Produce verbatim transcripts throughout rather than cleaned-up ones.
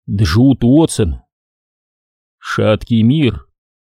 Джуд Уотсон. Шаткий мир.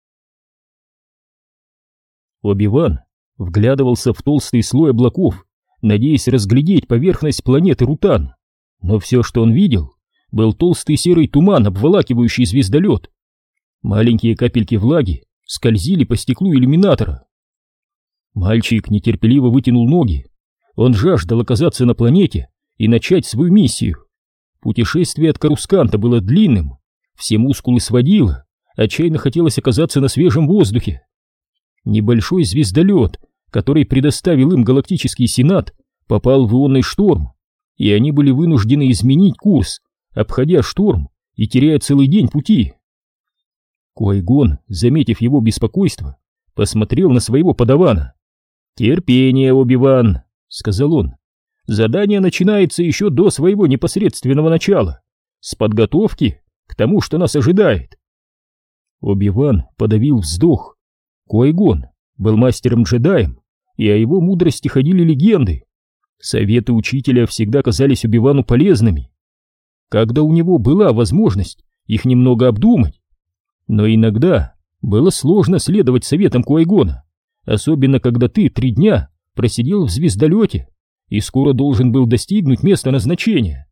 Оби-Ван вглядывался в толстый слой облаков, надеясь разглядеть поверхность планеты Рутан, но все, что он видел, был толстый серый туман, обволакивающий звездолет. Маленькие капельки влаги скользили по стеклу иллюминатора. Мальчик нетерпеливо вытянул ноги. Он жаждал оказаться на планете и начать свою миссию. Путешествие от Карусканта было длинным, все мускулы сводило, отчаянно хотелось оказаться на свежем воздухе. Небольшой звездолет, который предоставил им Галактический Сенат, попал в ионный шторм, и они были вынуждены изменить курс, обходя шторм и теряя целый день пути. Квай-Гон, заметив его беспокойство, посмотрел на своего подавана. «Терпение, Оби-Ван», — сказал он. «Задание начинается еще до своего непосредственного начала, с подготовки к тому, что нас ожидает». Оби-Ван подавил вздох. Квай-Гон был мастером-джедаем, и о его мудрости ходили легенды. Советы учителя всегда казались Оби-Вану полезными, когда у него была возможность их немного обдумать. Но иногда было сложно следовать советам Квай-Гона, особенно когда ты три дня просидел в звездолете и скоро должен был достигнуть места назначения.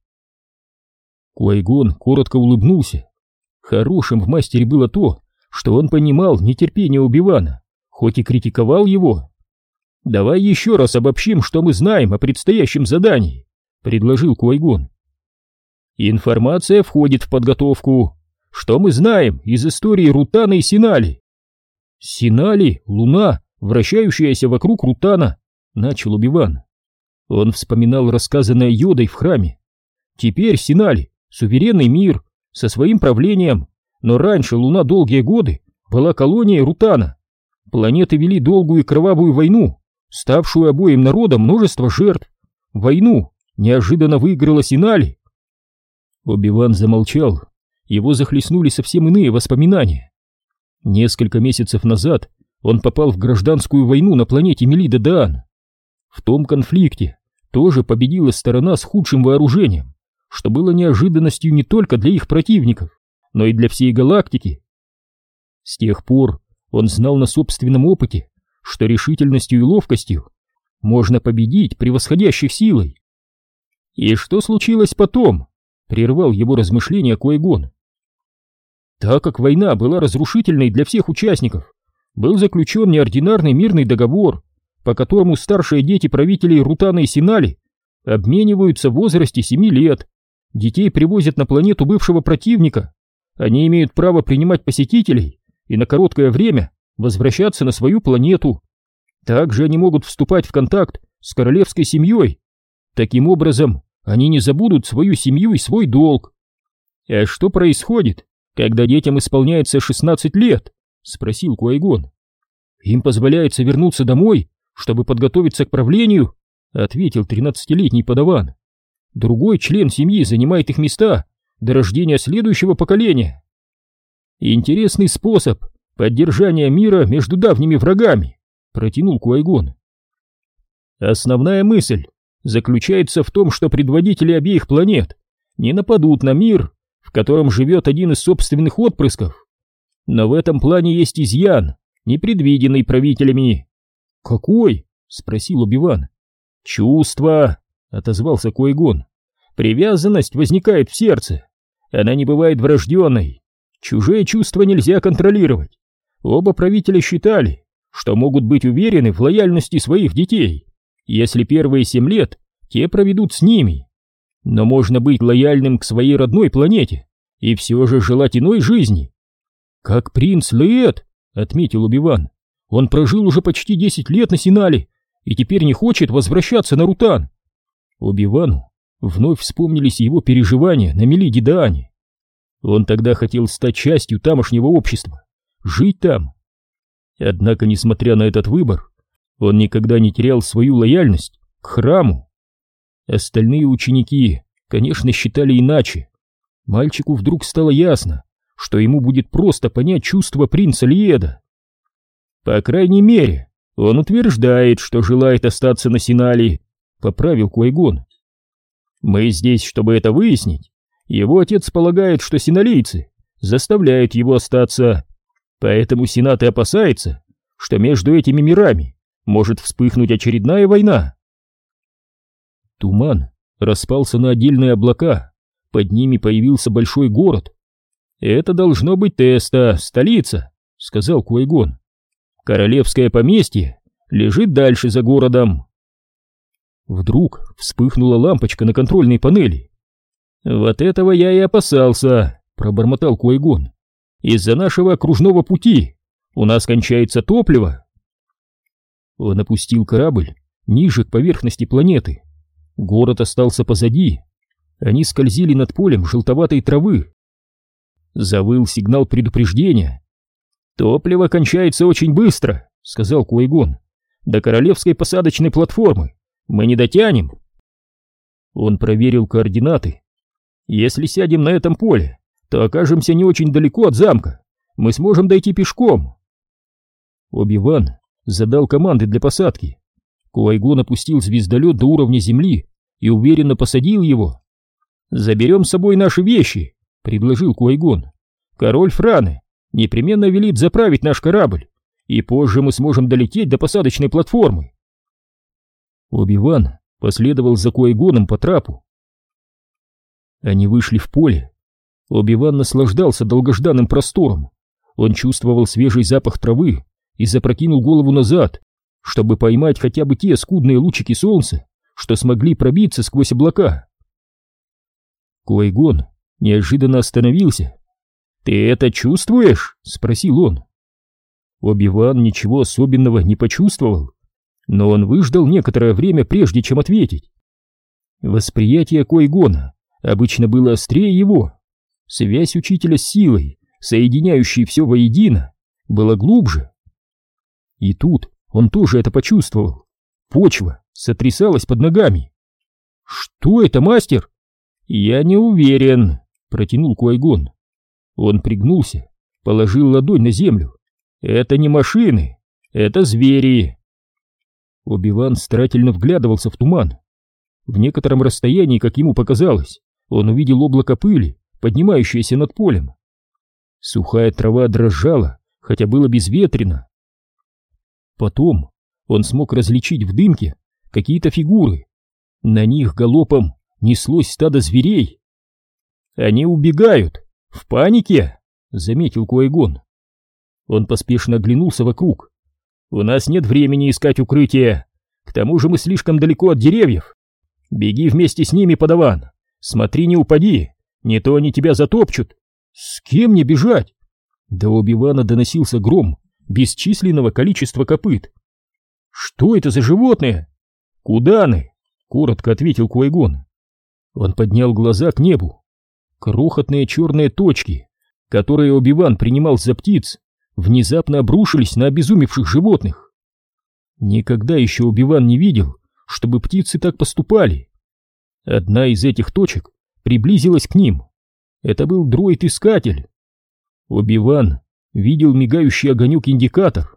Квай-Гон коротко улыбнулся. Хорошим в мастере было то, что он понимал нетерпение Оби-Вана, хоть и критиковал его. «Давай еще раз обобщим, что мы знаем о предстоящем задании», — предложил Квай-Гон. «Информация входит в подготовку. Что мы знаем из истории Рутана и Синали?» «Синали — луна, вращающаяся вокруг Рутана», — начал Оби-Ван. Он вспоминал рассказанное Йодой в храме. «Теперь Синали — суверенный мир со своим правлением, но раньше луна долгие годы была колонией Рутана. Планеты вели долгую и кровавую войну, ставшую обоим народам множество жертв. Войну неожиданно выиграла Синали». Оби-Ван замолчал. Его захлестнули совсем иные воспоминания. Несколько месяцев назад он попал в гражданскую войну на планете Мелида-Даан. В том конфликте тоже победила сторона с худшим вооружением, что было неожиданностью не только для их противников, но и для всей галактики. С тех пор он знал на собственном опыте, что решительностью и ловкостью можно победить превосходящих силой. «И что случилось потом?» — прервал его размышления Квай-Гон. «Так как война была разрушительной для всех участников, был заключен неординарный мирный договор, по которому старшие дети правителей Рутана и Синали обмениваются в возрасте семи лет. Детей привозят на планету бывшего противника. Они имеют право принимать посетителей и на короткое время возвращаться на свою планету. Также они могут вступать в контакт с королевской семьей. Таким образом, они не забудут свою семью и свой долг». «А что происходит, когда детям исполняется шестнадцать лет?» — спросил Квай-Гон. «Им позволяется вернуться домой, чтобы подготовиться к правлению», — ответил тринадцатилетний подаван. «Другой член семьи занимает их места до рождения следующего поколения. Интересный способ поддержания мира между давними врагами», — протянул Квай-Гон. «Основная мысль заключается в том, что предводители обеих планет не нападут на мир, в котором живет один из собственных отпрысков. Но в этом плане есть изъян, непредвиденный правителями». «Какой?» — спросил Оби-Ван. «Чувство», — отозвался Квай-Гон. «Привязанность возникает в сердце. Она не бывает врожденной. Чужие чувства нельзя контролировать. Оба правителя считали, что могут быть уверены в лояльности своих детей, если первые семь лет те проведут с ними. Но можно быть лояльным к своей родной планете и все же желать иной жизни». «Как принц Леэт», — отметил Оби-Ван. «Он прожил уже почти десять лет на Синале и теперь не хочет возвращаться на Рутан». Оби-Вану вновь вспомнились его переживания на Мелиде-Даане. Он тогда хотел стать частью тамошнего общества, жить там. Однако, несмотря на этот выбор, он никогда не терял свою лояльность к храму. Остальные ученики, конечно, считали иначе. Мальчику вдруг стало ясно, что ему будет просто понять чувства принца Лиеда. «По крайней мере, он утверждает, что желает остаться на Синале», — поправил Квай-Гон. «Мы здесь, чтобы это выяснить, Его отец полагает, что синолийцы заставляют его остаться, поэтому Сенат и опасается, что между этими мирами может вспыхнуть очередная война. Туман распался на отдельные облака, под ними появился большой город. «Это должно быть Теста, столица», — сказал Квайгон. «Королевское поместье лежит дальше за городом». Вдруг вспыхнула лампочка на контрольной панели. «Вот этого я и опасался», — пробормотал Квайгон. «Из-за нашего окружного пути у нас кончается топливо». Он опустил корабль ниже к поверхности планеты. Город остался позади. Они скользили над полем желтоватой травы. Завыл сигнал предупреждения. «Топливо кончается очень быстро», — сказал Квайгон. «До королевской посадочной платформы мы не дотянем». Он проверил координаты. «Если сядем на этом поле, то окажемся не очень далеко от замка. Мы сможем дойти пешком». Оби-Ван задал команды для посадки. Квайгон опустил звездолет до уровня земли и уверенно посадил его. «Заберем с собой наши вещи», — предложил Квайгон. «Король Франы непременно велит заправить наш корабль, и позже мы сможем долететь до посадочной платформы». Оби-Ван последовал за Квайгоном по трапу. Они вышли в поле. Оби-Ван наслаждался долгожданным простором. Он чувствовал свежий запах травы и запрокинул голову назад, чтобы поймать хотя бы те скудные лучики солнца, что смогли пробиться сквозь облака. Квайгон неожиданно остановился. «Ты это чувствуешь?» — спросил он. Оби-Ван ничего особенного не почувствовал, но он выждал некоторое время, прежде чем ответить. Восприятие Квайгона обычно было острее его. Связь учителя с силой, соединяющей все воедино, была глубже. И тут он тоже это почувствовал. Почва сотрясалась под ногами. «Что это, мастер?» «Я не уверен», — протянул Квайгон. Он пригнулся, положил ладонь на землю. «Это не машины, это звери». Оби-Ван старательно вглядывался в туман. В некотором расстоянии, как ему показалось, он увидел облако пыли, поднимающееся над полем. Сухая трава дрожала, хотя было безветренно. Потом он смог различить в дымке какие-то фигуры. На них галопом неслось стадо зверей. «Они убегают! В панике!» — заметил Квайгон. Он поспешно оглянулся вокруг. «У нас нет времени искать укрытие. К тому же мы слишком далеко от деревьев. Беги вместе с ними, подаван. Смотри, не упади, не то они тебя затопчут». «С кем мне бежать?» До Оби-Вана доносился гром бесчисленного количества копыт. «Что это за животные?» «Куданы», — коротко ответил Квайгон. Он поднял глаза к небу. Крохотные черные точки, которые Оби-Ван принимал за птиц, внезапно обрушились на обезумевших животных. Никогда еще Оби-Ван не видел, чтобы птицы так поступали. Одна из этих точек приблизилась к ним. Это был дроид-искатель. Оби-Ван видел мигающий огонек-индикатор.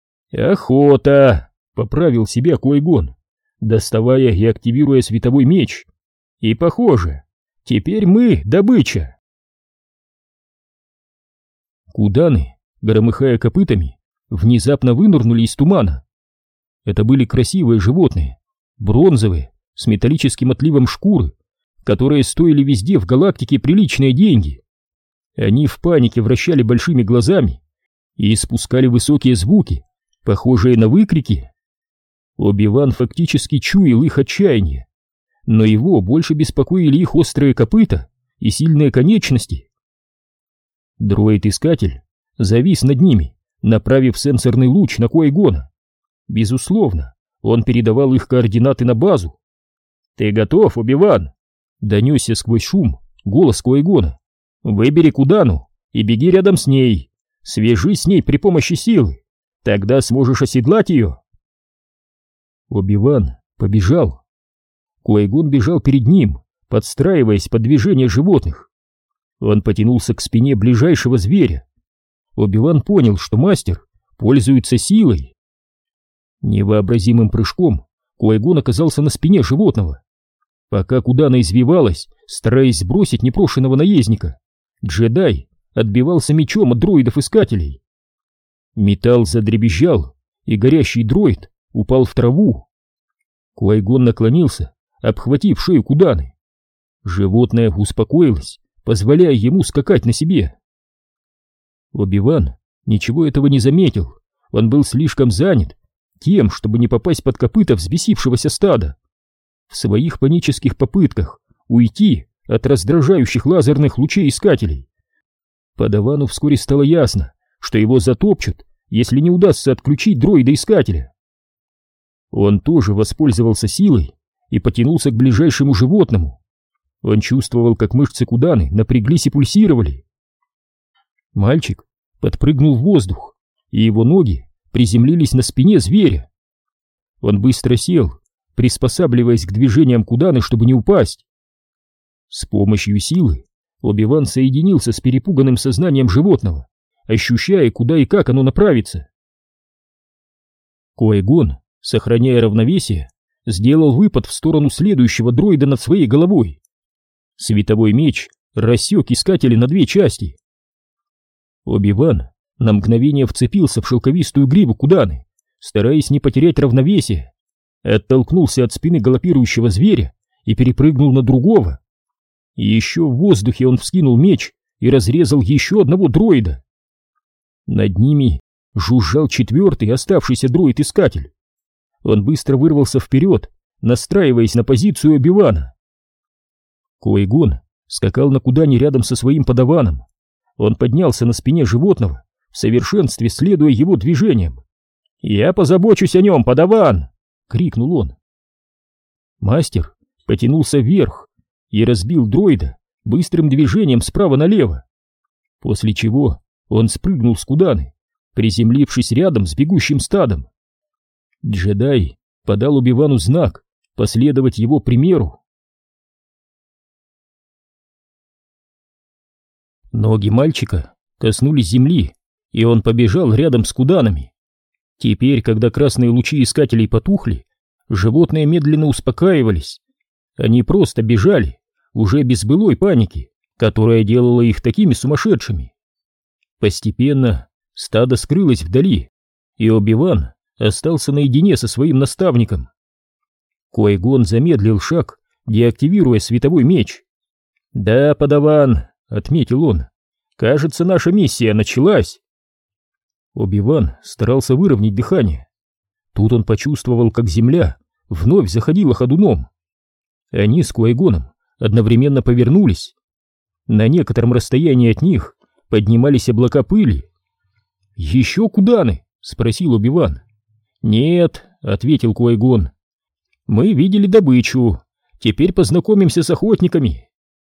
«Охота!» — поправил себя Квайгон, доставая и активируя световой меч. «И похоже, теперь мы добыча!» Куданы, громыхая копытами, внезапно вынырнули из тумана. Это были красивые животные, бронзовые, с металлическим отливом шкуры, которые стоили везде в галактике приличные деньги. Они в панике вращали большими глазами и испускали высокие звуки, похожие на выкрики. Оби-Ван фактически чуял их отчаяние, но его больше беспокоили их острые копыта и сильные конечности. Дроид-искатель завис над ними, направив сенсорный луч на Квайгона. Безусловно, он передавал их координаты на базу. «Ты готов, Оби-Ван?» — донесся сквозь шум голос Квайгона. «Выбери Кудану и беги рядом с ней. Свяжись с ней при помощи силы. Тогда сможешь оседлать ее». Оби-Ван побежал. Квайгон бежал перед ним, подстраиваясь под движение животных. Он потянулся к спине ближайшего зверя. Оби-Ван понял, что мастер пользуется силой. Невообразимым прыжком Квайгон оказался на спине животного. Пока Кудана извивалась, стараясь сбросить непрошенного наездника, джедай отбивался мечом от дроидов-искателей. Металл задребезжал, и горящий дроид упал в траву. Квай-Гон наклонился, обхватив шею Куданы. Животное успокоилось, позволяя ему скакать на себе. Оби-Ван ничего этого не заметил, он был слишком занят тем, чтобы не попасть под копыта взбесившегося стада. В своих панических попытках уйти от раздражающих лазерных лучей искателей, Падавану вскоре стало ясно, что его затопчут, если не удастся отключить дроида-искателя. Он тоже воспользовался силой и потянулся к ближайшему животному. Он чувствовал, как мышцы Куданы напряглись и пульсировали. Мальчик подпрыгнул в воздух, и его ноги приземлились на спине зверя. Он быстро сел, приспосабливаясь к движениям Куданы, чтобы не упасть. С помощью силы Оби-Ван соединился с перепуганным сознанием животного, ощущая, куда и как оно направится. Квай-Гон, сохраняя равновесие, сделал выпад в сторону следующего дроида над своей головой. Световой меч рассек искатели на две части. Оби-Ван на мгновение вцепился в шелковистую гриву Куданы, стараясь не потерять равновесие, оттолкнулся от спины галопирующего зверя и перепрыгнул на другого. И еще в воздухе он вскинул меч и разрезал еще одного дроида. Над ними жужжал четвертый оставшийся дроид-искатель. Он быстро вырвался вперед, настраиваясь на позицию Оби-Вана. Квай-Гон скакал на Кудане рядом со своим подаваном. Он поднялся на спине животного, в совершенстве следуя его движениям. «Я позабочусь о нем, подаван!» — крикнул он. Мастер потянулся вверх и разбил дроида быстрым движением справа налево, после чего он спрыгнул с Куданы, приземлившись рядом с бегущим стадом. Джедай подал Оби-Вану знак последовать его примеру. Ноги мальчика коснулись земли, и он побежал рядом с Куданами. Теперь, когда красные лучи искателей потухли, животные медленно успокаивались. Они просто бежали, уже без былой паники, которая делала их такими сумасшедшими. Постепенно стадо скрылось вдали, и Оби-Ван остался наедине со своим наставником. Квай-Гон замедлил шаг, деактивируя световой меч. «Да, подаван», — отметил он, — «кажется, наша миссия началась». Оби-Ван старался выровнять дыхание. Тут он почувствовал, как земля вновь заходила ходуном. Они с Квай-Гоном одновременно повернулись. На некотором расстоянии от них поднимались облака пыли. «Еще Куданы?» — спросил Оби-Ван. «Нет», — ответил Квай-Гон. «Мы видели добычу. Теперь познакомимся с охотниками».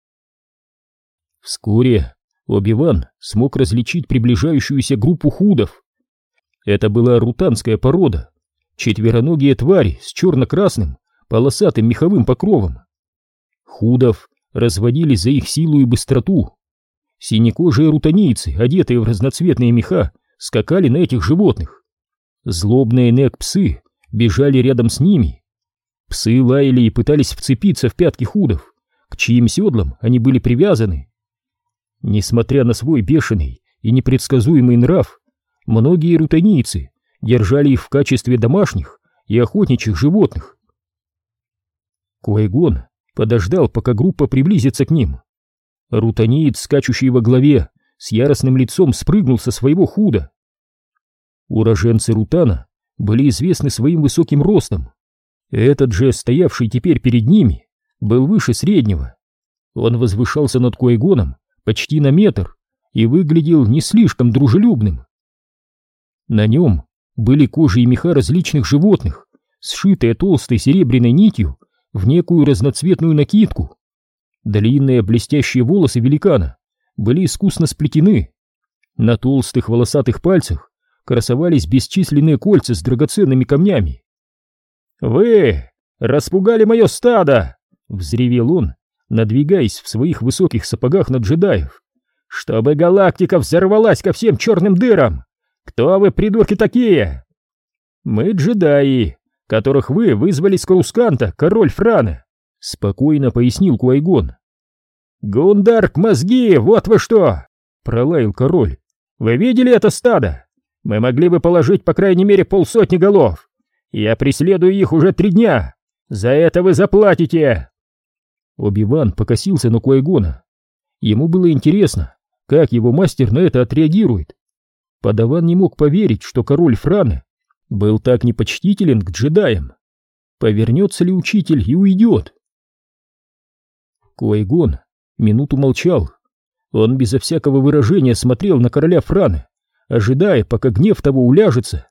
Вскоре Оби-Ван смог различить приближающуюся группу худов. Это была рутанская порода, четвероногие твари с черно-красным полосатым меховым покровом. Худов разводили за их силу и быстроту. Синекожие рутанийцы, одетые в разноцветные меха, скакали на этих животных. Злобные нек-псы бежали рядом с ними. Псы лаяли и пытались вцепиться в пятки худов, к чьим седлам они были привязаны. Несмотря на свой бешеный и непредсказуемый нрав, многие рутанийцы держали их в качестве домашних и охотничьих животных. Квай-Гон подождал, пока группа приблизится к ним. Рутаниец, скачущий во главе, с яростным лицом спрыгнул со своего худа. Уроженцы Рутана были известны своим высоким ростом. Этот же, стоявший теперь перед ними, был выше среднего. Он возвышался над Квай-Гоном почти на метр и выглядел не слишком дружелюбным. На нем были кожа и меха различных животных, сшитые толстой серебряной нитью в некую разноцветную накидку. Длинные блестящие волосы великана были искусно сплетены. На толстых волосатых пальцах красовались бесчисленные кольца с драгоценными камнями. «Вы распугали мое стадо!» — взревел он, надвигаясь в своих высоких сапогах на джедаев. «Чтобы галактика взорвалась ко всем черным дырам! Кто вы, придурки, такие?» «Мы джедаи, которых вы вызвали с Корусканта, король Франа», — спокойно пояснил Квай-Гон. «Гундарк, мозги, вот вы что!» — пролаял король. «Вы видели это стадо? Мы могли бы положить по крайней мере полсотни голов. Я преследую их уже три дня. За это вы заплатите!» Оби-Ван покосился на Куай-Гона. Ему было интересно, как его мастер на это отреагирует. Падаван не мог поверить, что король Франы был так непочтителен к джедаям. Повернется ли учитель и уйдет? Куай-Гон минуту молчал. Он безо всякого выражения смотрел на короля Франы, ожидая, пока гнев того уляжется.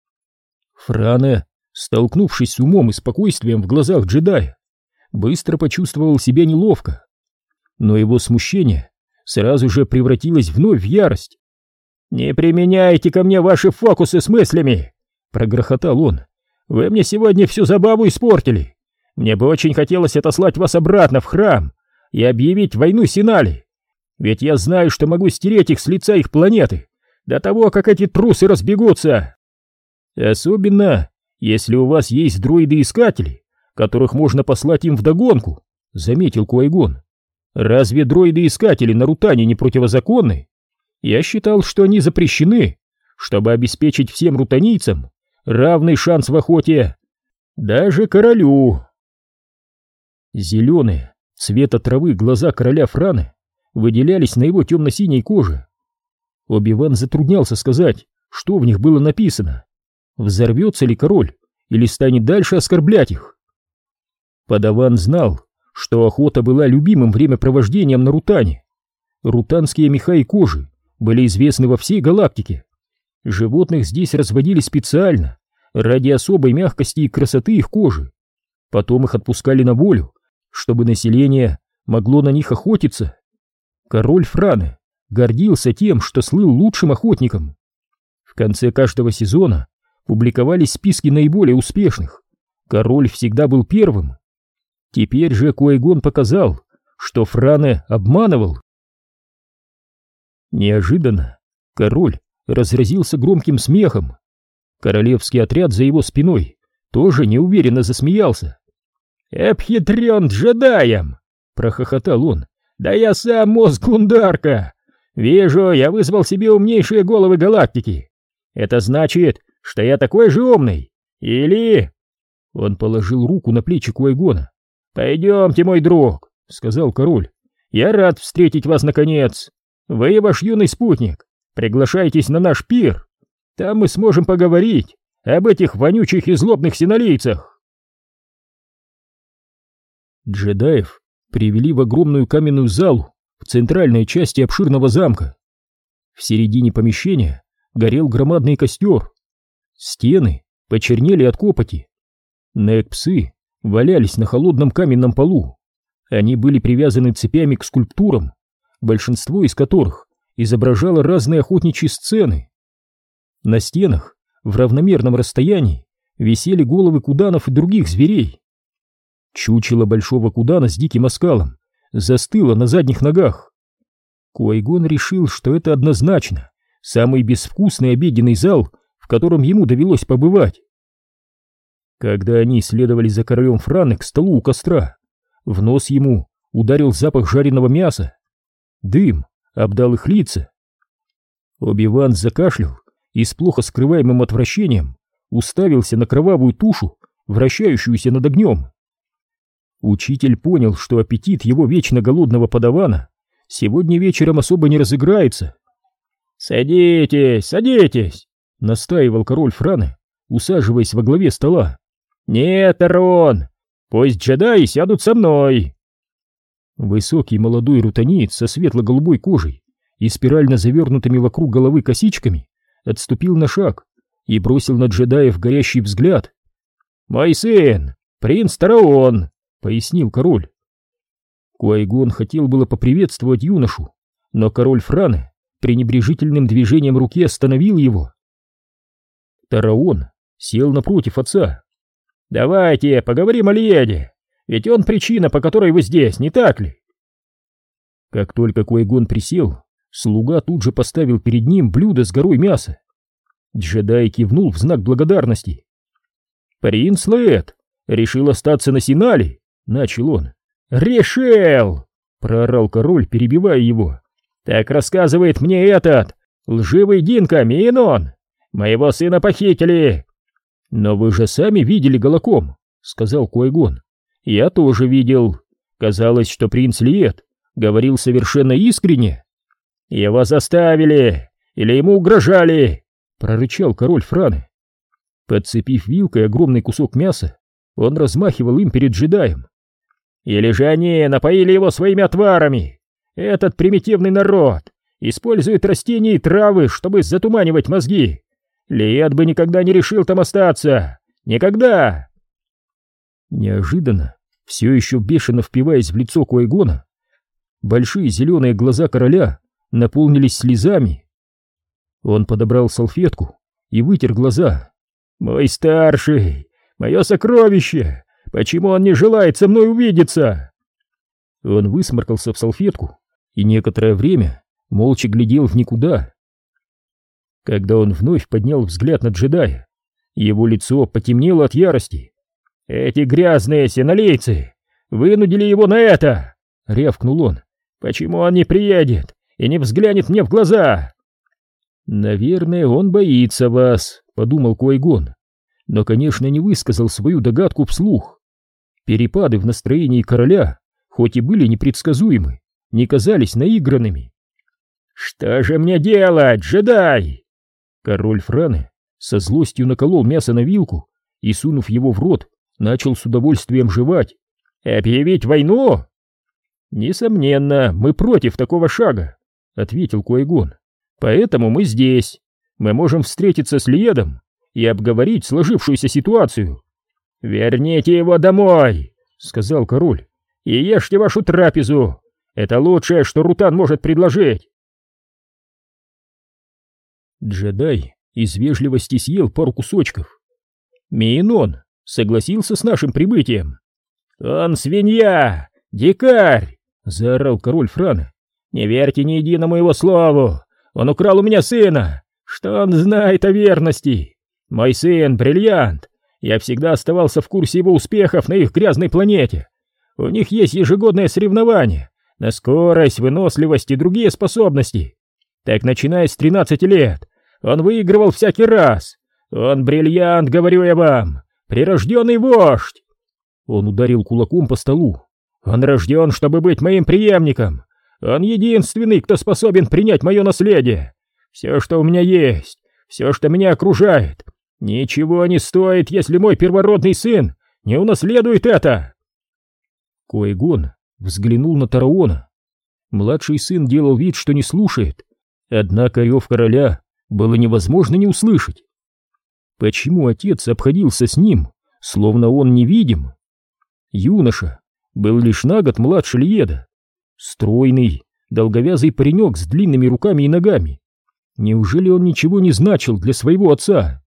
Фране, столкнувшись с умом и спокойствием в глазах джедая, быстро почувствовал себя неловко. Но его смущение сразу же превратилось вновь в ярость. «Не применяйте ко мне ваши фокусы с мыслями!» — прогрохотал он. «Вы мне сегодня всю забаву испортили. Мне бы очень хотелось отослать вас обратно в храм и объявить войну Синали. Ведь я знаю, что могу стереть их с лица их планеты до того, как эти трусы разбегутся. Особенно, если у вас есть дроиды-искатели, которых можно послать им вдогонку», — заметил Куай-Гон. «Разве дроиды-искатели на Рутане не противозаконны? Я считал, что они запрещены, чтобы обеспечить всем рутанийцам равный шанс в охоте, даже королю». Зеленые, цвета травы глаза короля Франы выделялись на его темно-синей коже. Оби-Ван затруднялся сказать, что в них было написано. Взорвется ли король или станет дальше оскорблять их? Падаван знал, что охота была любимым времяпровождением на Рутане. Рутанские меха и кожи были известны во всей галактике. Животных здесь разводили специально, ради особой мягкости и красоты их кожи. Потом их отпускали на волю, чтобы население могло на них охотиться. Король Франы гордился тем, что слыл лучшим охотником. В конце каждого сезона публиковались списки наиболее успешных. Король всегда был первым. Теперь же Куай-Гон показал, что Фране обманывал. Неожиданно король разразился громким смехом. Королевский отряд за его спиной тоже неуверенно засмеялся. «Обхитрен джедаем!» — прохохотал он. «Да я сам мозг Гундарка! Вижу, я вызвал себе умнейшие головы галактики. Это значит, что я такой же умный? Или...» Он положил руку на плечи Куай-Гона. «Пойдемте, мой друг», — сказал король. «Я рад встретить вас наконец. Вы, ваш юный спутник, приглашайтесь на наш пир. Там мы сможем поговорить об этих вонючих и злобных синолийцах». Джедаев привели в огромную каменную залу в центральной части обширного замка. В середине помещения горел громадный костер. Стены почернели от копоти. Некпсы валялись на холодном каменном полу. Они были привязаны цепями к скульптурам, большинство из которых изображало разные охотничьи сцены. На стенах в равномерном расстоянии висели головы куданов и других зверей. Чучело большого кудана с диким оскалом застыло на задних ногах. Куай-Гон решил, что это однозначно самый безвкусный обеденный зал, в котором ему довелось побывать. Когда они следовали за королем Франы к столу у костра, в нос ему ударил запах жареного мяса. Дым обдал их лица. Оби-Ван закашлял и с плохо скрываемым отвращением уставился на кровавую тушу, вращающуюся над огнем. Учитель понял, что аппетит его вечно голодного подавана сегодня вечером особо не разыграется. «Садитесь, садитесь!» — настаивал король Франы, усаживаясь во главе стола. «Нет, Арон, пусть джедаи сядут со мной!» Высокий молодой рутаниец со светло-голубой кожей и спирально завернутыми вокруг головы косичками отступил на шаг и бросил на джедаев горящий взгляд. «Мой сын, принц Тараон!» — пояснил король. Куай-Гон хотел было поприветствовать юношу, но король Франы пренебрежительным движением руки остановил его. Тараон сел напротив отца. «Давайте поговорим о Лиеде, ведь он причина, по которой вы здесь, не так ли?» Как только Куай-Гон присел, слуга тут же поставил перед ним блюдо с горой мяса. Джедай кивнул в знак благодарности. «Принц Лэд решил остаться на Синале», — начал он. «Решил!» проорал король, перебивая его. «Так рассказывает мне этот лживый Динка Миенон! Моего сына похитили!» «Но вы же сами видели голоком», — сказал Куайгон. «Я тоже видел. Казалось, что принц Лиет говорил совершенно искренне». «Его заставили! Или ему угрожали!» — прорычал король Франы. Подцепив вилкой огромный кусок мяса, он размахивал им перед джедаем. «Или же они напоили его своими отварами! Этот примитивный народ использует растения и травы, чтобы затуманивать мозги! Лиет бы никогда не решил там остаться! Никогда!» Неожиданно, все еще бешено впиваясь в лицо Куайгона, большие зеленые глаза короля наполнились слезами. Он подобрал салфетку и вытер глаза. «Мой старший! Мое сокровище! Почему он не желает со мной увидеться?» Он высморкался в салфетку и некоторое время молча глядел в никуда. Когда он вновь поднял взгляд на джедая, его лицо потемнело от ярости. «Эти грязные синолийцы вынудили его на это!» — рявкнул он. «Почему он не приедет и не взглянет мне в глаза?» «Наверное, он боится вас», — подумал Куайгон, но, конечно, не высказал свою догадку вслух. Перепады в настроении короля, хоть и были непредсказуемы, не казались наигранными. «Что же мне делать, джедай?» Король Франы со злостью наколол мясо на вилку и, сунув его в рот, начал с удовольствием жевать. «Объявить войну?» «Несомненно, мы против такого шага», — ответил Куайгон. «Поэтому мы здесь. Мы можем встретиться с Лиедом и обговорить сложившуюся ситуацию». «Верните его домой», — сказал король, — «и ешьте вашу трапезу. Это лучшее, что Рутан может предложить». Джедай из вежливости съел пару кусочков. Миенон согласился с нашим прибытием. «Он свинья! Дикарь!» — заорал король Франы. «Не верьте ни единому его слову! Он украл у меня сына! Что он знает о верности? Мой сын — бриллиант! Я всегда оставался в курсе его успехов на их грязной планете. У них есть ежегодное соревнование на скорость, выносливость и другие способности. Так, начиная с тринадцати лет, он выигрывал всякий раз. Он бриллиант, говорю я вам, прирожденный вождь!» Он ударил кулаком по столу. «Он рожден, чтобы быть моим преемником. Он единственный, кто способен принять мое наследие. Все, что у меня есть, все, что меня окружает, ничего не стоит, если мой первородный сын не унаследует это!» Куайгон взглянул на Тараона. Младший сын делал вид, что не слушает, однако рев короля было невозможно не услышать. Почему отец обходился с ним, словно он невидим? Юноша был лишь на год младше Лиеда. Стройный, долговязый паренек с длинными руками и ногами. Неужели он ничего не значил для своего отца?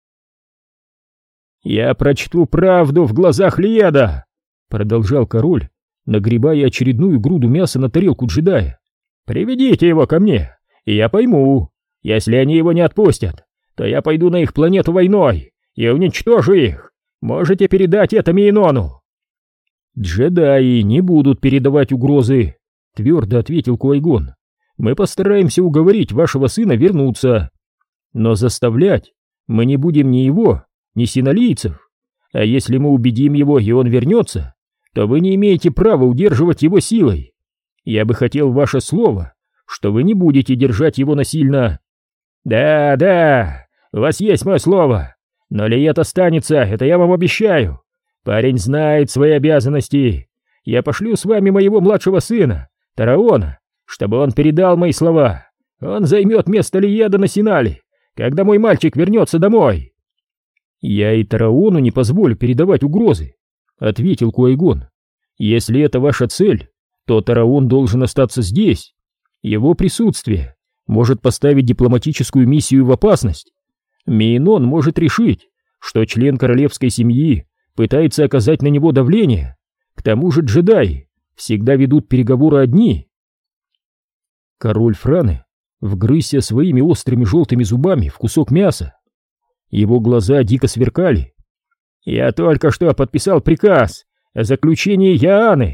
«Я прочту правду в глазах Лиеда», — продолжал король, нагребая очередную груду мяса на тарелку джедая. «Приведите его ко мне, и я пойму. Если они его не отпустят, то я пойду на их планету войной и уничтожу их. Можете передать это Миенону». «Джедаи не будут передавать угрозы», — твердо ответил Куайгон. «Мы постараемся уговорить вашего сына вернуться. Но заставлять мы не будем ни его, ни синолийцев. А если мы убедим его, и он вернется, то вы не имеете права удерживать его силой. Я бы хотел ваше слово, что вы не будете держать его насильно». «Да, да, у вас есть мое слово, но Лиет останется, это я вам обещаю. Парень знает свои обязанности. Я пошлю с вами моего младшего сына, Тараона, чтобы он передал мои слова. Он займет место Лиеда на Синале, когда мой мальчик вернется домой». «Я и Тараону не позволю передавать угрозы», — ответил Куайгон. «Если это ваша цель, то Тараон должен остаться здесь. Его присутствие может поставить дипломатическую миссию в опасность. Миенон может решить, что член королевской семьи пытается оказать на него давление. К тому же джедаи всегда ведут переговоры одни». Король Франы вгрызся своими острыми желтыми зубами в кусок мяса. Его глаза дико сверкали. «Я только что подписал приказ о заключении Яаны.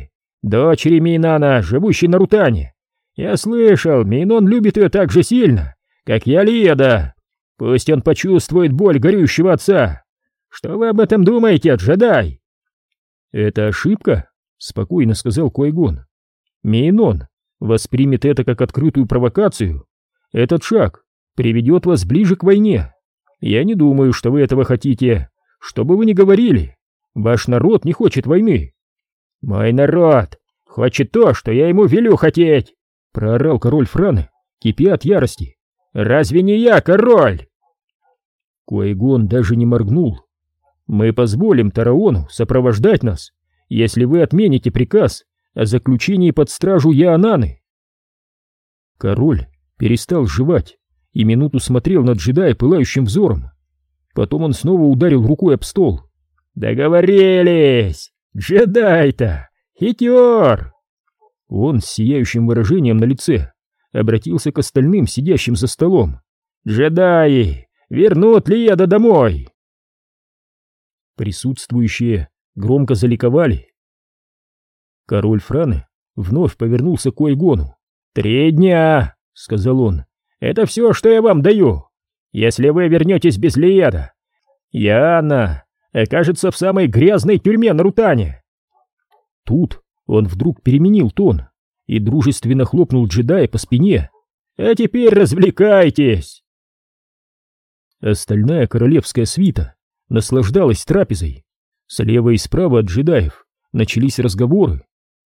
дочери Мейнана, живущей на Рутане. Я слышал, Мейнон любит ее так же сильно, как я Лиеда. Пусть он почувствует боль горюющего отца. Что вы об этом думаете, джедай?» «Это ошибка», — спокойно сказал Куай-Гон. «Мейнон воспримет это как открытую провокацию. Этот шаг приведет вас ближе к войне. Я не думаю, что вы этого хотите. Что бы вы ни говорили, ваш народ не хочет войны». «Мой народ хочет то, что я ему велю хотеть», — проорал король Франы, кипя от ярости. «Разве не я король?» Куай-Гон даже не моргнул. «Мы позволим Тараону сопровождать нас, если вы отмените приказ о заключении под стражу Яананы». Король перестал жевать и минуту смотрел на джедая пылающим взором. Потом он снова ударил рукой об стол. «Договорились! Джедай-то! Хитер!» Он с сияющим выражением на лице обратился к остальным, сидящим за столом. «Джедаи! Вернут Лиеда домой!» Присутствующие громко заликовали. Король Франы вновь повернулся к Куай-Гону. «Три дня!» — сказал он. «Это все, что я вам даю. Если вы вернетесь без Лиеда, Яанна окажется в самой грязной тюрьме на Рутане». Тут он вдруг переменил тон и дружественно хлопнул джедая по спине. «А теперь развлекайтесь!» Остальная королевская свита наслаждалась трапезой. Слева и справа от джедаев начались разговоры.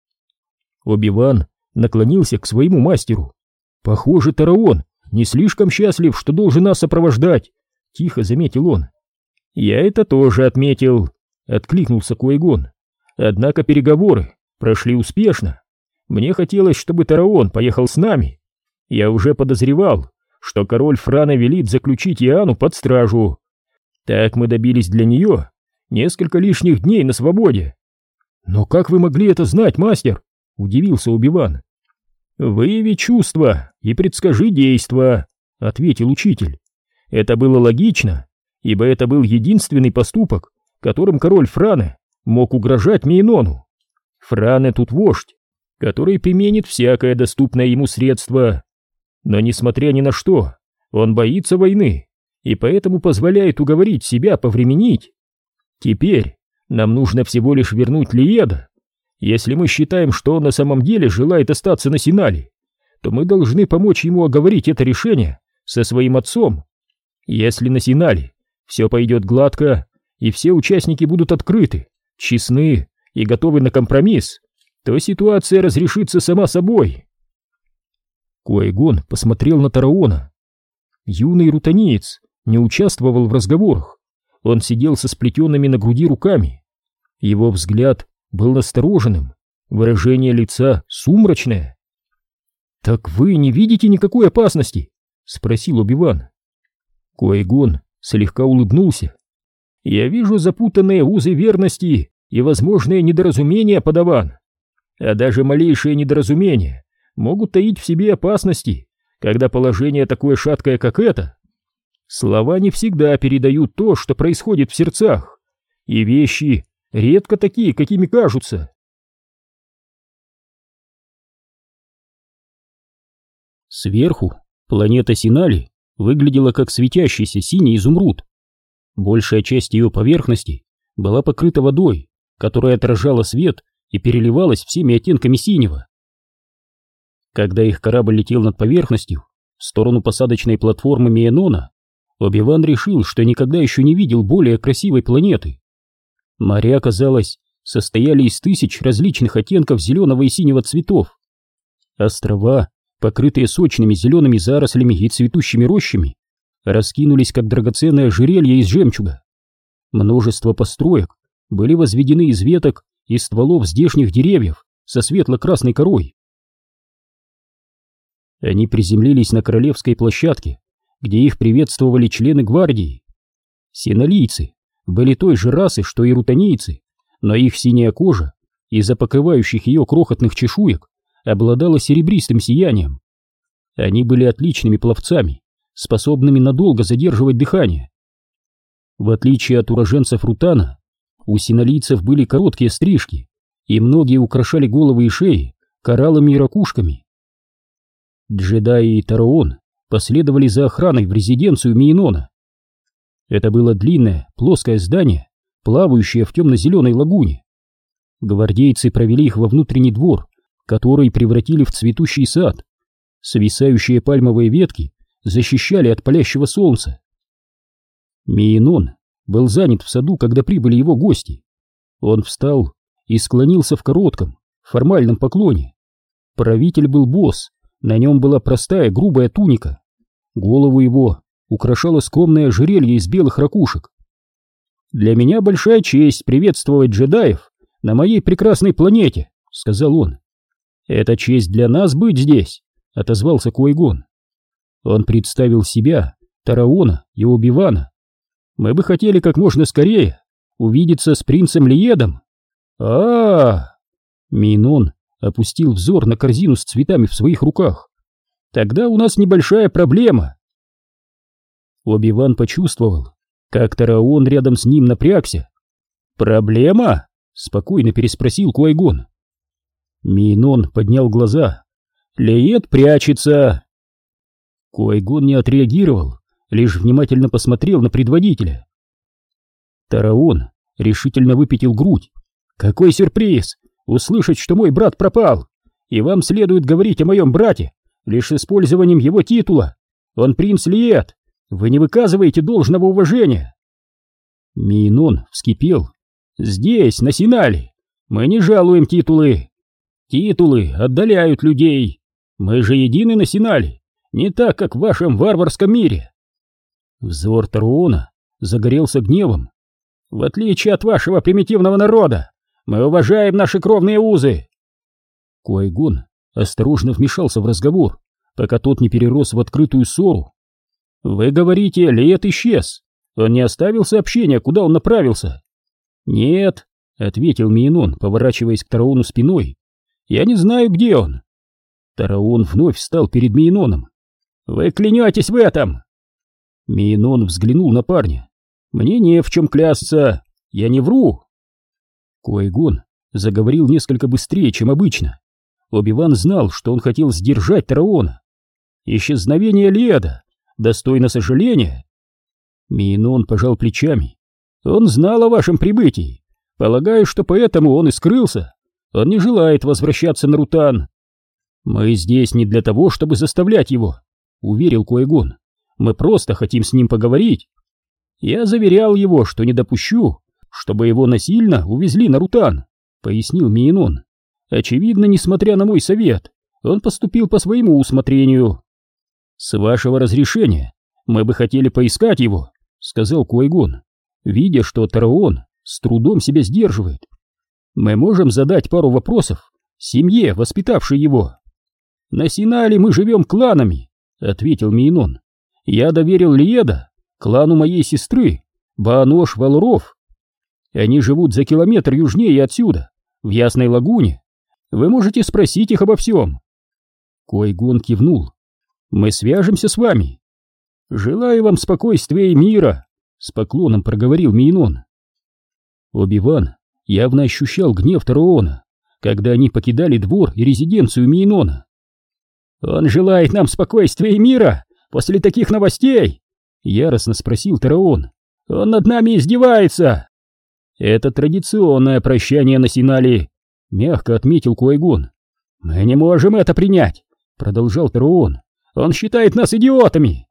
Оби-Ван наклонился к своему мастеру. «Похоже, Тараон не слишком счастлив, что должен нас сопровождать», — тихо заметил он. «Я это тоже отметил», — откликнулся Куай-Гон. «Однако переговоры прошли успешно. Мне хотелось, чтобы Тараон поехал с нами. Я уже подозревал, что король Франа велит заключить Яанну под стражу. Так мы добились для нее несколько лишних дней на свободе». «Но как вы могли это знать, мастер?» — удивился Оби-Ван. «Выяви чувства и предскажи действа», — ответил учитель. «Это было логично, ибо это был единственный поступок, которым король Франы мог угрожать Мейнону. Фране тут вождь, который применит всякое доступное ему средство. Но несмотря ни на что, он боится войны и поэтому позволяет уговорить себя повременить. Теперь нам нужно всего лишь вернуть Лиеда. Если мы считаем, что он на самом деле желает остаться на Синале, то мы должны помочь ему оговорить это решение со своим отцом. Если на Синале все пойдет гладко, и все участники будут открыты, честны и готовы на компромисс, то ситуация разрешится сама собой». Куай-Гон посмотрел на Тараона. Юный рутаниец не участвовал в разговорах. Он сидел со сплетенными на груди руками. Его взгляд был настороженным, выражение лица сумрачное. «Так вы не видите никакой опасности?» — спросил Оби-Ван. Куай-Гон слегка улыбнулся. «Я вижу запутанные узы верности и возможные недоразумения, подаван. А даже малейшие недоразумения могут таить в себе опасности, когда положение такое шаткое, как это. Слова не всегда передают то, что происходит в сердцах, и вещи редко такие, какими кажутся». Сверху планета Синали выглядела как светящийся синий изумруд. Большая часть ее поверхности была покрыта водой, которая отражала свет и переливалась всеми оттенками синего. Когда их корабль летел над поверхностью, в сторону посадочной платформы Мейнона, Оби-Ван решил, что никогда еще не видел более красивой планеты. Моря, казалось, состояли из тысяч различных оттенков зеленого и синего цветов. Острова, покрытые сочными зелеными зарослями и цветущими рощами, раскинулись как драгоценное ожерелье из жемчуга. Множество построек были возведены из веток и стволов здешних деревьев со светло-красной корой. Они приземлились на королевской площадке, где их приветствовали члены гвардии. Синалийцы были той же расы, что и рутанийцы, но их синяя кожа из-за покрывающих ее крохотных чешуек обладала серебристым сиянием. Они были отличными пловцами, способными надолго задерживать дыхание. В отличие от уроженцев Рутана, у синалийцев были короткие стрижки, и многие украшали головы и шеи кораллами и ракушками. Джедаи и Тараон последовали за охраной в резиденцию Миенона. Это было длинное, плоское здание, плавающее в темно-зеленой лагуне. Гвардейцы провели их во внутренний двор, который превратили в цветущий сад. Свисающие пальмовые ветки защищали от палящего солнца. Миенон был занят в саду, когда прибыли его гости. Он встал и склонился в коротком, формальном поклоне. Правитель был босс, на нем была простая грубая туника. Голову его украшало скромное ожерелье из белых ракушек. «Для меня большая честь приветствовать джедаев на моей прекрасной планете», — сказал он. «Это честь для нас быть здесь», — отозвался Ки-Гон. Он представил себя, Тараона и Оби-Вана. «Мы бы хотели как можно скорее увидеться с принцем Лиедом». А-а-а! Миенон опустил взор на корзину с цветами в своих руках. «Тогда у нас небольшая проблема». Оби-Ван почувствовал, как Тараон рядом с ним напрягся. «Проблема?» — спокойно переспросил Ки-Гон. Миенон поднял глаза. «Лиед прячется!» Ки-Гон не отреагировал, лишь внимательно посмотрел на предводителя. Тараон решительно выпятил грудь. «Какой сюрприз! Услышать, что мой брат пропал! И вам следует говорить о моем брате лишь с использованием его титула! Он принц Лиед! Вы не выказываете должного уважения!» Миенон вскипел. «Здесь, на Синале, мы не жалуем титулы! Титулы отдаляют людей! Мы же едины на Синале, не так, как в вашем варварском мире!» Взор Тараона загорелся гневом. «В отличие от вашего примитивного народа, мы уважаем наши кровные узы!» Ки-Гон осторожно вмешался в разговор, пока тот не перерос в открытую ссору. «Вы говорите, Лиед исчез. Он не оставил сообщения, куда он направился?» «Нет», — ответил Миенон, поворачиваясь к Тараону спиной. «Я не знаю, где он». Тараон вновь встал перед Миеноном. «Вы клянетесь в этом?» Миенон взглянул на парня. «Мне не в чем клясться. Я не вру». Ки-Гон заговорил несколько быстрее, чем обычно. Оби-Ван знал, что он хотел сдержать Тараона. «Исчезновение Лиеда достойно сожаления». Миенон пожал плечами. «Он знал о вашем прибытии. Полагаю, что поэтому он и скрылся. Он не желает возвращаться на Рутан». «Мы здесь не для того, чтобы заставлять его», — уверил Ки-Гон. «Мы просто хотим с ним поговорить. Я заверял его, что не допущу, чтобы его насильно увезли на Рутан», — пояснил Миенон. «Очевидно, несмотря на мой совет, он поступил по своему усмотрению». «С вашего разрешения мы бы хотели поискать его», — сказал Ки-Гон, видя, что Тараон с трудом себя сдерживает. «Мы можем задать пару вопросов семье, воспитавшей его». «На Синале мы живем кланами», — ответил Миенон. «Я доверил Лиеда клану моей сестры, Баанош-Валров. Они живут за километр южнее отсюда, в Ясной лагуне. Вы можете спросить их обо всем». Ки-Гон кивнул. «Мы свяжемся с вами». «Желаю вам спокойствия и мира», — с поклоном проговорил Миенон. Оби-Ван явно ощущал гнев Тараона, когда они покидали двор и резиденцию Миенона. «Он желает нам спокойствия и мира после таких новостей?» — яростно спросил Тараон. «Он над нами издевается!» «Это традиционное прощание на Синале», — мягко отметил Ки-Гон. «Мы не можем это принять», — продолжал Тараон. «Он считает нас идиотами».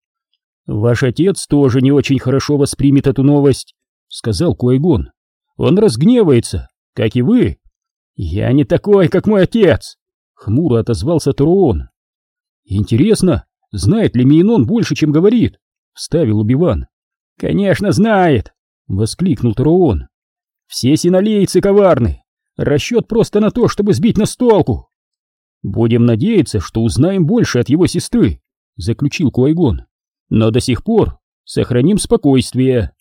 «Ваш отец тоже не очень хорошо воспримет эту новость», — сказал Ки-Гон. «Он разгневается, как и вы». «Я не такой, как мой отец», — хмуро отозвался Тараон. «Интересно, знает ли Миенон больше, чем говорит?» — вставил Оби-Ван. «Конечно знает», — воскликнул Тараон. «Все синалейцы коварны. Расчет просто на то, чтобы сбить нас с толку». «Будем надеяться, что узнаем больше от его сестры», — заключил Ки-Гон. «Но до сих пор сохраним спокойствие».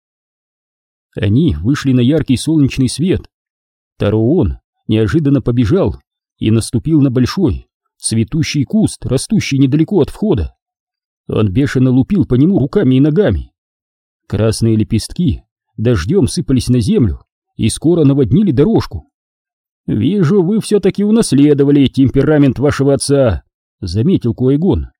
Они вышли на яркий солнечный свет. Тараон неожиданно побежал и наступил на большой, цветущий куст, растущий недалеко от входа. Он бешено лупил по нему руками и ногами. Красные лепестки дождем сыпались на землю и скоро наводнили дорожку. «Вижу, вы все-таки унаследовали темперамент вашего отца», — заметил Куайгон.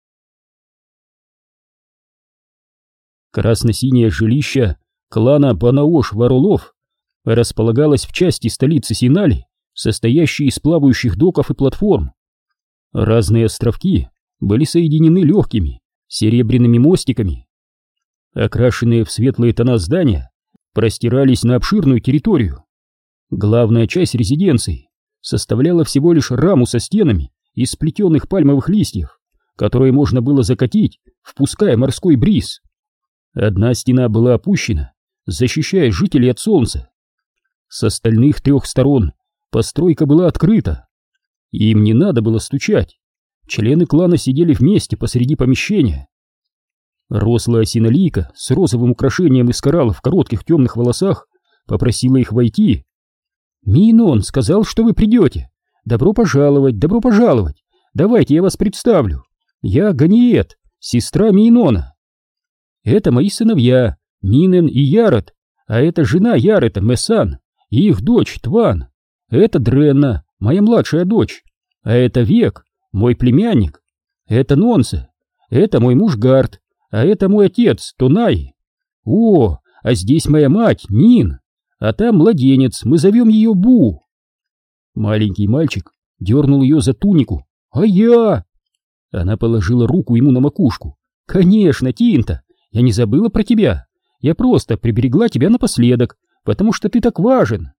Красно-синее жилище клана Панаош-Варулов располагалось в части столицы Синали, состоящей из плавающих доков и платформ. Разные островки были соединены легкими серебряными мостиками. Окрашенные в светлые тона здания простирались на обширную территорию. Главная часть резиденции составляла всего лишь раму со стенами из сплетенных пальмовых листьев, которые можно было закатить, впуская морской бриз. Одна стена была опущена, защищая жителей от солнца. С остальных трех сторон постройка была открыта. Им не надо было стучать. Члены клана сидели вместе посреди помещения. Рослая синолийка с розовым украшением из коралла в коротких темных волосах попросила их войти. «Минон сказал, что вы придете. Добро пожаловать, добро пожаловать. Давайте я вас представлю. Я Ганиет, сестра Минона. Это мои сыновья, Минен и Ярот, а это жена Ярета, Мессан, и их дочь Тван. Это Дренна, моя младшая дочь, а это Век, мой племянник. Это Нонсе, это мой муж Гард, а это мой отец Тонай. О, а здесь моя мать Нин, а там младенец, мы зовем ее Бу». Маленький мальчик дернул ее за тунику. «А я?» Она положила руку ему на макушку. «Конечно, Тинта, я не забыла про тебя. Я просто приберегла тебя напоследок, потому что ты так важен».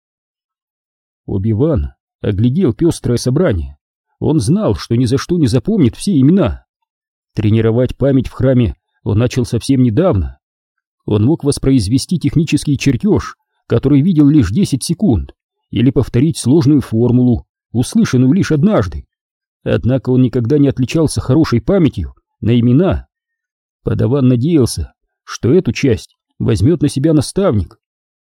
Оби-Ван оглядел пестрое собрание. Он знал, что ни за что не запомнит все имена. Тренировать память в храме он начал совсем недавно. Он мог воспроизвести технический чертеж, который видел лишь десять секунд, или повторить сложную формулу, услышанную лишь однажды. Однако он никогда не отличался хорошей памятью на имена. Падаван надеялся, что эту часть возьмет на себя наставник.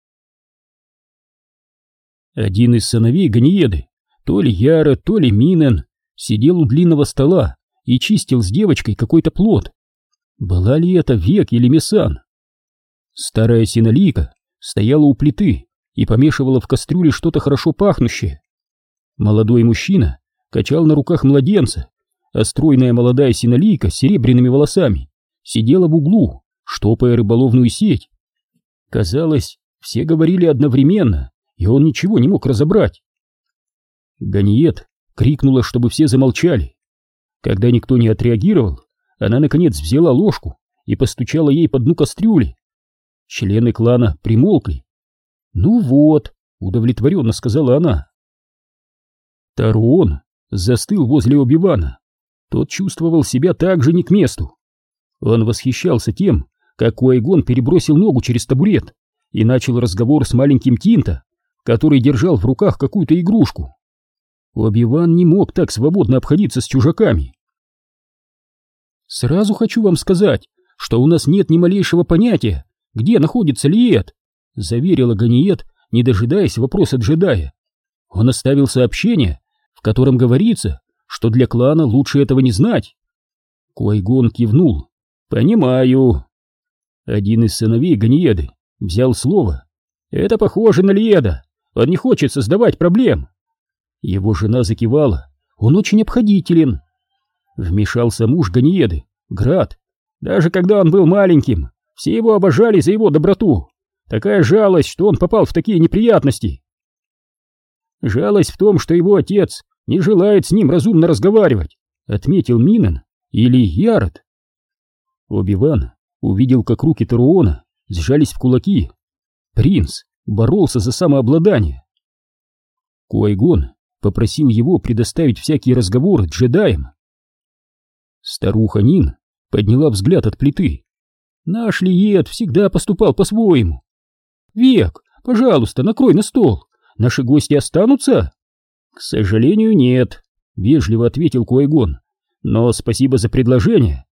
Один из сыновей Ганиеды, то ли Яра, то ли Минен, сидел у длинного стола и чистил с девочкой какой-то плод. Была ли это Век или Мессан? Старая синолийка стояла у плиты и помешивала в кастрюле что-то хорошо пахнущее. Молодой мужчина качал на руках младенца, а стройная молодая синолийка с серебряными волосами сидела в углу, штопая рыболовную сеть. Казалось, все говорили одновременно, и он ничего не мог разобрать. Ганиет крикнула, чтобы все замолчали. Когда никто не отреагировал, она наконец взяла ложку и постучала ей по дну кастрюли. Члены клана примолкли. «Ну вот», — удовлетворенно сказала она. Таруон застыл возле Оби-Вана. Тот чувствовал себя так же не к месту. Он восхищался тем, как Куайгон перебросил ногу через табурет и начал разговор с маленьким Тинта, который держал в руках какую-то игрушку. Оби-Ван не мог так свободно обходиться с чужаками. «Сразу хочу вам сказать, что у нас нет ни малейшего понятия, где находится Лиет», — заверила Ганиет, не дожидаясь вопроса джедая. Он оставил сообщение, в котором говорится, что для клана лучше этого не знать. Куайгон кивнул. «Понимаю». Один из сыновей Ганиеды взял слово. «Это похоже на Лиеда, он не хочет создавать проблем». Его жена закивала. «Он очень обходителен». Вмешался муж Ганиеды, Град. «Даже когда он был маленьким, все его обожали за его доброту. Такая жалость, что он попал в такие неприятности». «Жалость в том, что его отец не желает с ним разумно разговаривать», — отметил Минен или Ярод. Оби-Ван увидел, как руки Таруона сжались в кулаки. Принц боролся за самообладание. Куайгон попросил его предоставить всякие разговоры джедаям. Старуха Нин подняла взгляд от плиты. «Наш Лиет всегда поступал по-своему. Век, пожалуйста, накрой на стол. Наши гости останутся?» «К сожалению, нет», — вежливо ответил Куайгон. «Но спасибо за предложение».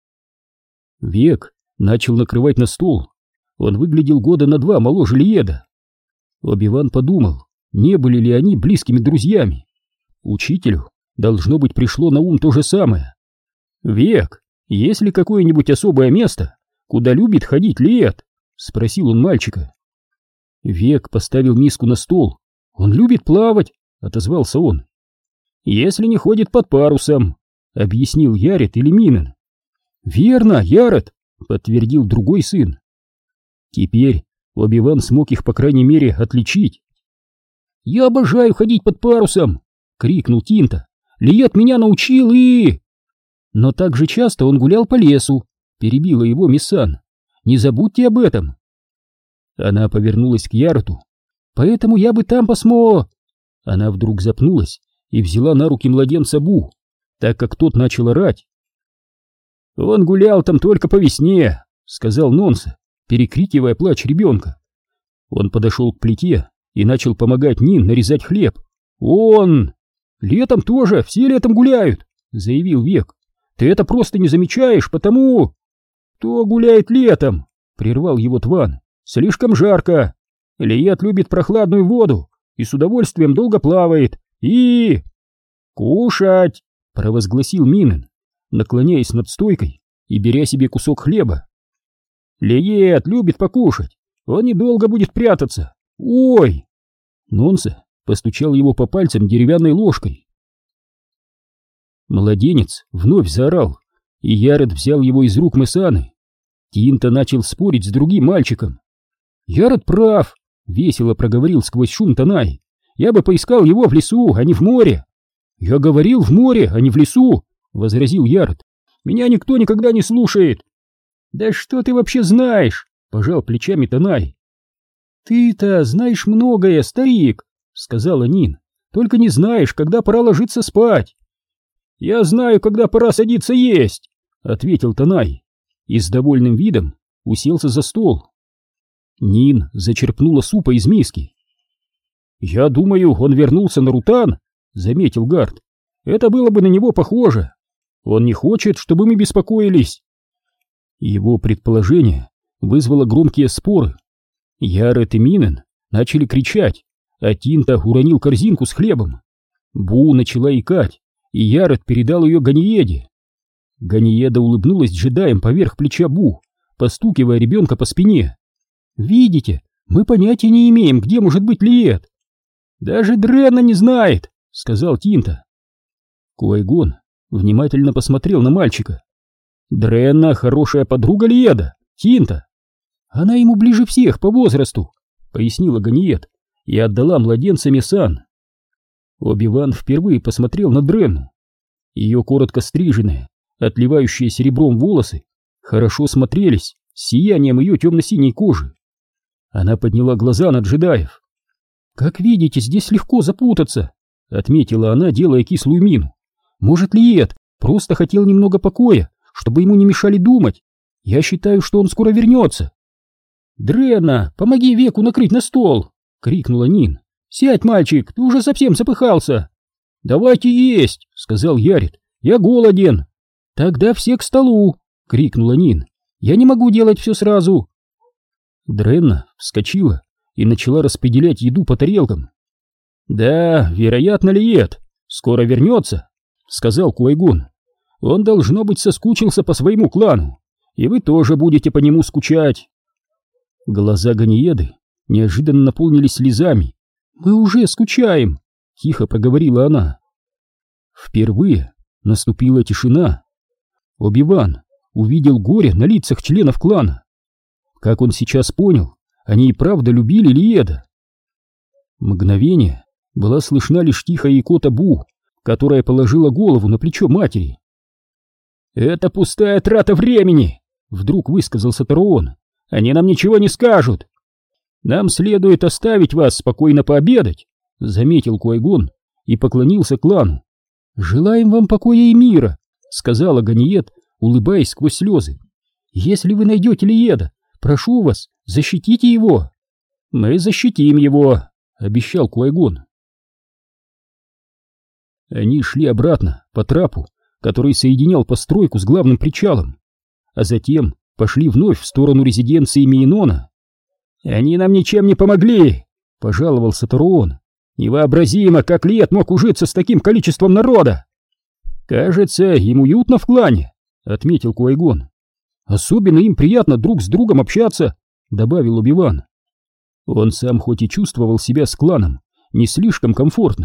Век начал накрывать на стол. Он выглядел года на два моложе Лиеда. Оби-Ван подумал, не были ли они близкими друзьями. Учителю, должно быть, пришло на ум то же самое. «Век, есть ли какое-нибудь особое место, куда любит ходить Лиет?» — спросил он мальчика. Век поставил миску на стол. «Он любит плавать, — отозвался он. «Если не ходит под парусом», — объяснил Яред или Минен. «Верно, Яред», — подтвердил другой сын. Теперь Оби-Ван смог их, по крайней мере, отличить. «Я обожаю ходить под парусом!» — крикнул Тинта. «Лиет меня научил и...» «Но так же часто он гулял по лесу», — перебила его Миссан. «Не забудьте об этом». Она повернулась к Ярету. «Поэтому я бы там посмо...» Она вдруг запнулась и взяла на руки младенца Бу, так как тот начал орать. «Он гулял там только по весне», — сказал Нонса, перекрикивая плач ребенка. Он подошел к плите и начал помогать Нин нарезать хлеб. «Он... летом тоже, все летом гуляют», — заявил Век. «Ты это просто не замечаешь, потому...» «Кто гуляет летом?» — прервал его Тван. «Слишком жарко. Лиет любит прохладную воду и с удовольствием долго плавает. И...» «Кушать!» — провозгласил Минен, наклоняясь над стойкой и беря себе кусок хлеба. «Лиет любит покушать. Он недолго будет прятаться. Ой!» Нонса постучал его по пальцам деревянной ложкой. Младенец вновь заорал, и Яред взял его из рук Мессаны. Тинта начал спорить с другим мальчиком. «Яред прав», — весело проговорил сквозь шум Танай. «Я бы поискал его в лесу, а не в море». «Я говорил в море, а не в лесу», — возразил Яред. «Меня никто никогда не слушает». «Да что ты вообще знаешь?» — пожал плечами Танай. «Ты-то знаешь многое, старик», — сказала Нин. «Только не знаешь, когда пора ложиться спать». «Я знаю, когда пора садиться есть», — ответил Танай и с довольным видом уселся за стол. Нин зачерпнула супа из миски. «Я думаю, он вернулся на Рутан», — заметил Гард. «Это было бы на него похоже. Он не хочет, чтобы мы беспокоились». Его предположение вызвало громкие споры. Яред и Минен начали кричать, а Тинта уронил корзинку с хлебом. Бу начала икать, и Яред передал ее Ганиеде. Ганиеда улыбнулась джедаем поверх плеча Бу, постукивая ребенка по спине. «Видите, мы понятия не имеем, где может быть Лиет». «Даже Дренна не знает», — сказал Тинта. Куай-Гон внимательно посмотрел на мальчика. «Дренна хорошая подруга Лиеда, Тинта. Она ему ближе всех по возрасту», — пояснила Ганиед и отдала младенца Мессан. Оби-Ван впервые посмотрел на Дренну. Ее коротко стриженные, отливающие серебром волосы хорошо смотрелись с сиянием ее темно-синей кожи. Она подняла глаза на джедаев. «Как видите, здесь легко запутаться», — отметила она, делая кислую мину. «Может, Лиет просто хотел немного покоя, чтобы ему не мешали думать. Я считаю, что он скоро вернется». «Дренна, помоги Веку накрыть на стол!» — крикнула Нин. «Сядь, мальчик, ты уже совсем запыхался!» «Давайте есть!» — сказал Яред. «Я голоден!» «Тогда все к столу!» — крикнула Нин. «Я не могу делать все сразу!» Дренна вскочила и начала распределять еду по тарелкам. «Да, вероятно, Лиет скоро вернется», — сказал Куай-Гон. «Он, должно быть, соскучился по своему клану, и вы тоже будете по нему скучать». Глаза Ганиеды неожиданно наполнились слезами. «Мы уже скучаем», — тихо проговорила она. Впервые наступила тишина. Оби-Ван увидел горе на лицах членов клана. Как он сейчас понял, они и правда любили Лиеда. Мгновение была слышна лишь тихая икота Бу, которая положила голову на плечо матери. «Это пустая трата времени!» — вдруг высказался Таруон. «Они нам ничего не скажут!» «Нам следует оставить вас спокойно пообедать», — заметил Куай-Гон и поклонился клану. «Желаем вам покоя и мира», — сказала Ганиед, улыбаясь сквозь слезы. «Если вы найдете Лиеда, прошу вас, защитите его». «Мы защитим его», — обещал Куай-Гон. Они шли обратно по трапу, который соединял постройку с главным причалом, а затем пошли вновь в сторону резиденции Миенона. «Они нам ничем не помогли», — пожаловался Таруон. «Невообразимо, как Лиет мог ужиться с таким количеством народа!» «Кажется, им уютно в клане», — отметил Куай-Гон. «Особенно им приятно друг с другом общаться», — добавил Оби-Ван. Он сам хоть и чувствовал себя с кланом не слишком комфортно,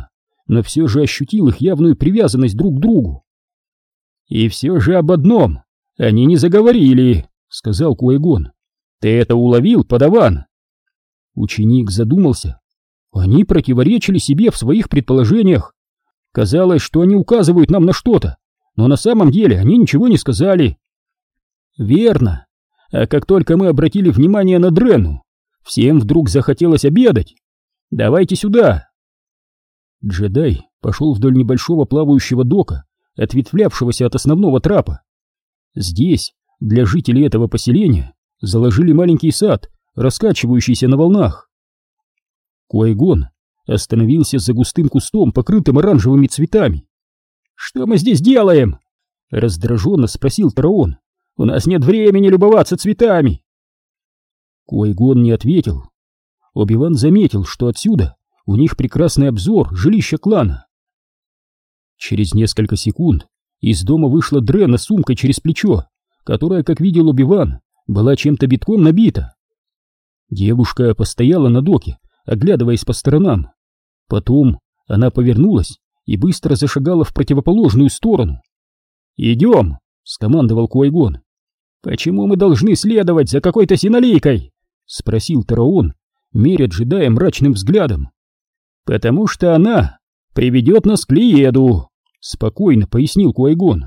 но все же ощутил их явную привязанность друг к другу. «И все же об одном они не заговорили», — сказал Куай-Гон. «Ты это уловил, подаван?» Ученик задумался. Они противоречили себе в своих предположениях. Казалось, что они указывают нам на что-то, но на самом деле они ничего не сказали. «Верно. А как только мы обратили внимание на Дренну, всем вдруг захотелось обедать. Давайте сюда!» Джедай пошел вдоль небольшого плавающего дока, ответвлявшегося от основного трапа. Здесь для жителей этого поселения заложили маленький сад, раскачивающийся на волнах. Куай-Гон остановился за густым кустом, покрытым оранжевыми цветами. «Что мы здесь делаем?» — раздраженно спросил Тараон. «У нас нет времени любоваться цветами!» Куай-Гон не ответил. Оби-Ван заметил, что отсюда у них прекрасный обзор жилища клана. Через несколько секунд из дома вышла Дренна с сумкой через плечо, которая, как видел Оби-Ван, была чем-то битком набита. Девушка постояла на доке, оглядываясь по сторонам. Потом она повернулась и быстро зашагала в противоположную сторону. «Идем!» — скомандовал Куай-Гон. «Почему мы должны следовать за какой-то синолийкой?» — спросил Тараон, меря джедая мрачным взглядом. «Потому что она приведет нас к Лиеду», — спокойно пояснил Куай-Гон.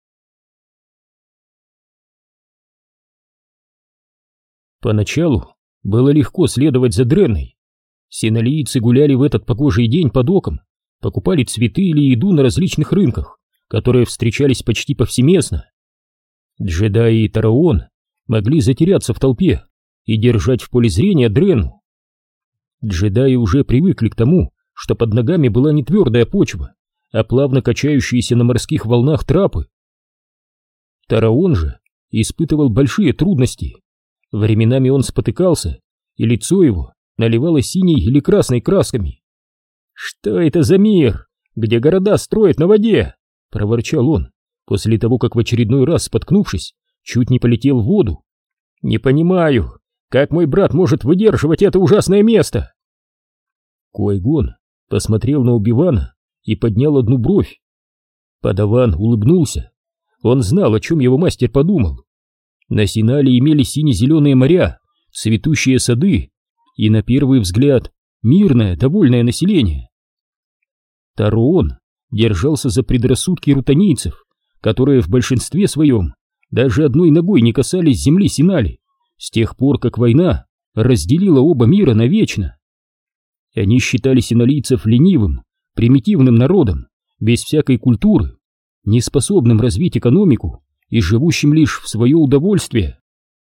Поначалу было легко следовать за Дренной. Синолийцы гуляли в этот погожий день по докам, покупали цветы или еду на различных рынках, которые встречались почти повсеместно. Джедаи и Тараон могли затеряться в толпе и держать в поле зрения Дренну. Джедаи уже привыкли к тому, что под ногами была не твердая почва, а плавно качающиеся на морских волнах трапы. Тараон же испытывал большие трудности. Временами он спотыкался, и лицо его наливалось синей или красной красками. «Что это за мир, где города строят на воде?» — проворчал он, после того, как в очередной раз, споткнувшись, чуть не полетел в воду. «Не понимаю, как мой брат может выдерживать это ужасное место?» Куай-Гон посмотрел на Оби-Вана и поднял одну бровь. Падаван улыбнулся. Он знал, о чем его мастер подумал. На Синале имели сине-зеленые моря, цветущие сады и, на первый взгляд, мирное, довольное население. Тараон держался за предрассудки рутанийцев, которые в большинстве своем даже одной ногой не касались земли Синали, с тех пор, как война разделила оба мира навечно. Они считали синалийцев ленивым, примитивным народом, без всякой культуры, неспособным развить экономику и живущим лишь в свое удовольствие.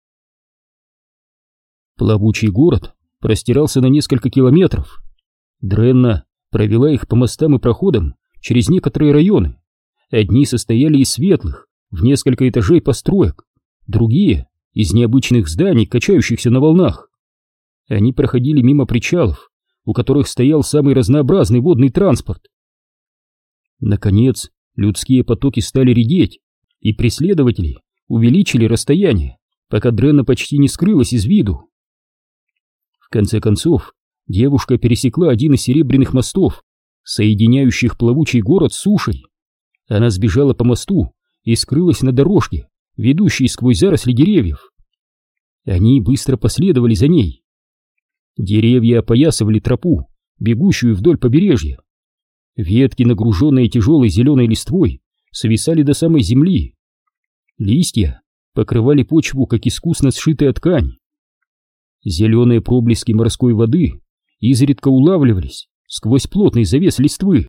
Плавучий город простирался на несколько километров. Дренна провела их по мостам и проходам через некоторые районы. Одни состояли из светлых, в несколько этажей построек, другие — из необычных зданий, качающихся на волнах. Они проходили мимо причалов, у которых стоял самый разнообразный водный транспорт. Наконец, людские потоки стали редеть, и преследователи увеличили расстояние, пока Дренна почти не скрылась из виду. В конце концов, девушка пересекла один из серебряных мостов, соединяющих плавучий город с сушей. Она сбежала по мосту и скрылась на дорожке, ведущей сквозь заросли деревьев. Они быстро последовали за ней. Деревья опоясывали тропу, бегущую вдоль побережья. Ветки, нагруженные тяжелой зеленой листвой, свисали до самой земли. Листья покрывали почву, как искусно сшитая ткань. Зеленые проблески морской воды изредка улавливались сквозь плотный завес листвы.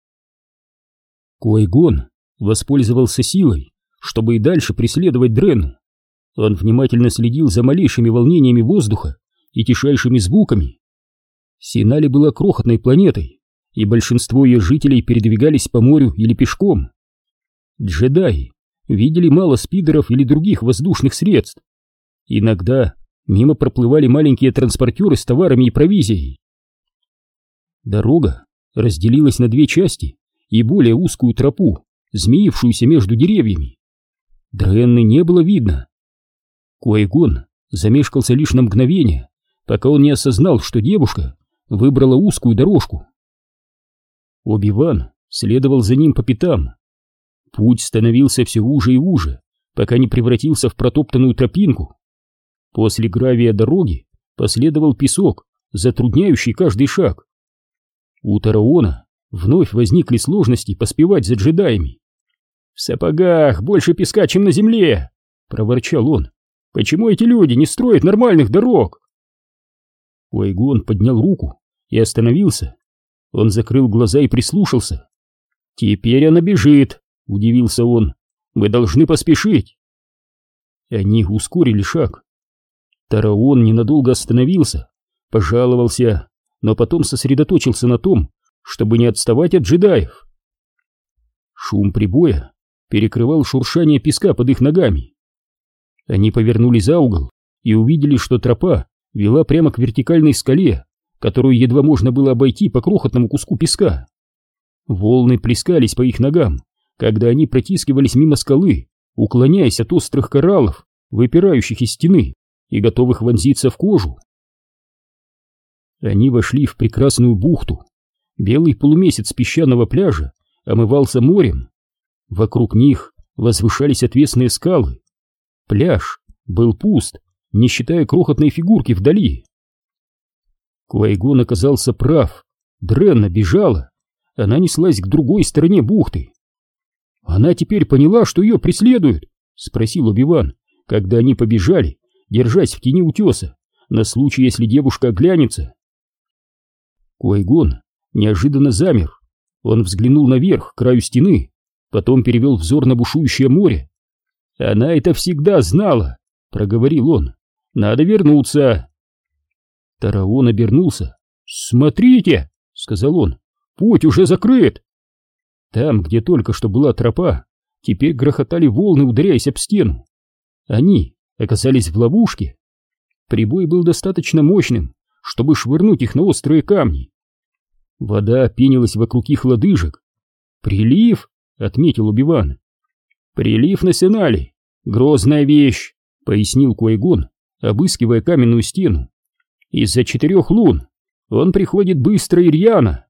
Куай-Гон воспользовался силой, чтобы и дальше преследовать Дренну. Он внимательно следил за малейшими волнениями воздуха и тишайшими звуками. Синали была крохотной планетой, и большинство ее жителей передвигались по морю или пешком. Джедаи видели мало спидеров или других воздушных средств. Иногда мимо проплывали маленькие транспортеры с товарами и провизией. Дорога разделилась на две части и более узкую тропу, змеившуюся между деревьями. Дренны не было видно. Куай-Гон замешкался лишь на мгновение, пока он не осознал, что девушка выбрала узкую дорожку. Оби-Ван следовал за ним по пятам. Путь становился все уже и уже, пока не превратился в протоптанную тропинку. После гравия дороги последовал песок, затрудняющий каждый шаг. У Тараона вновь возникли сложности поспевать за джедаями. «В сапогах больше песка, чем на земле!» — проворчал он. «Почему эти люди не строят нормальных дорог?» Qui-Gon поднял руку и остановился. Он закрыл глаза и прислушался. «Теперь она бежит», — удивился он. «Мы должны поспешить». Они ускорили шаг. Тараон ненадолго остановился, пожаловался, но потом сосредоточился на том, чтобы не отставать от джедаев. Шум прибоя перекрывал шуршание песка под их ногами. Они повернули за угол и увидели, что тропа вела прямо к вертикальной скале, которую едва можно было обойти по крохотному куску песка. Волны плескались по их ногам, когда они протискивались мимо скалы, уклоняясь от острых кораллов, выпирающих из стены и готовых вонзиться в кожу. Они вошли в прекрасную бухту. Белый полумесяц песчаного пляжа омывался морем. Вокруг них возвышались отвесные скалы. Пляж был пуст, не считая крохотной фигурки вдали. Qui-Gon оказался прав. Дренна бежала. Она неслась к другой стороне бухты. «Она теперь поняла, что ее преследуют?» — спросил Оби-Ван, когда они побежали, держась в тени утеса, на случай, если девушка оглянется. Qui-Gon неожиданно замер. Он взглянул наверх, к краю стены, потом перевел взор на бушующее море. «Она это всегда знала», — проговорил он. «Надо вернуться». Тараон обернулся. «Смотрите», — сказал он, — «путь уже закрыт». Там, где только что была тропа, теперь грохотали волны, ударяясь об стену. Они оказались в ловушке. Прибой был достаточно мощным, чтобы швырнуть их на острые камни. Вода пенилась вокруг их лодыжек. «Прилив», — отметил Оби-Ван. «Прилив на Сенале. Грозная вещь», — пояснил Qui-Gon, обыскивая каменную стену. «Из-за четырех лун он приходит быстро и рьяно».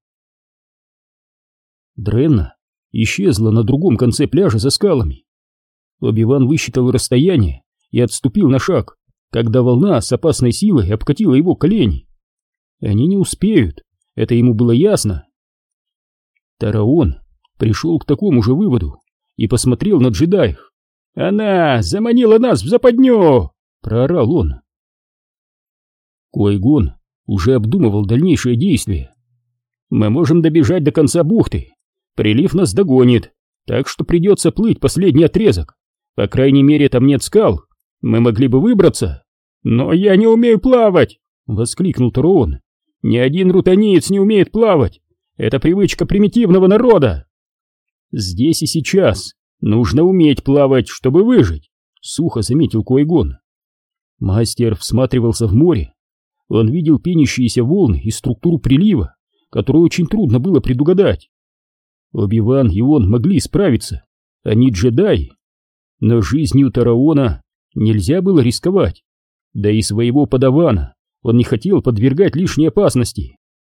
Дренна исчезла на другом конце пляжа за скалами. Оби-Ван высчитал расстояние и отступил на шаг, когда волна с опасной силой обкатила его колени. Они не успеют, это ему было ясно. Тараон пришел к такому же выводу и посмотрел на джедаев. «Она заманила нас в западню!» — проорал он. Qui-Gon уже обдумывал дальнейшие действия. «Мы можем добежать до конца бухты. Прилив нас догонит, так что придется плыть последний отрезок. По крайней мере, там нет скал. Мы могли бы выбраться». «Но я не умею плавать!» — воскликнул Тараон. «Ни один рутаниец не умеет плавать. Это привычка примитивного народа». «Здесь и сейчас нужно уметь плавать, чтобы выжить», — сухо заметил Qui-Gon. Мастер всматривался в море. Он видел пенящиеся волны и структуру прилива, которую очень трудно было предугадать. Оби-Ван и он могли справиться, они джедаи. Но жизнью Тараона нельзя было рисковать, да и своего подавана он не хотел подвергать лишней опасности.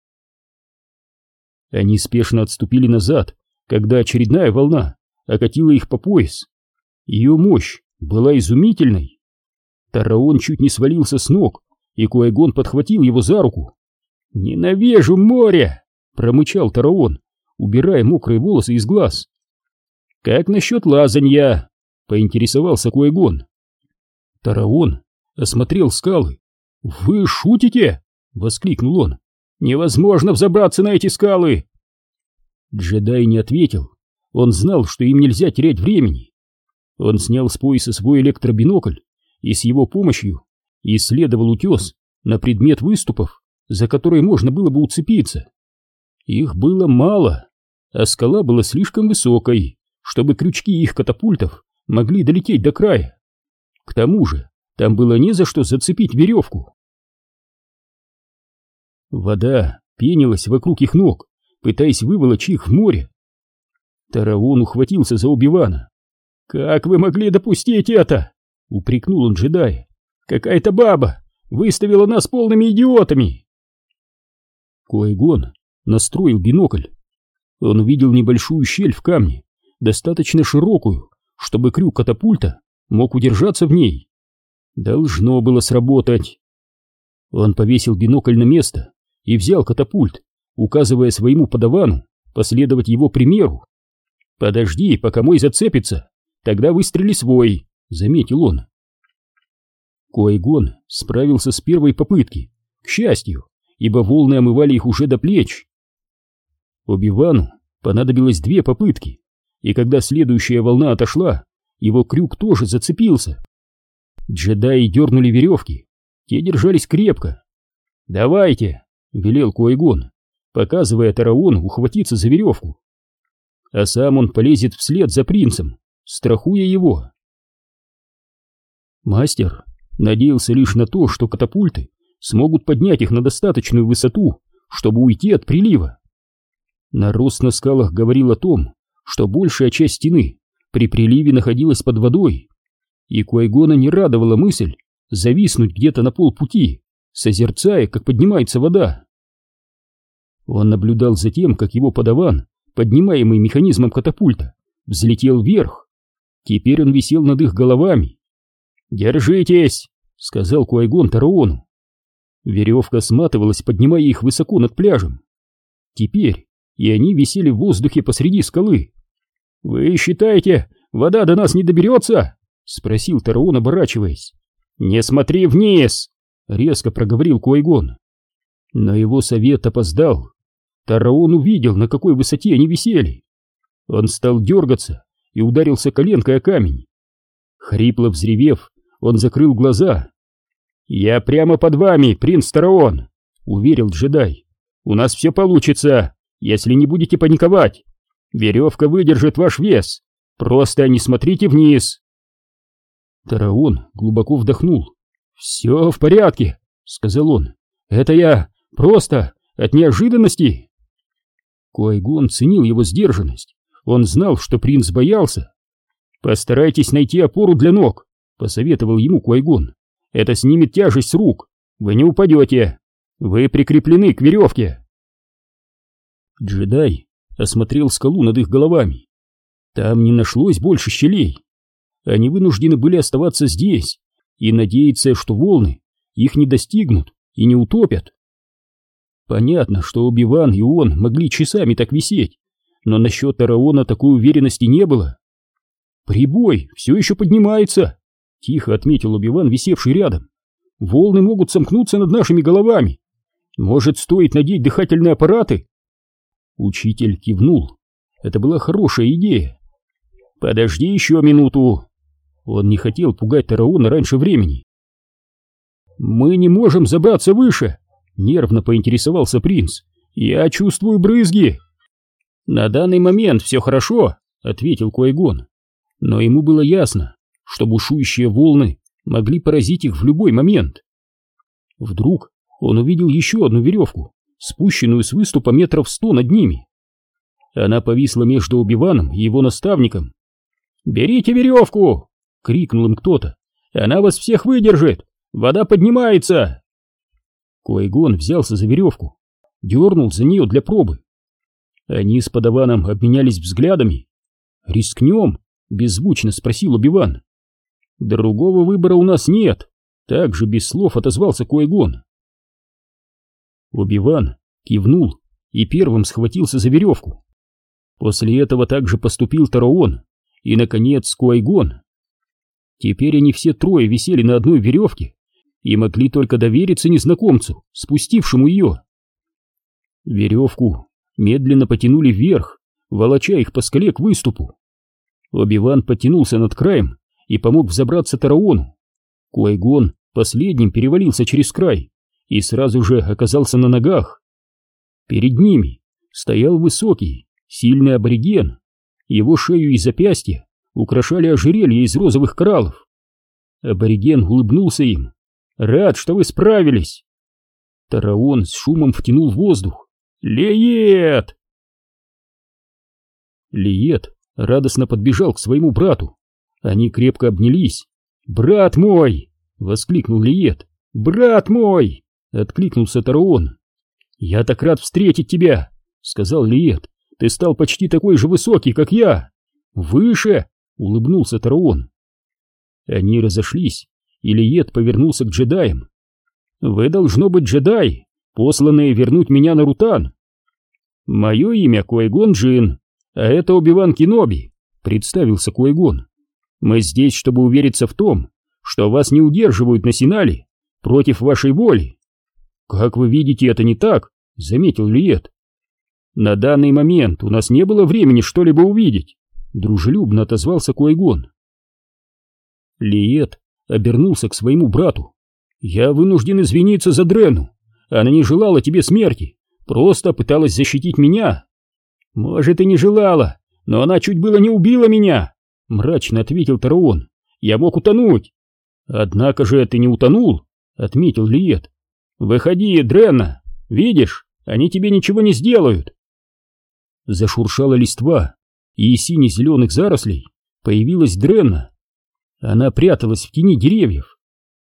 Они спешно отступили назад, когда очередная волна окатила их по пояс. Ее мощь была изумительной. Тараон чуть не свалился с ног, и Qui-Gon подхватил его за руку. «Ненавижу море!» — промычал Тараон, убирая мокрые волосы из глаз. «Как насчет лазанья?» — поинтересовался Qui-Gon. Тараон осмотрел скалы. «Вы шутите?» — воскликнул он. «Невозможно взобраться на эти скалы!» Джедай не ответил. Он знал, что им нельзя терять времени. Он снял с пояса свой электробинокль и с его помощью исследовал утес на предмет выступов, за которые можно было бы уцепиться. Их было мало, а скала была слишком высокой, чтобы крючки их катапультов могли долететь до края. К тому же там было не за что зацепить веревку. Вода пенилась вокруг их ног, пытаясь выволочь их в море. Тараон ухватился за Оби-Вана. «Как вы могли допустить это?» — упрекнул он джедая. «Какая-то баба выставила нас полными идиотами!» Qui-Gon настроил бинокль. Он увидел небольшую щель в камне, достаточно широкую, чтобы крюк катапульта мог удержаться в ней. Должно было сработать. Он повесил бинокль на место и взял катапульт, указывая своему подавану последовать его примеру. «Подожди, пока мой зацепится, тогда выстрели свой», — заметил он. Ки-Гон справился с первой попытки, к счастью, ибо волны омывали их уже до плеч. Оби-Вану понадобилось две попытки, и когда следующая волна отошла, его крюк тоже зацепился. Джедаи дернули веревки, те держались крепко. «Давайте», — велел Ки-Гон, показывая Тараону ухватиться за веревку. А сам он полезет вслед за принцем, страхуя его. Мастер надеялся лишь на то, что катапульты смогут поднять их на достаточную высоту, чтобы уйти от прилива. Нарост на скалах говорил о том, что большая часть стены при приливе находилась под водой, и Ки-Гона не радовала мысль зависнуть где-то на полпути, созерцая, как поднимается вода. Он наблюдал за тем, как его подаван, поднимаемый механизмом катапульта, взлетел вверх. Теперь он висел над их головами. «Держитесь!» — сказал Ки-Гон Тараону. Веревка сматывалась, поднимая их высоко над пляжем. Теперь и они висели в воздухе посреди скалы. «Вы считаете, вода до нас не доберется?» — спросил Тараон, оборачиваясь. «Не смотри вниз!» — резко проговорил Ки-Гон. Но его совет опоздал. Тараон увидел, на какой высоте они висели. Он стал дергаться и ударился коленкой о камень. Хрипло взревев, он закрыл глаза. «Я прямо под вами, принц Тараон», — уверил джедай. «У нас все получится, если не будете паниковать. Веревка выдержит ваш вес. Просто не смотрите вниз». Тараон глубоко вдохнул. «Все в порядке», — сказал он. «Это я просто от неожиданности». Ки-Гон ценил его сдержанность. Он знал, что принц боялся. «Постарайтесь найти опору для ног», — посоветовал ему Ки-Гон. «Это снимет тяжесть с рук. Вы не упадете. Вы прикреплены к веревке». Джедай осмотрел скалу над их головами. Там не нашлось больше щелей. Они вынуждены были оставаться здесь и надеяться, что волны их не достигнут и не утопят. Понятно, что Оби-Ван и он могли часами так висеть, но насчет Тараона такой уверенности не было. «Прибой все еще поднимается», — тихо отметил Оби-Ван, висевший рядом. «Волны могут сомкнуться над нашими головами. Может, стоит надеть дыхательные аппараты?» Учитель кивнул. Это была хорошая идея. «Подожди еще минуту». Он не хотел пугать Тараона раньше времени. «Мы не можем забраться выше», — нервно поинтересовался принц. «Я чувствую брызги». «На данный момент все хорошо», — ответил Ки-Гон. Но ему было ясно, что бушующие волны могли поразить их в любой момент. Вдруг он увидел еще одну веревку, спущенную с выступа метров сто над ними. Она повисла между Оби-Ваном и его наставником. «Берите веревку!» — крикнул им кто-то. «Она вас всех выдержит! Вода поднимается!» Ки-Гон взялся за веревку, дернул за нее для пробы. Они с подаваном обменялись взглядами. «Рискнем?» — беззвучно спросил Оби-Ван. «Другого выбора у нас нет», — также без слов отозвался Ки-Гон. Оби-Ван кивнул и первым схватился за веревку. После этого также поступил Тараон и, наконец, Ки-Гон. Теперь они все трое висели на одной веревке и могли только довериться незнакомцу, спустившему ее. Веревку медленно потянули вверх, волоча их по скале к выступу. Оби-Ван подтянулся над краем и помог взобраться Тараону. Ки-Гон последним перевалился через край и сразу же оказался на ногах. Перед ними стоял высокий, сильный абориген. Его шею и запястья украшали ожерелья из розовых кораллов. Абориген улыбнулся им. «Рад, что вы справились!» Тараон с шумом втянул воздух. «Лиет!» Лиет радостно подбежал к своему брату. Они крепко обнялись. «Брат мой!» — воскликнул Лиет. «Брат мой!» — откликнулся Тараон. «Я так рад встретить тебя!» — сказал Лиет. Ты стал почти такой же высокий, как я. Выше, улыбнулся Тараон. Они разошлись, и Лиет повернулся к джедаям. Вы, должно быть, джедай, посланные вернуть меня на Рутан. Мое имя Куай-Гон Джин, а это Оби-Ван Кеноби, представился Куай-Гон. Мы здесь, чтобы увериться в том, что вас не удерживают на Синале против вашей воли. Как вы видите, это не так, заметил Лиет. На данный момент у нас не было времени что-либо увидеть, дружелюбно отозвался Куай-Гон. Лиет обернулся к своему брату. Я вынужден извиниться за Дрену. Она не желала тебе смерти, просто пыталась защитить меня. Может, и не желала, но она чуть было не убила меня, мрачно ответил Тараон. Я мог утонуть. Однако же ты не утонул, отметил Лиет. Выходи, Дрена, видишь, они тебе ничего не сделают. Зашуршала листва, и из сине-зеленых зарослей появилась Дрена. Она пряталась в тени деревьев.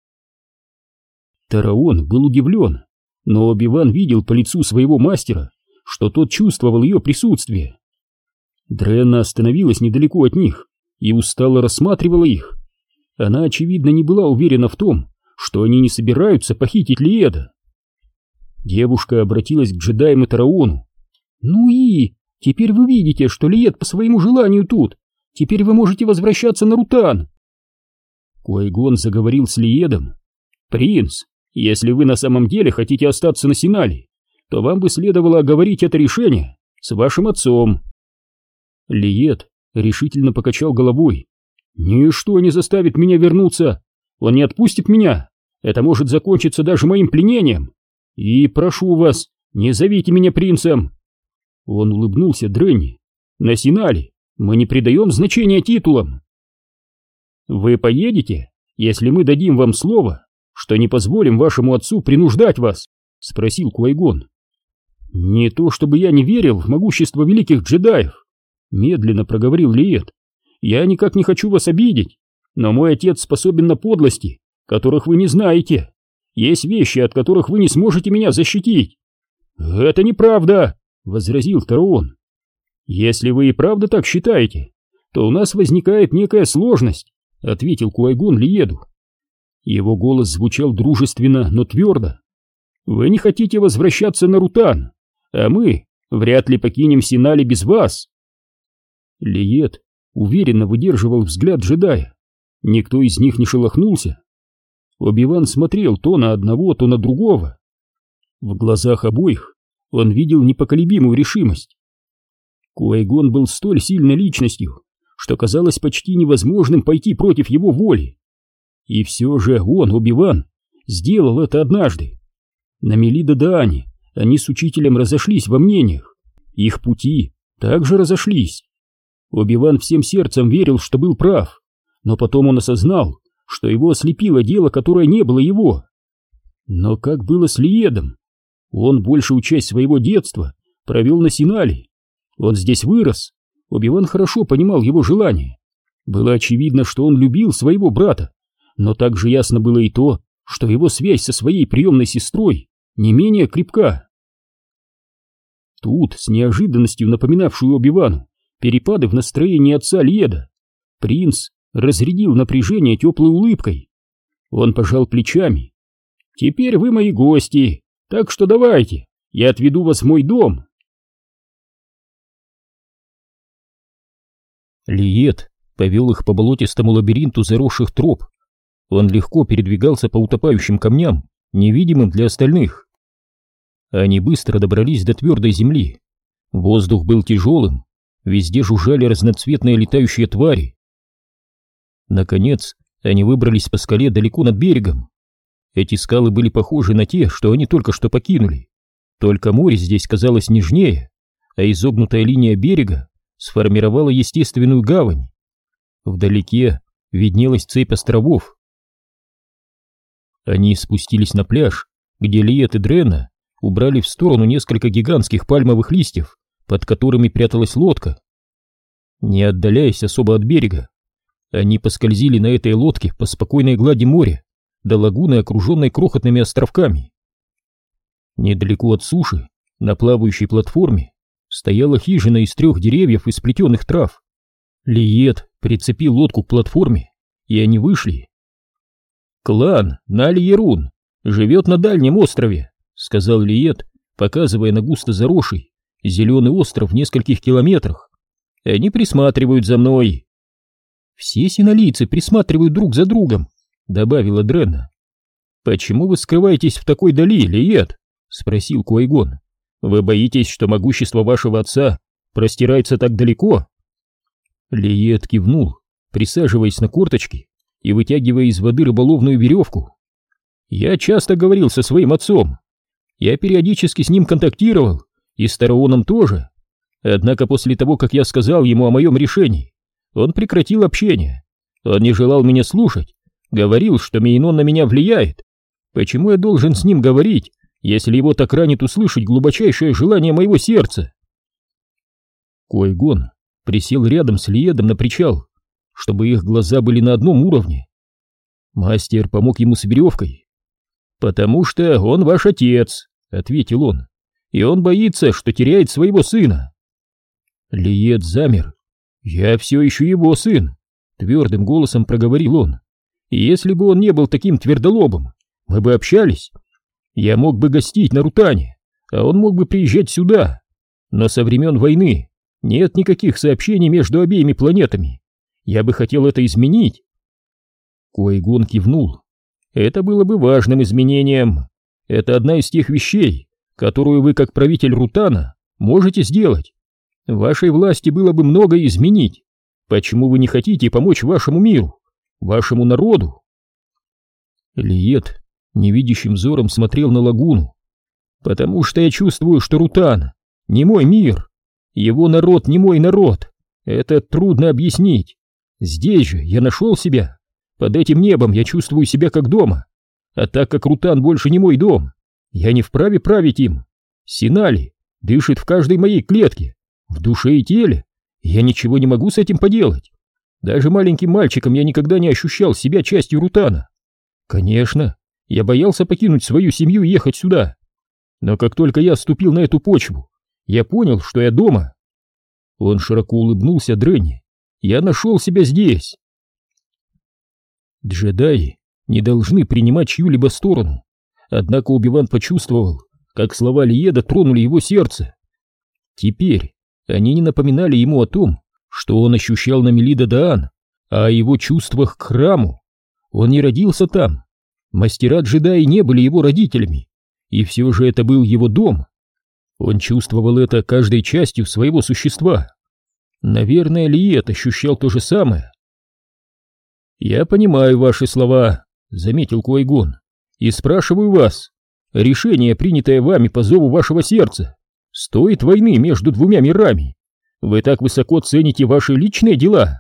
Тараон был удивлен, но Оби-Ван видел по лицу своего мастера, что тот чувствовал ее присутствие. Дрена остановилась недалеко от них и устало рассматривала их. Она, очевидно, не была уверена в том, что они не собираются похитить Лиеда. Девушка обратилась к джедаям и Тараону. «Ну и? Теперь вы видите, что Лиед по своему желанию тут. Теперь вы можете возвращаться на Рутан». Куай-Гон заговорил с Лиедом. «Принц, если вы на самом деле хотите остаться на Синале, то вам бы следовало оговорить это решение с вашим отцом». Лиед решительно покачал головой. «Ничто не заставит меня вернуться. Он не отпустит меня. Это может закончиться даже моим пленением. И прошу вас, не зовите меня принцем». Он улыбнулся Дренни. «На Синале мы не придаем значения титулам». «Вы поедете, если мы дадим вам слово, что не позволим вашему отцу принуждать вас?» — спросил Куай-Гон. «Не то чтобы я не верил в могущество великих джедаев», — медленно проговорил Лиет. «Я никак не хочу вас обидеть, но мой отец способен на подлости, которых вы не знаете. Есть вещи, от которых вы не сможете меня защитить». «Это неправда», — возразил Тараон. «Если вы и правда так считаете, то у нас возникает некая сложность», — ответил Куай-Гон Лиеду. Его голос звучал дружественно, но твердо. «Вы не хотите возвращаться на Рутан, а мы вряд ли покинем Синале без вас». Лиед уверенно выдерживал взгляд джедая. Никто из них не шелохнулся. Оби-Ван смотрел то на одного, то на другого. В глазах обоих он видел непоколебимую решимость. Куай-Гон был столь сильной личностью, что казалось почти невозможным пойти против его воли. И все же он, Оби-Ван, сделал это однажды. На Мелидо-Даане они с учителем разошлись во мнениях. Их пути также разошлись. Оби-Ван всем сердцем верил, что был прав, но потом он осознал, что его ослепило дело, которое не было его. Но как было с Лиедом? Он большую часть своего детства провел на Синале. Он здесь вырос. Оби-Ван хорошо понимал его желание. Было очевидно, что он любил своего брата, но также ясно было и то, что его связь со своей приемной сестрой не менее крепка. Тут, с неожиданностью напоминавшую Оби-Вану перепады в настроении отца Лиеда, принц разрядил напряжение теплой улыбкой. Он пожал плечами. «Теперь вы мои гости, так что давайте, я отведу вас в мой дом». Лиед повел их по болотистому лабиринту заросших троп. Он легко передвигался по утопающим камням, невидимым для остальных. Они быстро добрались до твердой земли. Воздух был тяжелым, везде жужжали разноцветные летающие твари. Наконец, они выбрались по скале далеко над берегом. Эти скалы были похожи на те, что они только что покинули. Только море здесь казалось нежнее, а изогнутая линия берега сформировала естественную гавань. Вдалеке виднелась цепь островов. Они спустились на пляж, где Лиет и Дрена убрали в сторону несколько гигантских пальмовых листьев, под которыми пряталась лодка. Не отдаляясь особо от берега, они поскользили на этой лодке по спокойной глади моря до лагуны, окруженной крохотными островками. Недалеко от суши, на плавающей платформе, стояла хижина из трех деревьев и сплетенных трав. Лиет прицепил лодку к платформе, и они вышли. «Клан Наль-Ерун живет на дальнем острове», — сказал Лиет, показывая на густо заросший зеленый остров в нескольких километрах. «Они присматривают за мной». «Все синолийцы присматривают друг за другом», — добавила Дренна. «Почему вы скрываетесь в такой дали, Лиет?» — спросил Куайгон. «Вы боитесь, что могущество вашего отца простирается так далеко?» Лиет кивнул, присаживаясь на корточки и вытягивая из воды рыболовную веревку. «Я часто говорил со своим отцом. Я периодически с ним контактировал, и с Тараоном тоже. Однако после того, как я сказал ему о моем решении, он прекратил общение. Он не желал меня слушать, говорил, что Мейнон на меня влияет. Почему я должен с ним говорить, если его так ранит услышать глубочайшее желание моего сердца?» Куайгон присел рядом с Лиедом на причал, чтобы их глаза были на одном уровне. Мастер помог ему с веревкой. «Потому что он ваш отец», — ответил он, — «и он боится, что теряет своего сына». Лиед замер. «Я все еще его сын», — твердым голосом проговорил он. «И если бы он не был таким твердолобым, мы бы общались. Я мог бы гостить на Рутане, а он мог бы приезжать сюда. Но со времен войны нет никаких сообщений между обеими планетами. Я бы хотел это изменить». Куайгон кивнул. «Это было бы важным изменением. Это одна из тех вещей, которую вы, как правитель Рутана, можете сделать. В вашей власти было бы многое изменить. Почему вы не хотите помочь вашему миру, вашему народу?» Лиет невидящим взором смотрел на лагуну. «Потому что я чувствую, что Рутан не мой мир. Его народ не мой народ. Это трудно объяснить. Здесь же я нашел себя. Под этим небом я чувствую себя как дома. А так как Рутан больше не мой дом, я не вправе править им. Синали дышит в каждой моей клетке, в душе и теле. Я ничего не могу с этим поделать. Даже маленьким мальчиком я никогда не ощущал себя частью Рутана. Конечно, я боялся покинуть свою семью и ехать сюда. Но как только я ступил на эту почву, я понял, что я дома». Он широко улыбнулся Дренне. «Я нашел себя здесь». Джедаи не должны принимать чью-либо сторону. Однако Оби-Ван почувствовал, как слова Лиеда тронули его сердце. Теперь они не напоминали ему о том, что он ощущал на Мелида-Даан, а о его чувствах к храму. Он не родился там. Мастера-джедаи не были его родителями, и все же это был его дом. Он чувствовал это каждой частью своего существа. Наверное, Лиед ощущал то же самое. «Я понимаю ваши слова», — заметил Куайгон, — «и спрашиваю вас, решение, принятое вами по зову вашего сердца, стоит войны между двумя мирами? Вы так высоко цените ваши личные дела?»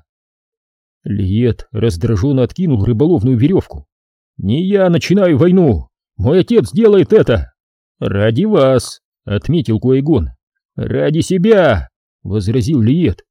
Лиед раздраженно откинул рыболовную веревку. «Не я начинаю войну, мой отец делает это!» «Ради вас», — отметил Куайгон. «Ради себя», — возразил Лиед.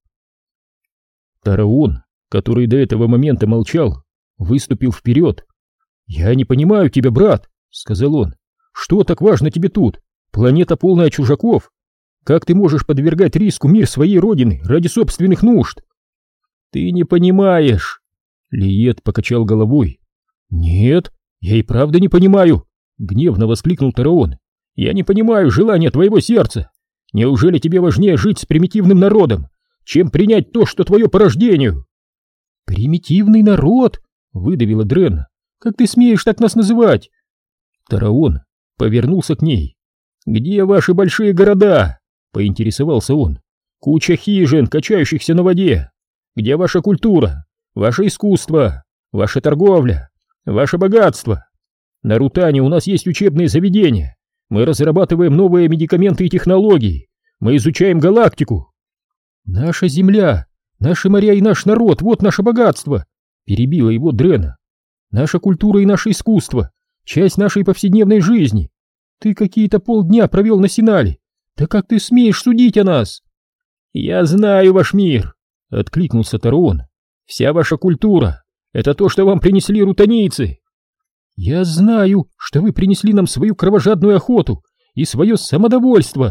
Тараон, который до этого момента молчал, выступил вперед. «Я не понимаю тебя, брат», — сказал он. «Что так важно тебе тут? Планета полная чужаков. Как ты можешь подвергать риску мир своей родины ради собственных нужд?» «Ты не понимаешь», — Лиед покачал головой. «Нет, я и правда не понимаю», — гневно воскликнул Тараон. «Я не понимаю желания твоего сердца. Неужели тебе важнее жить с примитивным народом, чем принять то, что твое по рождению?» «Примитивный народ?» — выдавила Дренна. «Как ты смеешь так нас называть?» Тараон повернулся к ней. «Где ваши большие города?» — поинтересовался он. «Куча хижин, качающихся на воде. Где ваша культура, ваше искусство, ваша торговля, ваше богатство? На Рутане у нас есть учебные заведения. Мы разрабатываем новые медикаменты и технологии. Мы изучаем галактику». «Наша земля, наши моря и наш народ — вот наше богатство», — перебила его Дренна. «Наша культура и наше искусство — часть нашей повседневной жизни. Ты какие-то полдня провел на Синале. Да как ты смеешь судить о нас?» «Я знаю ваш мир», — откликнулся Тараон. «Вся ваша культура — это то, что вам принесли рутанийцы». «Я знаю, что вы принесли нам свою кровожадную охоту и свое самодовольство»,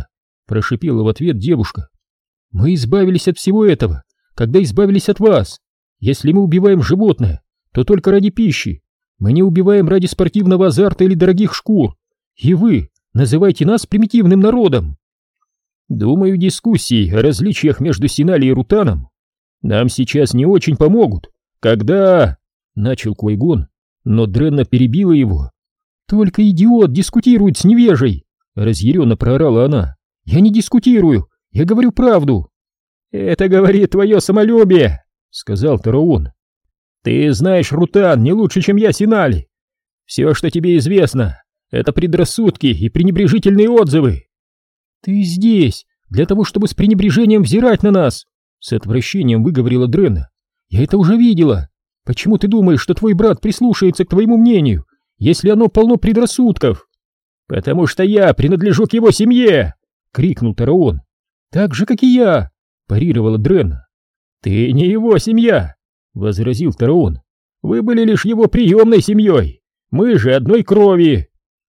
— прошипела в ответ девушка. «Мы избавились от всего этого, когда избавились от вас. Если мы убиваем животное, то только ради пищи. Мы не убиваем ради спортивного азарта или дорогих шкур. И вы называете нас примитивным народом». «Думаю, дискуссии о различиях между Синали и Рутаном нам сейчас не очень помогут, когда...» — начал Квайгон, но Дренна перебила его. «Только идиот дискутирует с невежей!» — разъяренно проорала она. «Я не дискутирую, я говорю правду!» «Это говорит твое самолюбие!» — сказал Тараон. «Ты знаешь Рутан не лучше, чем я Синали. Все, что тебе известно, это предрассудки и пренебрежительные отзывы». «Ты здесь для того, чтобы с пренебрежением взирать на нас!» — с отвращением выговорила Дренна. «Я это уже видела. Почему ты думаешь, что твой брат прислушается к твоему мнению, если оно полно предрассудков?» «Потому что я принадлежу к его семье!» — крикнул Тараон. «Так же, как и я!» — парировала Дренна. «Ты не его семья!» — возразил Тараон. «Вы были лишь его приемной семьей! Мы же одной крови!»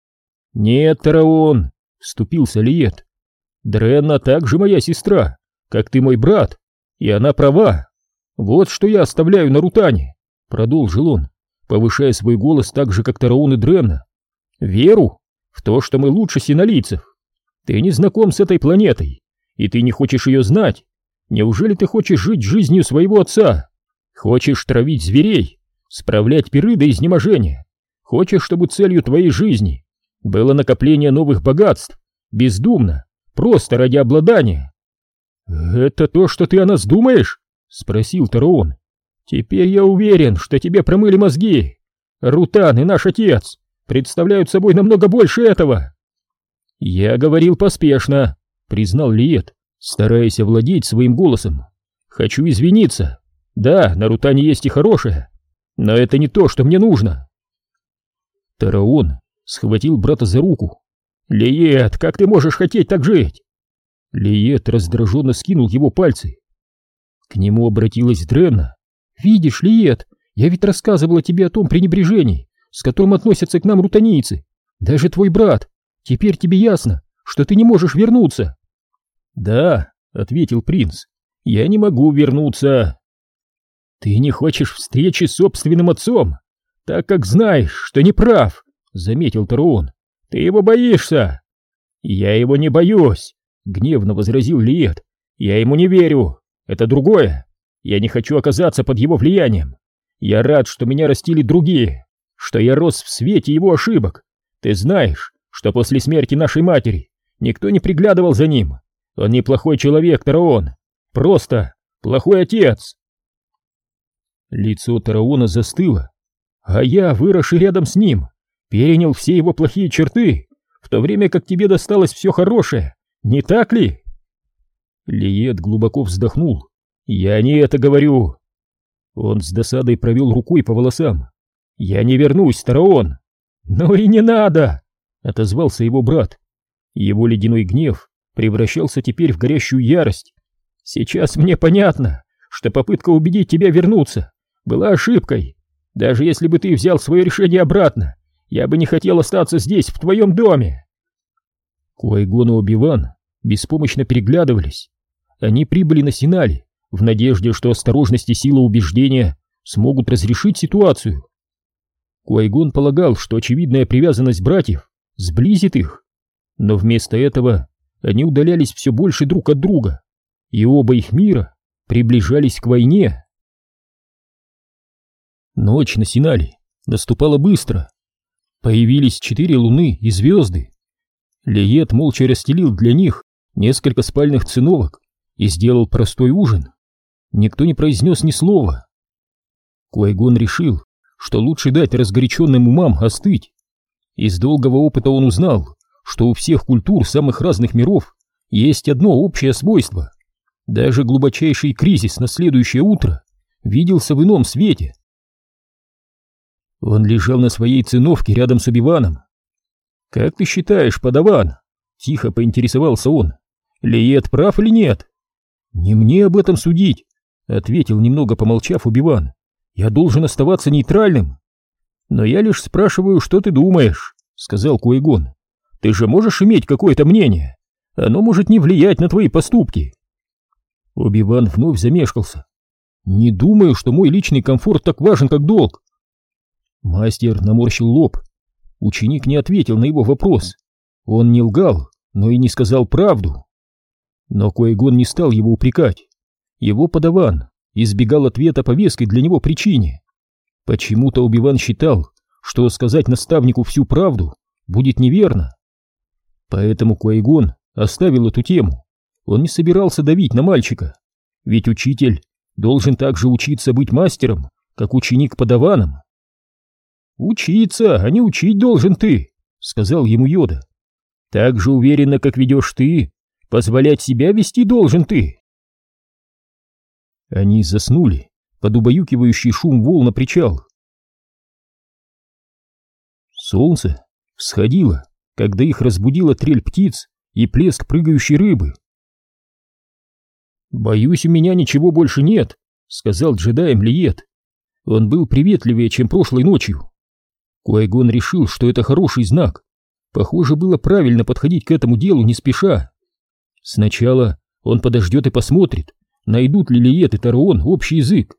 «Нет, Тараон!» — вступился Лиет. «Дренна также моя сестра, как ты мой брат, и она права. Вот что я оставляю на Рутане!» — продолжил он, повышая свой голос так же, как Тараон и Дренна. «Веру в то, что мы лучше синолийцев. Ты не знаком с этой планетой, и ты не хочешь ее знать. Неужели ты хочешь жить жизнью своего отца? Хочешь травить зверей, справлять пиры до изнеможения? Хочешь, чтобы целью твоей жизни было накопление новых богатств, бездумно, просто ради обладания?» «Это то, что ты о нас думаешь?» — спросил Тараон. «Теперь я уверен, что тебе промыли мозги. Рутан и наш отец представляют собой намного больше этого». «Я говорил поспешно», — признал Лиет, стараясь овладеть своим голосом. «Хочу извиниться. Да, на Рутане есть и хорошее, но это не то, что мне нужно». Тараон схватил брата за руку. «Лиет, как ты можешь хотеть так жить?» Лиет раздраженно скинул его пальцы. К нему обратилась Дренна. «Видишь, Лиет, я ведь рассказывала тебе о том пренебрежении, с которым относятся к нам рутанийцы. Даже твой брат. Теперь тебе ясно, что ты не можешь вернуться». «Да», — ответил принц, — «я не могу вернуться». «Ты не хочешь встречи с собственным отцом, так как знаешь, что не прав», — заметил Тараон. «Ты его боишься». «Я его не боюсь», — гневно возразил Лиет. «Я ему не верю. Это другое. Я не хочу оказаться под его влиянием. Я рад, что меня растили другие, что я рос в свете его ошибок. Ты знаешь, что после смерти нашей матери никто не приглядывал за ним. Он неплохой человек, Тараон. Просто плохой отец». Лицо Тараона застыло. «А я, выросший рядом с ним, перенял все его плохие черты, в то время как тебе досталось все хорошее, не так ли?» Лиет глубоко вздохнул. «Я не это говорю». Он с досадой провел рукой по волосам. «Я не вернусь, Тараон». «Ну и не надо!» — отозвался его брат. Его ледяной гнев превращался теперь в горящую ярость. «Сейчас мне понятно, что попытка убедить тебя вернуться была ошибкой. Даже если бы ты взял свое решение обратно, я бы не хотел остаться здесь, в твоем доме». Квайгон и Оби-Ван беспомощно переглядывались. Они прибыли на Синали в надежде, что осторожность и сила убеждения смогут разрешить ситуацию. Квайгон полагал, что очевидная привязанность братьев сблизит их, но вместо этого они удалялись все больше друг от друга, и оба их мира приближались к войне. Ночь на Синале наступала быстро. Появились четыре луны и звезды. Лиет молча расстелил для них несколько спальных циновок и сделал простой ужин. Никто не произнес ни слова. Квайгон решил, что лучше дать разгоряченным умам остыть. Из долгого опыта он узнал, что у всех культур самых разных миров есть одно общее свойство. Даже глубочайший кризис на следующее утро виделся в ином свете. Он лежал на своей циновке рядом с Оби-Ваном. «Как ты считаешь, подаван?» — тихо поинтересовался он. «Лиет прав или нет?» «Не мне об этом судить», — ответил, немного помолчав, Оби-Ван. «Я должен оставаться нейтральным». «Но я лишь спрашиваю, что ты думаешь», — сказал Квайгон. «Ты же можешь иметь какое-то мнение? Оно может не влиять на твои поступки. Оби-Ван вновь замешкался. Не думаю, что мой личный комфорт так важен, как долг. Мастер наморщил лоб. Ученик не ответил на его вопрос. Он не лгал, но и не сказал правду. Но Ки-Гон не стал его упрекать. Его подаван избегал ответа по веской для него причине. Почему-то Оби-Ван считал, что сказать наставнику всю правду будет неверно. Поэтому Ки-Гон оставил эту тему. Он не собирался давить на мальчика, ведь учитель должен также учиться быть мастером, как ученик подаваном. «Учиться, а не учить должен ты», — сказал ему Йода. «Так же уверенно, как ведешь ты, позволять себя вести должен ты». Они заснули под убаюкивающий шум волн на причал. Солнце всходило, когда их разбудила трель птиц и плеск прыгающей рыбы. «Боюсь, у меня ничего больше нет», — сказал джедаем Лиет. Он был приветливее, чем прошлой ночью. Ки-Гон решил, что это хороший знак. Похоже, было правильно подходить к этому делу не спеша. Сначала он подождет и посмотрит, найдут ли Лиет и Тараон общий язык.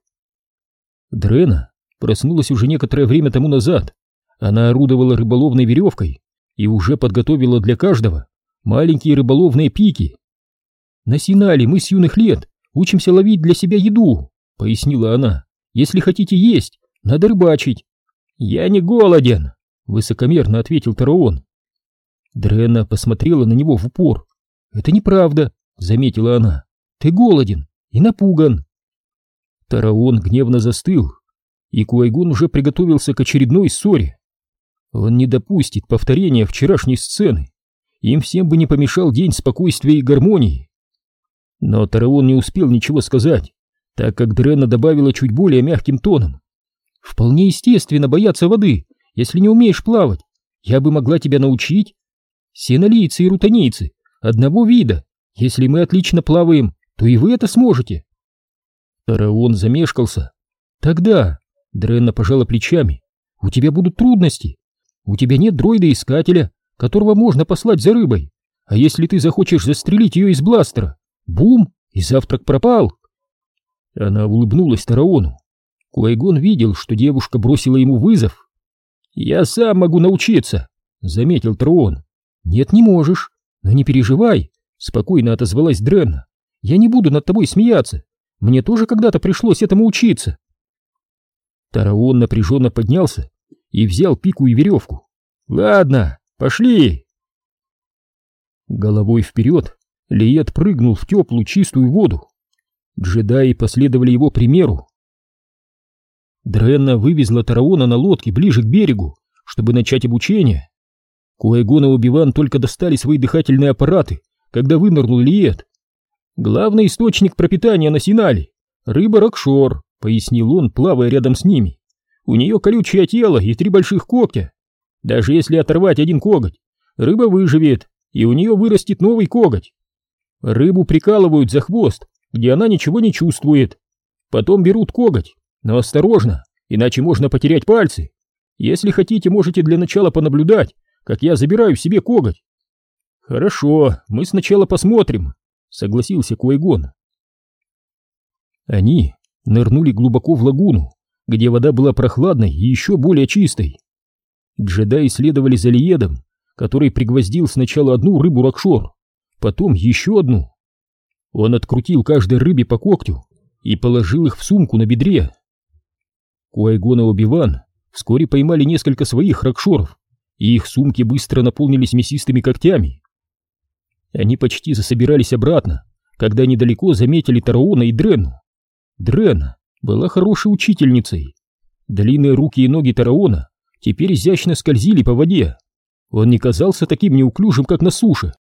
Дрена проснулась уже некоторое время тому назад. Она орудовала рыболовной веревкой и уже подготовила для каждого маленькие рыболовные пики. «На Синале мы с юных лет учимся ловить для себя еду», — пояснила она. «Если хотите есть, надо рыбачить». «Я не голоден», — высокомерно ответил Тараон. Дрена посмотрела на него в упор. «Это неправда», — заметила она. «Ты голоден и напуган». Тараон гневно застыл, и Ки-Гон уже приготовился к очередной ссоре. Он не допустит повторения вчерашней сцены. Им всем бы не помешал день спокойствия и гармонии. Но Тараон не успел ничего сказать, так как Дрена добавила чуть более мягким тоном. «Вполне естественно бояться воды, если не умеешь плавать. Я бы могла тебя научить. Синолийцы и рутанийцы одного вида. Если мы отлично плаваем, то и вы это сможете». Тараон замешкался. «Тогда», — Дрена пожала плечами, — «у тебя будут трудности. У тебя нет дроида-искателя, которого можно послать за рыбой. А если ты захочешь застрелить ее из бластера, бум, и завтрак пропал». Она улыбнулась Тараону. Ки-Гон видел, что девушка бросила ему вызов. «Я сам могу научиться», — заметил Тараон. «Нет, не можешь. Но не переживай», — спокойно отозвалась Дрена. «Я не буду над тобой смеяться. Мне тоже когда-то пришлось этому учиться». Тараон напряженно поднялся и взял пику и веревку. «Ладно, пошли!» Головой вперед Лиет прыгнул в теплую чистую воду. Джедаи последовали его примеру. Дренна вывезла Тараона на лодке ближе к берегу, чтобы начать обучение. Ки-Гон и Оби-Ван только достали свои дыхательные аппараты, когда вынырнул Лиет. «Главный источник пропитания на Синале — рыба Рокшор», — пояснил он, плавая рядом с ними. «У нее колючее тело и три больших когтя. Даже если оторвать один коготь, рыба выживет, и у нее вырастет новый коготь. Рыбу прикалывают за хвост, где она ничего не чувствует. Потом берут коготь, но осторожно, иначе можно потерять пальцы. Если хотите, можете для начала понаблюдать, как я забираю себе коготь». «Хорошо, мы сначала посмотрим», — согласился Ки-Гон. Они нырнули глубоко в лагуну, где вода была прохладной и еще более чистой. Джедаи следовали за Лиедом, который пригвоздил сначала одну рыбу Рокшор, потом еще одну. Он открутил каждой рыбе по когтю и положил их в сумку на бедре. Ки-Гон и Оби-Ван вскоре поймали несколько своих Рокшоров, и их сумки быстро наполнились мясистыми когтями. Они почти засобирались обратно, когда недалеко заметили Тараона и Дренну. Дренна была хорошей учительницей. Длинные руки и ноги Тараона теперь изящно скользили по воде. Он не казался таким неуклюжим, как на суше.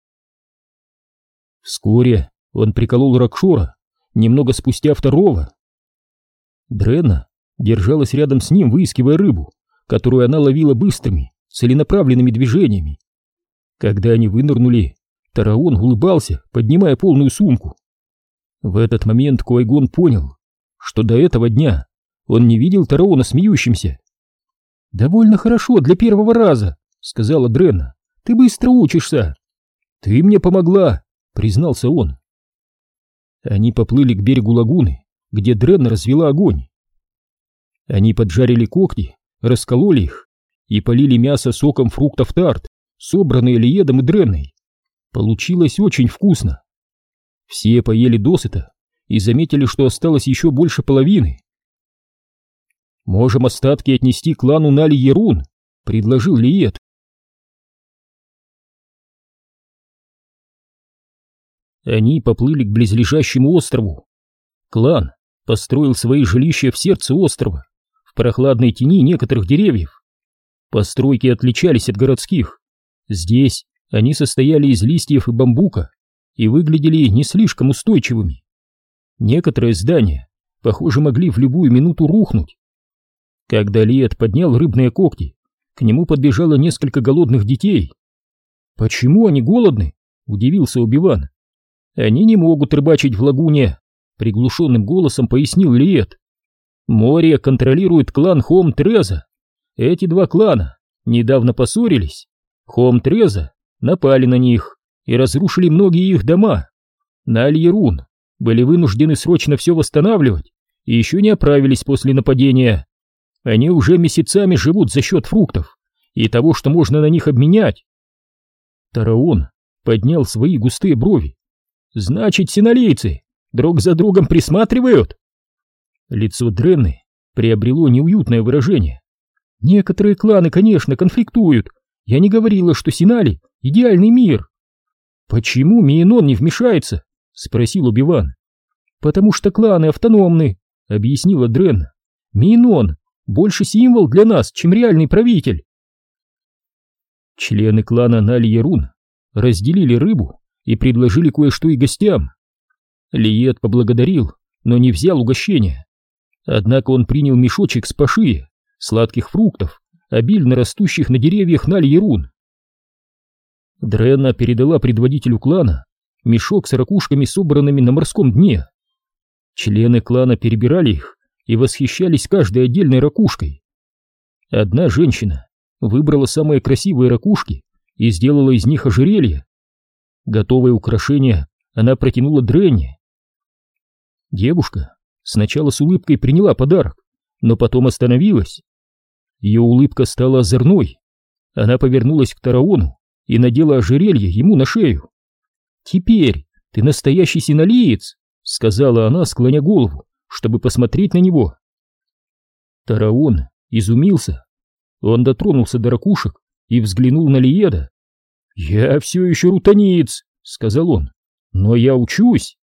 Вскоре он приколол Рокшора, немного спустя второго. Дренна держалась рядом с ним, выискивая рыбу, которую она ловила быстрыми, целенаправленными движениями. Когда они вынырнули, Тараон улыбался, поднимая полную сумку. В этот момент Ки-Гон понял, что до этого дня он не видел Тараона смеющимся. «Довольно хорошо для первого раза», — сказала Дренна. «Ты быстро учишься». «Ты мне помогла», признался он. Они поплыли к берегу лагуны, где Дрен развела огонь. Они поджарили когти, раскололи их и полили мясо соком фруктов тарт, собранные Лиедом и Дренной. Получилось очень вкусно. Все поели досыта и заметили, что осталось еще больше половины. «Можем остатки отнести клану Нали-Ерун», — предложил Лиед. Они поплыли к близлежащему острову. Клан построил свои жилища в сердце острова, в прохладной тени некоторых деревьев. Постройки отличались от городских. Здесь они состояли из листьев и бамбука и выглядели не слишком устойчивыми. Некоторые здания, похоже, могли в любую минуту рухнуть. Когда Лиед поднял рыбные когти, к нему подбежало несколько голодных детей. «Почему они голодны?» — удивился Оби-Ван. «Они не могут рыбачить в лагуне», — приглушенным голосом пояснил Лиед. «Море контролирует клан Хом-Треза. Эти два клана недавно поссорились. Хом-Треза напали на них и разрушили многие их дома. Нали-Ерун были вынуждены срочно все восстанавливать и еще не оправились после нападения. Они уже месяцами живут за счет фруктов и того, что можно на них обменять». Тараон поднял свои густые брови. «Значит, синолийцы друг за другом присматривают?» Лицо Дренны приобрело неуютное выражение. «Некоторые кланы, конечно, конфликтуют. Я не говорила, что Синали — идеальный мир». «Почему Миенон не вмешается?» — спросил Оби-Ван. «Потому что кланы автономны», — объяснила Дренна. «Миенон больше символ для нас, чем реальный правитель». Члены клана Нали-Ерун разделили рыбу и предложили кое-что и гостям. Лиед поблагодарил, но не взял угощения. Однако он принял мешочек с паши, сладких фруктов, обильно растущих на деревьях Нали-Ерун. Дренна передала предводителю клана мешок с ракушками, собранными на морском дне. Члены клана перебирали их и восхищались каждой отдельной ракушкой. Одна женщина выбрала самые красивые ракушки и сделала из них ожерелье. Готовое украшение она протянула Дренне. Девушка сначала с улыбкой приняла подарок, но потом остановилась. Ее улыбка стала озорной. Она повернулась к Тараону и надела ожерелье ему на шею. «Теперь ты настоящий синолиец», — сказала она, склоня голову, чтобы посмотреть на него. Тараон изумился. Он дотронулся до ракушек и взглянул на Лиеда. «Я все еще рутаниец», — сказал он, — «но я учусь».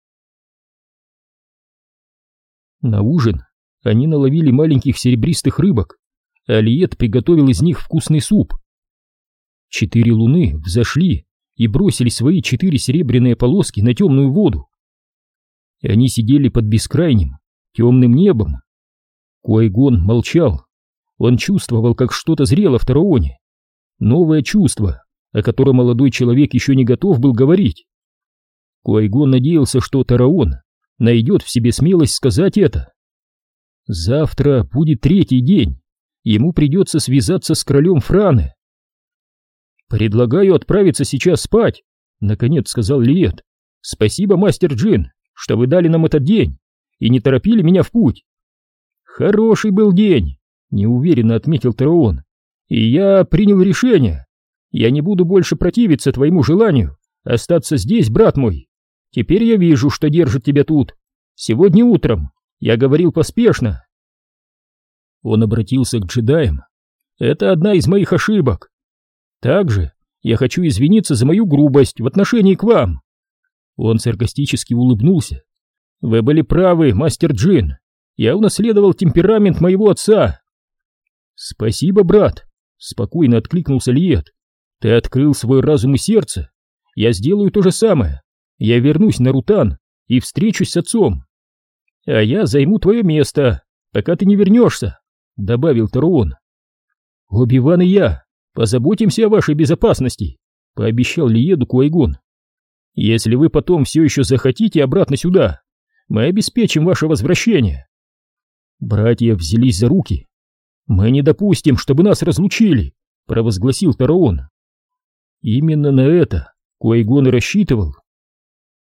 На ужин они наловили маленьких серебристых рыбок, а Лиед приготовил из них вкусный суп. Четыре луны взошли и бросили свои четыре серебряные полоски на темную воду. Они сидели под бескрайним, темным небом. Куай-Гон молчал. Он чувствовал, как что-то зрело в Тараоне. Новое чувство, о котором молодой человек еще не готов был говорить. Куай-Гон надеялся, что Тараон найдет в себе смелость сказать это. Завтра будет третий день. Ему придется связаться с королем Франы. «Предлагаю отправиться сейчас спать», — наконец сказал Лиед. «Спасибо, мастер Джин, что вы дали нам этот день и не торопили меня в путь». «Хороший был день», — неуверенно отметил Тараон. «И я принял решение. Я не буду больше противиться твоему желанию остаться здесь, брат мой. Теперь я вижу, что держит тебя тут. Сегодня утром я говорил поспешно». Он обратился к джедаям. «Это одна из моих ошибок. Также я хочу извиниться за мою грубость в отношении к вам». Он саркастически улыбнулся. «Вы были правы, мастер Джин. Я унаследовал темперамент моего отца». «Спасибо, брат», — спокойно откликнулся Лиед. «Ты открыл свой разум и сердце. Я сделаю то же самое. Я вернусь на Рутан и встречусь с отцом. А я займу твое место, пока ты не вернешься», — добавил Тараон. «Оби-Ван и я позаботимся о вашей безопасности», — пообещал Лиеду Куай-Гон. «Если вы потом все еще захотите обратно сюда, мы обеспечим ваше возвращение». Братья взялись за руки. «Мы не допустим, чтобы нас разлучили», — провозгласил Тараон. Именно на это Куай-Гон и рассчитывал.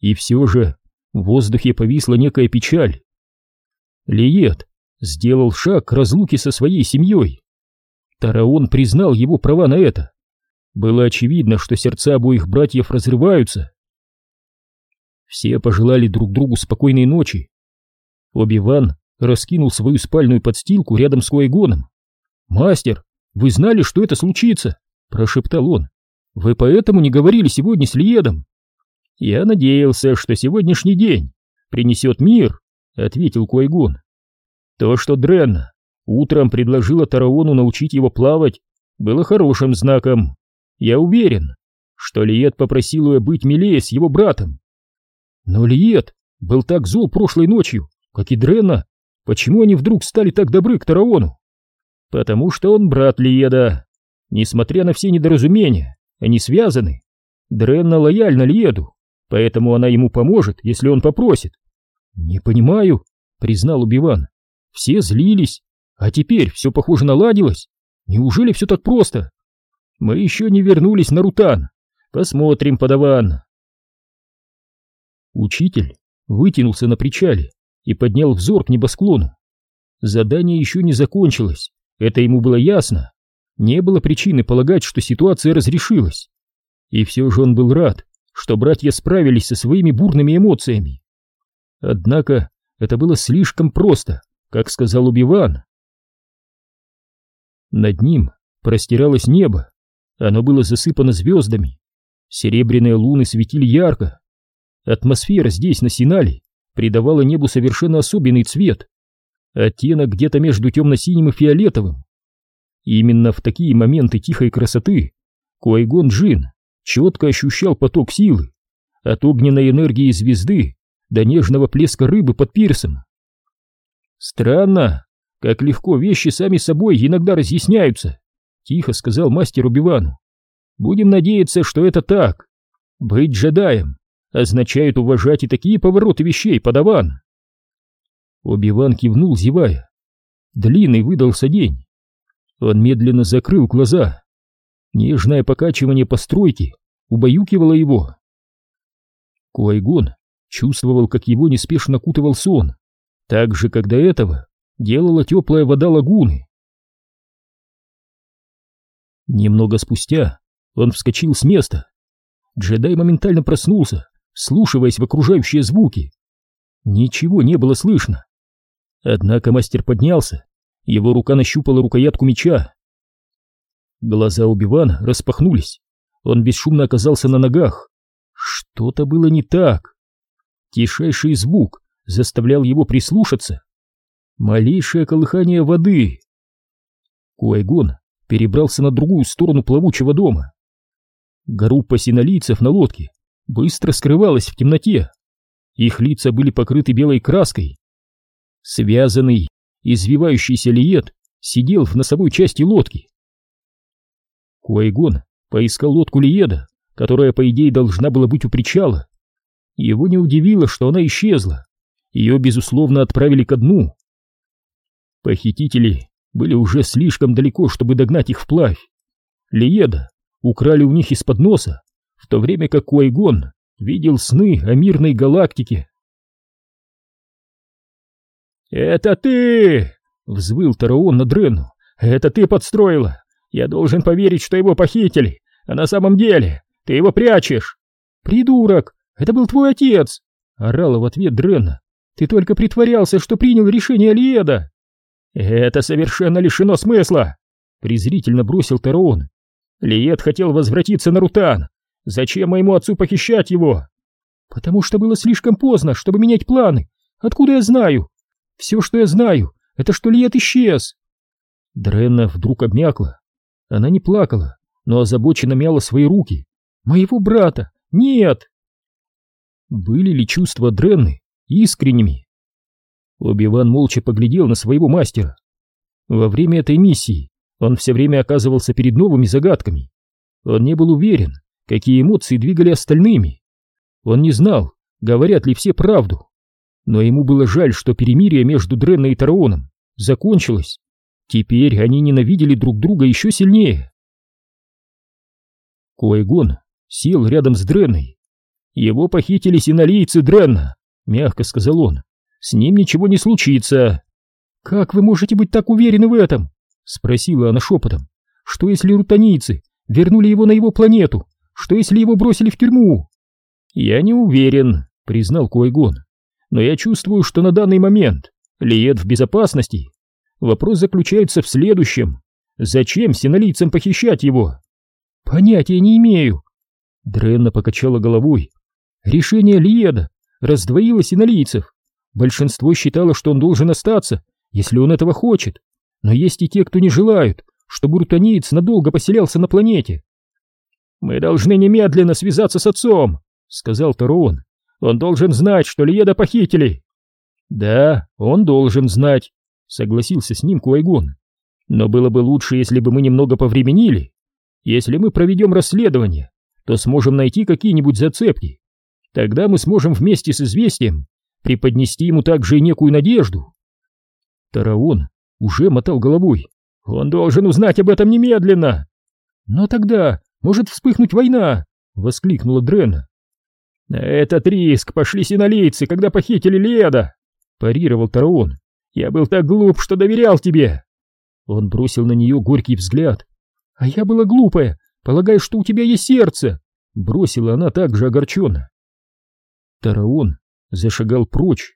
И все же в воздухе повисла некая печаль. Лиет сделал шаг к разлуке со своей семьей. Тараон признал его права на это. Было очевидно, что сердца обоих братьев разрываются. Все пожелали друг другу спокойной ночи. Оби-Ван раскинул свою спальную подстилку рядом с Куай-Гоном. «Мастер, вы знали, что это случится?» — прошептал он. «Вы поэтому не говорили сегодня с Лиедом?» «Я надеялся, что сегодняшний день принесет мир», — ответил Куай-Гон. «То, что Дренна утром предложила Тараону научить его плавать, было хорошим знаком. Я уверен, что Лиед попросил ее быть милее с его братом. Но Лиед был так зол прошлой ночью, как и Дренна. Почему они вдруг стали так добры к Тараону? Потому что он брат Лиеда. Несмотря на все недоразумения, они связаны. Дренна лояльна Лиеду, поэтому она ему поможет, если он попросит». «Не понимаю», — признал Оби-Ван. «Все злились, а теперь все, похоже, наладилось. Неужели все так просто?» «Мы еще не вернулись на Рутан. Посмотрим, подаван». Учитель вытянулся на причале и поднял взор к небосклону. Задание еще не закончилось, это ему было ясно. Не было причины полагать, что ситуация разрешилась. И все же он был рад, что братья справились со своими бурными эмоциями. Однако это было слишком просто, как сказал Оби-Ван. Над ним простиралось небо. Оно было засыпано звездами. Серебряные луны светили ярко. Атмосфера здесь, на Синале, придавала небу совершенно особенный цвет. Оттенок где-то между темно-синим и фиолетовым. И именно в такие моменты тихой красоты Куай-Гон Джин четко ощущал поток силы, от огненной энергии звезды до нежного плеска рыбы под пирсом. «Странно, как легко вещи сами собой иногда разъясняются», — тихо сказал мастер Оби-Вану. «Будем надеяться, что это так. Быть джедаем означает уважать и такие повороты вещей, подаван». Оби-Ван кивнул, зевая. Длинный выдался день. Он медленно закрыл глаза. Нежное покачивание постройки убаюкивало его. Куай-Гон чувствовал, как его неспешно окутывал сон, так же, как до этого делала теплая вода лагуны. Немного спустя он вскочил с места. Джедай моментально проснулся, вслушиваясь в окружающие звуки. Ничего не было слышно. Однако мастер поднялся, его рука нащупала рукоятку меча. Глаза Оби-Вана распахнулись, он бесшумно оказался на ногах. Что-то было не так. Тишайший звук заставлял его прислушаться. Малейшее колыхание воды. Куай-Гон перебрался на другую сторону плавучего дома. Группа синолийцев на лодке быстро скрывалась в темноте. Их лица были покрыты белой краской. Связанный, извивающийся Лиед сидел в носовой части лодки. Куай-Гон поискал лодку Лиеда, которая, по идее, должна была быть у причала. Его не удивило, что она исчезла. Ее, безусловно, отправили ко дну. Похитители были уже слишком далеко, чтобы догнать их вплавь. Лиеда украли у них из-под носа, в то время как Куай-Гон видел сны о мирной галактике. «Это ты!» — взвыл Тараон на Дренну. «Это ты подстроила! Я должен поверить, что его похитили, а на самом деле ты его прячешь!» «Придурок! Это был твой отец!» — орала в ответ Дренна. «Ты только притворялся, что принял решение Лиеда!» «Это совершенно лишено смысла!» — презрительно бросил Тараон. «Лиед хотел возвратиться на Рутан. Зачем моему отцу похищать его?» «Потому что было слишком поздно, чтобы менять планы. Откуда я знаю? Все, что я знаю, это что Лиед исчез!» Дренна вдруг обмякла. Она не плакала, но озабоченно мяла свои руки. «Моего брата! Нет!» Были ли чувства Дренны искренними? Оби-Ван молча поглядел на своего мастера. Во время этой миссии он все время оказывался перед новыми загадками. Он не был уверен, какие эмоции двигали остальными. Он не знал, говорят ли все правду. Но ему было жаль, что перемирие между Дренной и Тараоном закончилось. Теперь они ненавидели друг друга еще сильнее. Куай-Гон сел рядом с Дренной. Его похитили синолийцы Дренна, мягко сказал он. С ним ничего не случится. Как вы можете быть так уверены в этом? Спросила она шепотом. Что если рутанийцы вернули его на его планету? Что если его бросили в тюрьму? Я не уверен, признал Куайгон. Но я чувствую, что на данный момент Лиед в безопасности. Вопрос заключается в следующем. Зачем синолийцам похищать его? Понятия не имею. Дренна покачала головой. Решение Лиеда раздвоило синолийцев. Большинство считало, что он должен остаться, если он этого хочет. Но есть и те, кто не желают, чтобы рутаниец надолго поселялся на планете. «Мы должны немедленно связаться с отцом», — сказал Тароон. «Он должен знать, что Лиеда похитили». «Да, он должен знать», — согласился с ним Куайгон. «Но было бы лучше, если бы мы немного повременили. Если мы проведем расследование, то сможем найти какие-нибудь зацепки. Тогда мы сможем вместе с известием преподнести ему также и некую надежду». Тароон уже мотал головой. «Он должен узнать об этом немедленно!» «Но тогда может вспыхнуть война!» — воскликнула Дренна. «На этот риск пошли синолийцы, когда похитили Лиеда!» — парировал Тароон. «Я был так глуп, что доверял тебе!» Он бросил на нее горький взгляд. «А я была глупая, полагаю, что у тебя есть сердце!» — бросила она также огорченно. Тароон зашагал прочь.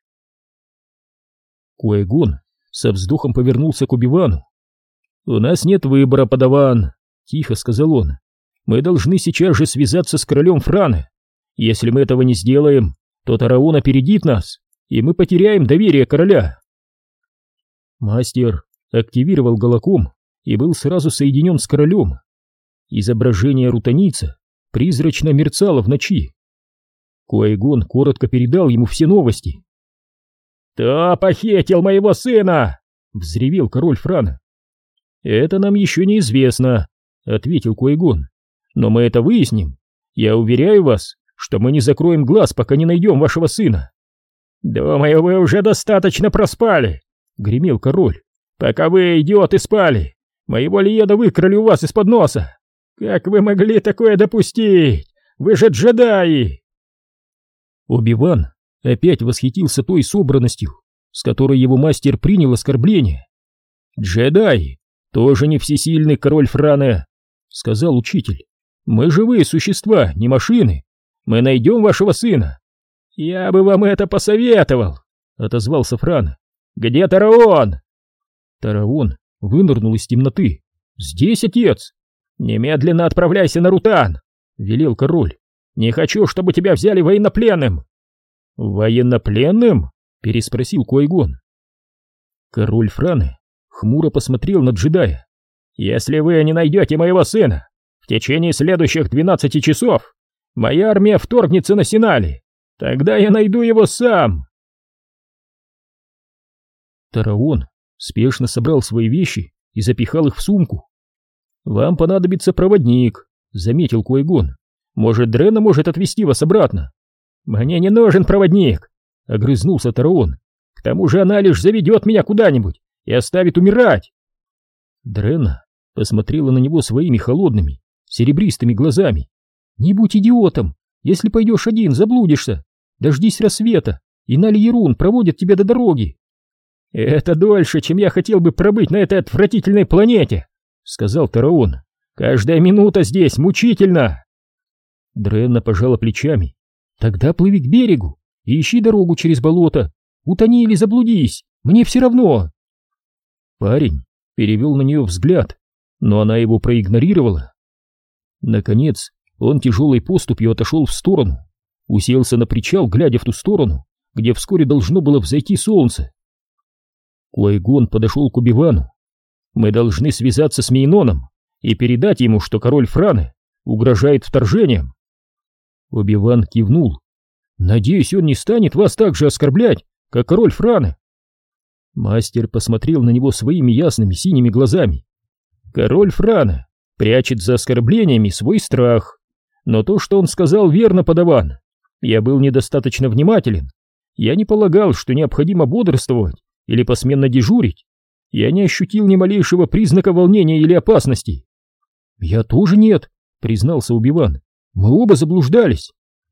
Куайгон со вздохом повернулся к Оби-Вану. «У нас нет выбора, подаван», — тихо сказал он. «Мы должны сейчас же связаться с королем Франы. Если мы этого не сделаем, то Тароон опередит нас, и мы потеряем доверие короля». Мастер активировал голоком и был сразу соединен с королем. Изображение рутанийца призрачно мерцало в ночи. Куайгон коротко передал ему все новости. «Кто похитил моего сына?» — взревел король Франа. «Это нам еще неизвестно», — ответил Куайгон. «Но мы это выясним. Я уверяю вас, что мы не закроем глаз, пока не найдем вашего сына». «Думаю, вы уже достаточно проспали», — гремел король. «Пока вы, идиоты, спали, моего Лиеда выкрали у вас из-под носа. Как вы могли такое допустить? Вы же джедаи!» Оби-Ван опять восхитился той собранностью, с которой его мастер принял оскорбление. «Джедаи тоже не всесильный, король Франа», — сказал учитель. «Мы живые существа, не машины. Мы найдем вашего сына». «Я бы вам это посоветовал», — отозвался Франа. «Где Тароон?» Тароон вынырнул из темноты. «Здесь, отец!» «Немедленно отправляйся на Рутан», — велел король. «Не хочу, чтобы тебя взяли военнопленным». «Военнопленным?» — переспросил Куайгон. Король Франы хмуро посмотрел на джедая. «Если вы не найдете моего сына в течение следующих двенадцати часов, моя армия вторгнется на Синали. Тогда я найду его сам». Тароон спешно собрал свои вещи и запихал их в сумку. «Вам понадобится проводник», — заметил Куайгон. «Может, Дренна может отвезти вас обратно?» «Мне не нужен проводник», — огрызнулся Тароон. «К тому же она лишь заведет меня куда-нибудь и оставит умирать». Дренна посмотрела на него своими холодными, серебристыми глазами. «Не будь идиотом, если пойдешь один, заблудишься. Дождись рассвета, и Нали-Ярун проводит тебя до дороги». «Это дольше, чем я хотел бы пробыть на этой отвратительной планете», — сказал Тароон. «Каждая минута здесь мучительна». Дренна пожала плечами. «Тогда плыви к берегу и ищи дорогу через болото. Утони или заблудись, мне все равно». Парень перевел на нее взгляд, но она его проигнорировала. Наконец он тяжелой поступью отошел в сторону, уселся на причал, глядя в ту сторону, где вскоре должно было взойти солнце. Куайгон подошел к Оби-Вану. «Мы должны связаться с Мейноном и передать ему, что король Франы угрожает вторжением». Оби-Ван кивнул. «Надеюсь, он не станет вас так же оскорблять, как король Франы». Мастер посмотрел на него своими ясными синими глазами. «Король Франа прячет за оскорблениями свой страх. Но то, что он сказал, верно, подаван. Я был недостаточно внимателен. Я не полагал, что необходимо бодрствовать или посменно дежурить. Я не ощутил ни малейшего признака волнения или опасности». «Я тоже нет», — признался Оби-Ван. «Мы оба заблуждались».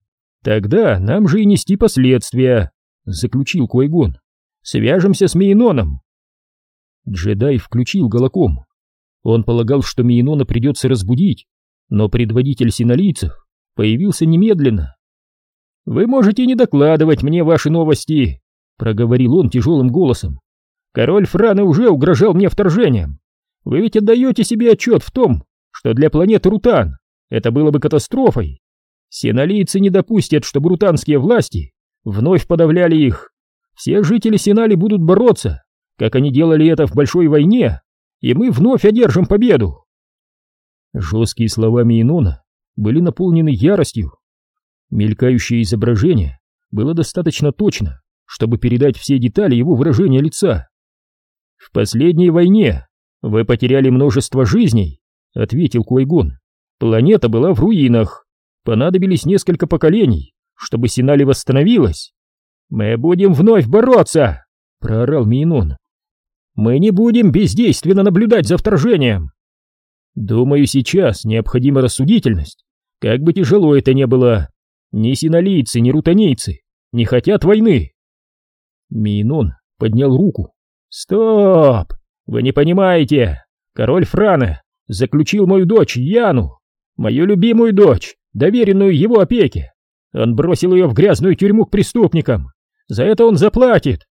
Тогда нам же и нести последствия, заключил Квай-Гон. Свяжемся с Мейноном. Джедай включил голоком. Он полагал, что Мейнона придется разбудить, но предводитель синолийцев появился немедленно. «Вы можете не докладывать мне ваши новости», — проговорил он тяжелым голосом. «Король Франы уже угрожал мне вторжением. Вы ведь отдаете себе отчет в том, что для планеты Рутан это было бы катастрофой. Синолийцы не допустят, чтобы рутанские власти вновь подавляли их. Все жители Синали будут бороться, как они делали это в Большой войне, и мы вновь одержим победу». Жесткие слова Мейнона были наполнены яростью. Мелькающее изображение было достаточно точно, чтобы передать все детали его выражения лица. «В последней войне вы потеряли множество жизней», — ответил Квай-Гон. «Планета была в руинах. Понадобились несколько поколений, чтобы Синали восстановилась». «Мы будем вновь бороться!» — проорал Мейнон. «Мы не будем бездейственно наблюдать за вторжением!» «Думаю, сейчас необходима рассудительность, как бы тяжело это ни было. Ни синолийцы, ни рутанийцы не хотят войны». Мейнон поднял руку. «Стоп! Вы не понимаете! Король Франы заключил мою дочь Яну, мою любимую дочь, доверенную его опеке. Он бросил ее в грязную тюрьму к преступникам. За это он заплатит!»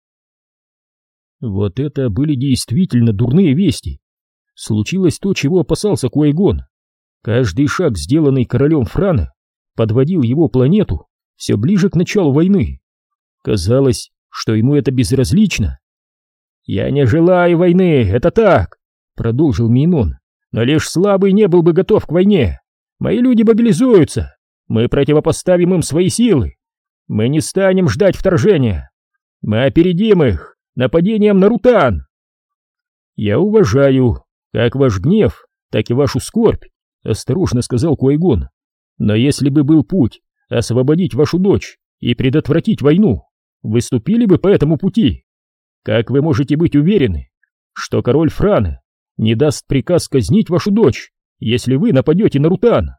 Вот это были действительно дурные вести. Случилось то, чего опасался Квай-Гон. Каждый шаг, сделанный королем Франы, подводил его планету все ближе к началу войны. Казалось, что ему это безразлично. «Я не желаю войны, это так», — продолжил Мейнон. «Но лишь слабый не был бы готов к войне. Мои люди мобилизуются. Мы противопоставим им свои силы. Мы не станем ждать вторжения. Мы опередим их нападением на Рутан». «Я уважаю как ваш гнев, так и вашу скорбь», — осторожно сказал Квай-Гон. «Но если бы был путь освободить вашу дочь и предотвратить войну, вы ступили бы по этому пути? Как вы можете быть уверены, что король Франы не даст приказ казнить вашу дочь, если вы нападете на Рутан?»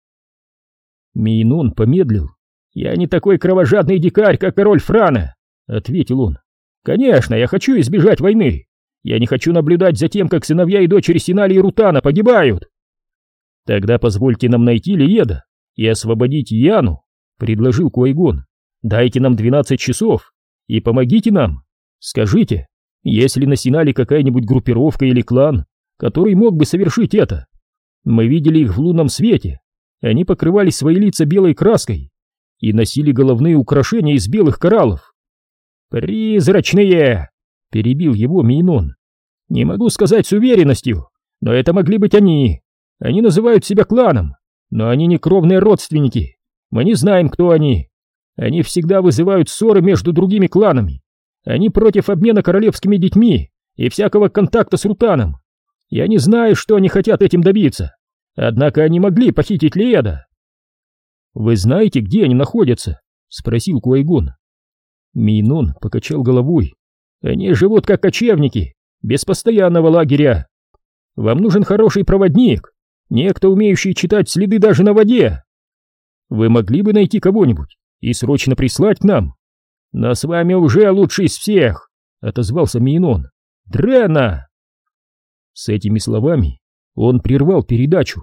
Мейнон помедлил. «Я не такой кровожадный дикарь, как король Франы», — ответил он. «Конечно, я хочу избежать войны. Я не хочу наблюдать за тем, как сыновья и дочери Синали и Рутана погибают». «Тогда позвольте нам найти Лиеда и освободить Яну», — предложил Квай-Гон. «Дайте нам двенадцать часов и помогите нам. Скажите, есть ли на Синале какая-нибудь группировка или клан, который мог бы совершить это? Мы видели их в лунном свете. Они покрывали свои лица белой краской и носили головные украшения из белых кораллов». «Призрачные!» — перебил его Мейнон. «Не могу сказать с уверенностью, но это могли быть они. Они называют себя кланом, но они не кровные родственники. Мы не знаем, кто они. Они всегда вызывают ссоры между другими кланами. Они против обмена королевскими детьми и всякого контакта с Рутаном. Я не знаю, что они хотят этим добиться. Однако они могли похитить Лиеда». «Вы знаете, где они находятся?» — спросил Квай-Гон. Мейнон покачал головой. «Они живут как кочевники, без постоянного лагеря. Вам нужен хороший проводник, некто, умеющий читать следы даже на воде. Вы могли бы найти кого-нибудь и срочно прислать к нам?» «Но с вами уже лучший из всех», — отозвался Мейнон. «Дрена!» С этими словами он прервал передачу.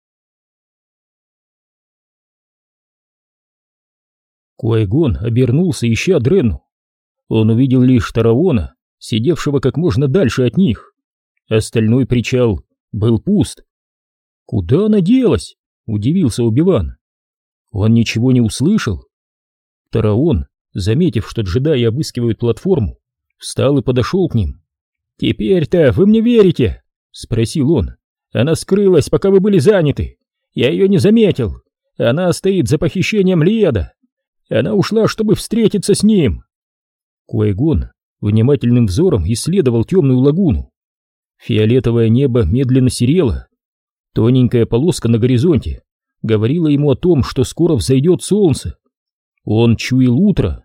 Квай-Гон обернулся, ища Дренну. Он увидел лишь Тараона, сидевшего как можно дальше от них. Остальной причал был пуст. «Куда она делась?» — удивился Оби-Ван. Он ничего не услышал. Тараон, заметив, что джедаи обыскивают платформу, встал и подошел к ним. «Теперь-то вы мне верите?» — спросил он. «Она скрылась, пока вы были заняты. Я ее не заметил. Она стоит за похищением Лиеда. Она ушла, чтобы встретиться с ним». Квай-Гон внимательным взором исследовал темную лагуну. Фиолетовое небо медленно серело. Тоненькая полоска на горизонте говорила ему о том, что скоро взойдет солнце. Он чуял утро.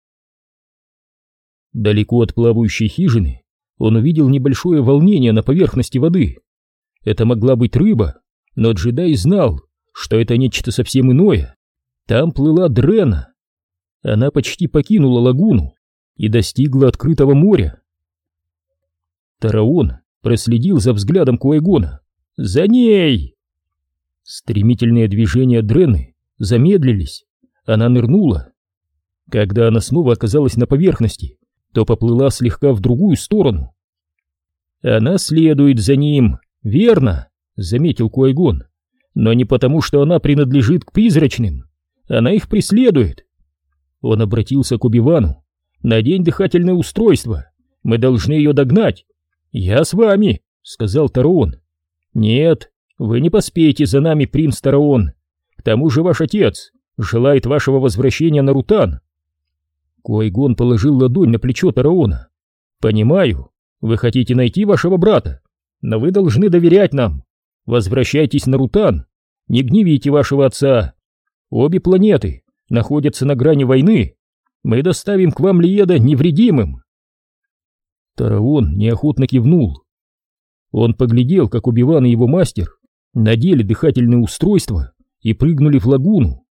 Далеко от плавающей хижины он увидел небольшое волнение на поверхности воды. Это могла быть рыба, но джедай знал, что это нечто совсем иное. Там плыла Дрена. Она почти покинула лагуну и достигла открытого моря. Тараон проследил за взглядом Куайгона. «За ней!» Стремительные движения Дрены замедлились. Она нырнула. Когда она снова оказалась на поверхности, то поплыла слегка в другую сторону. «Она следует за ним, верно?» — заметил Куайгон. «Но не потому, что она принадлежит к призрачным. Она их преследует». Он обратился к Оби-Вану. «Надень дыхательное устройство. Мы должны ее догнать». «Я с вами», — сказал Тараон. «Нет, вы не поспеете за нами, принц Тараон. К тому же ваш отец желает вашего возвращения на Рутан». Куайгон положил ладонь на плечо Тараона. «Понимаю, вы хотите найти вашего брата, но вы должны доверять нам. Возвращайтесь на Рутан, не гневите вашего отца. Обе планеты находятся на грани войны. Мы доставим к вам Лиеда невредимым». Тараон неохотно кивнул. Он поглядел, как Оби-Ван и его мастер надели дыхательные устройства и прыгнули в лагуну.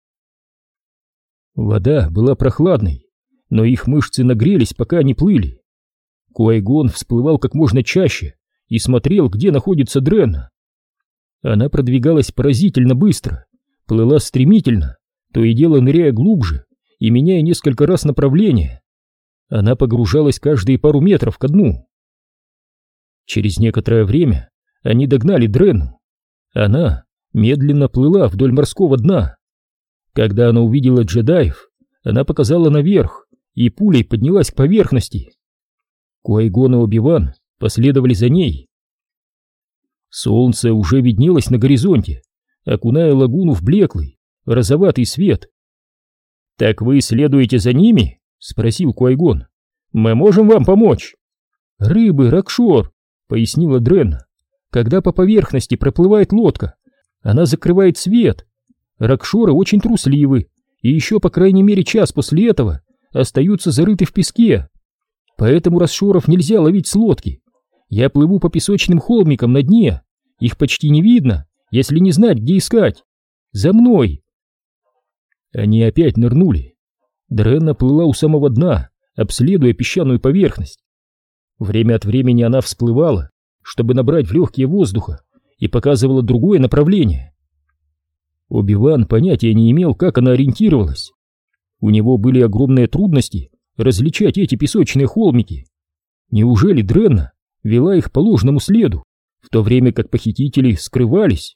Вода была прохладной, но их мышцы нагрелись, пока они плыли. Куайгон всплывал как можно чаще и смотрел, где находится Дрена. Она продвигалась поразительно быстро, плыла стремительно, то и дело ныряя глубже и меняя несколько раз направление. Она погружалась каждые пару метров ко дну. Через некоторое время они догнали Дрену. Она медленно плыла вдоль морского дна. Когда она увидела джедаев, она показала наверх и пулей поднялась к поверхности. Куайгон и Оби-Ван последовали за ней. Солнце уже виднелось на горизонте, окуная лагуну в блеклый, розоватый свет. «Так вы следуете за ними?» — спросил Куайгон. «Мы можем вам помочь». «Рыбы, Ракшор», — пояснила Дрена. «Когда по поверхности проплывает лодка, она закрывает свет. Ракшоры очень трусливы, и еще по крайней мере час после этого остаются зарыты в песке. Поэтому Ракшоров нельзя ловить с лодки. Я плыву по песочным холмикам на дне, их почти не видно, если не знать, где искать. За мной!» Они опять нырнули. Дрена плыла у самого дна, обследуя песчаную поверхность. Время от времени она всплывала, чтобы набрать в легкие воздуха, и показывала другое направление. Оби-Ван понятия не имел, как она ориентировалась. У него были огромные трудности различать эти песочные холмики. Неужели Дрена вела их по ложному следу, в то время как похитители скрывались?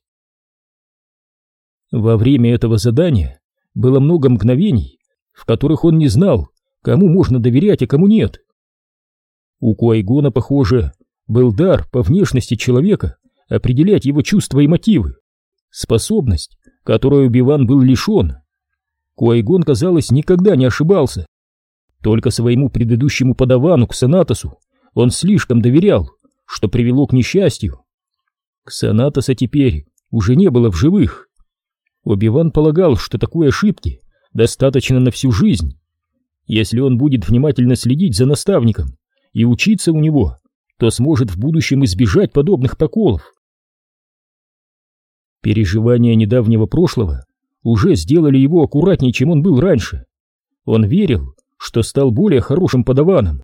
Во время этого задания было много мгновений, в которых он не знал, кому можно доверять, а кому нет. У Куайгона, похоже, был дар по внешности человека определять его чувства и мотивы, способность, которой Оби-Ван был лишен. Куайгон, казалось, никогда не ошибался. Только своему предыдущему подавану Ксанатосу он слишком доверял, что привело к несчастью. Ксанатоса теперь уже не было в живых. Оби-Ван полагал, что такой ошибки достаточно на всю жизнь. Если он будет внимательно следить за наставником и учиться у него, то сможет в будущем избежать подобных проколов. Переживания недавнего прошлого уже сделали его аккуратнее, чем он был раньше. Он верил, что стал более хорошим подаваном.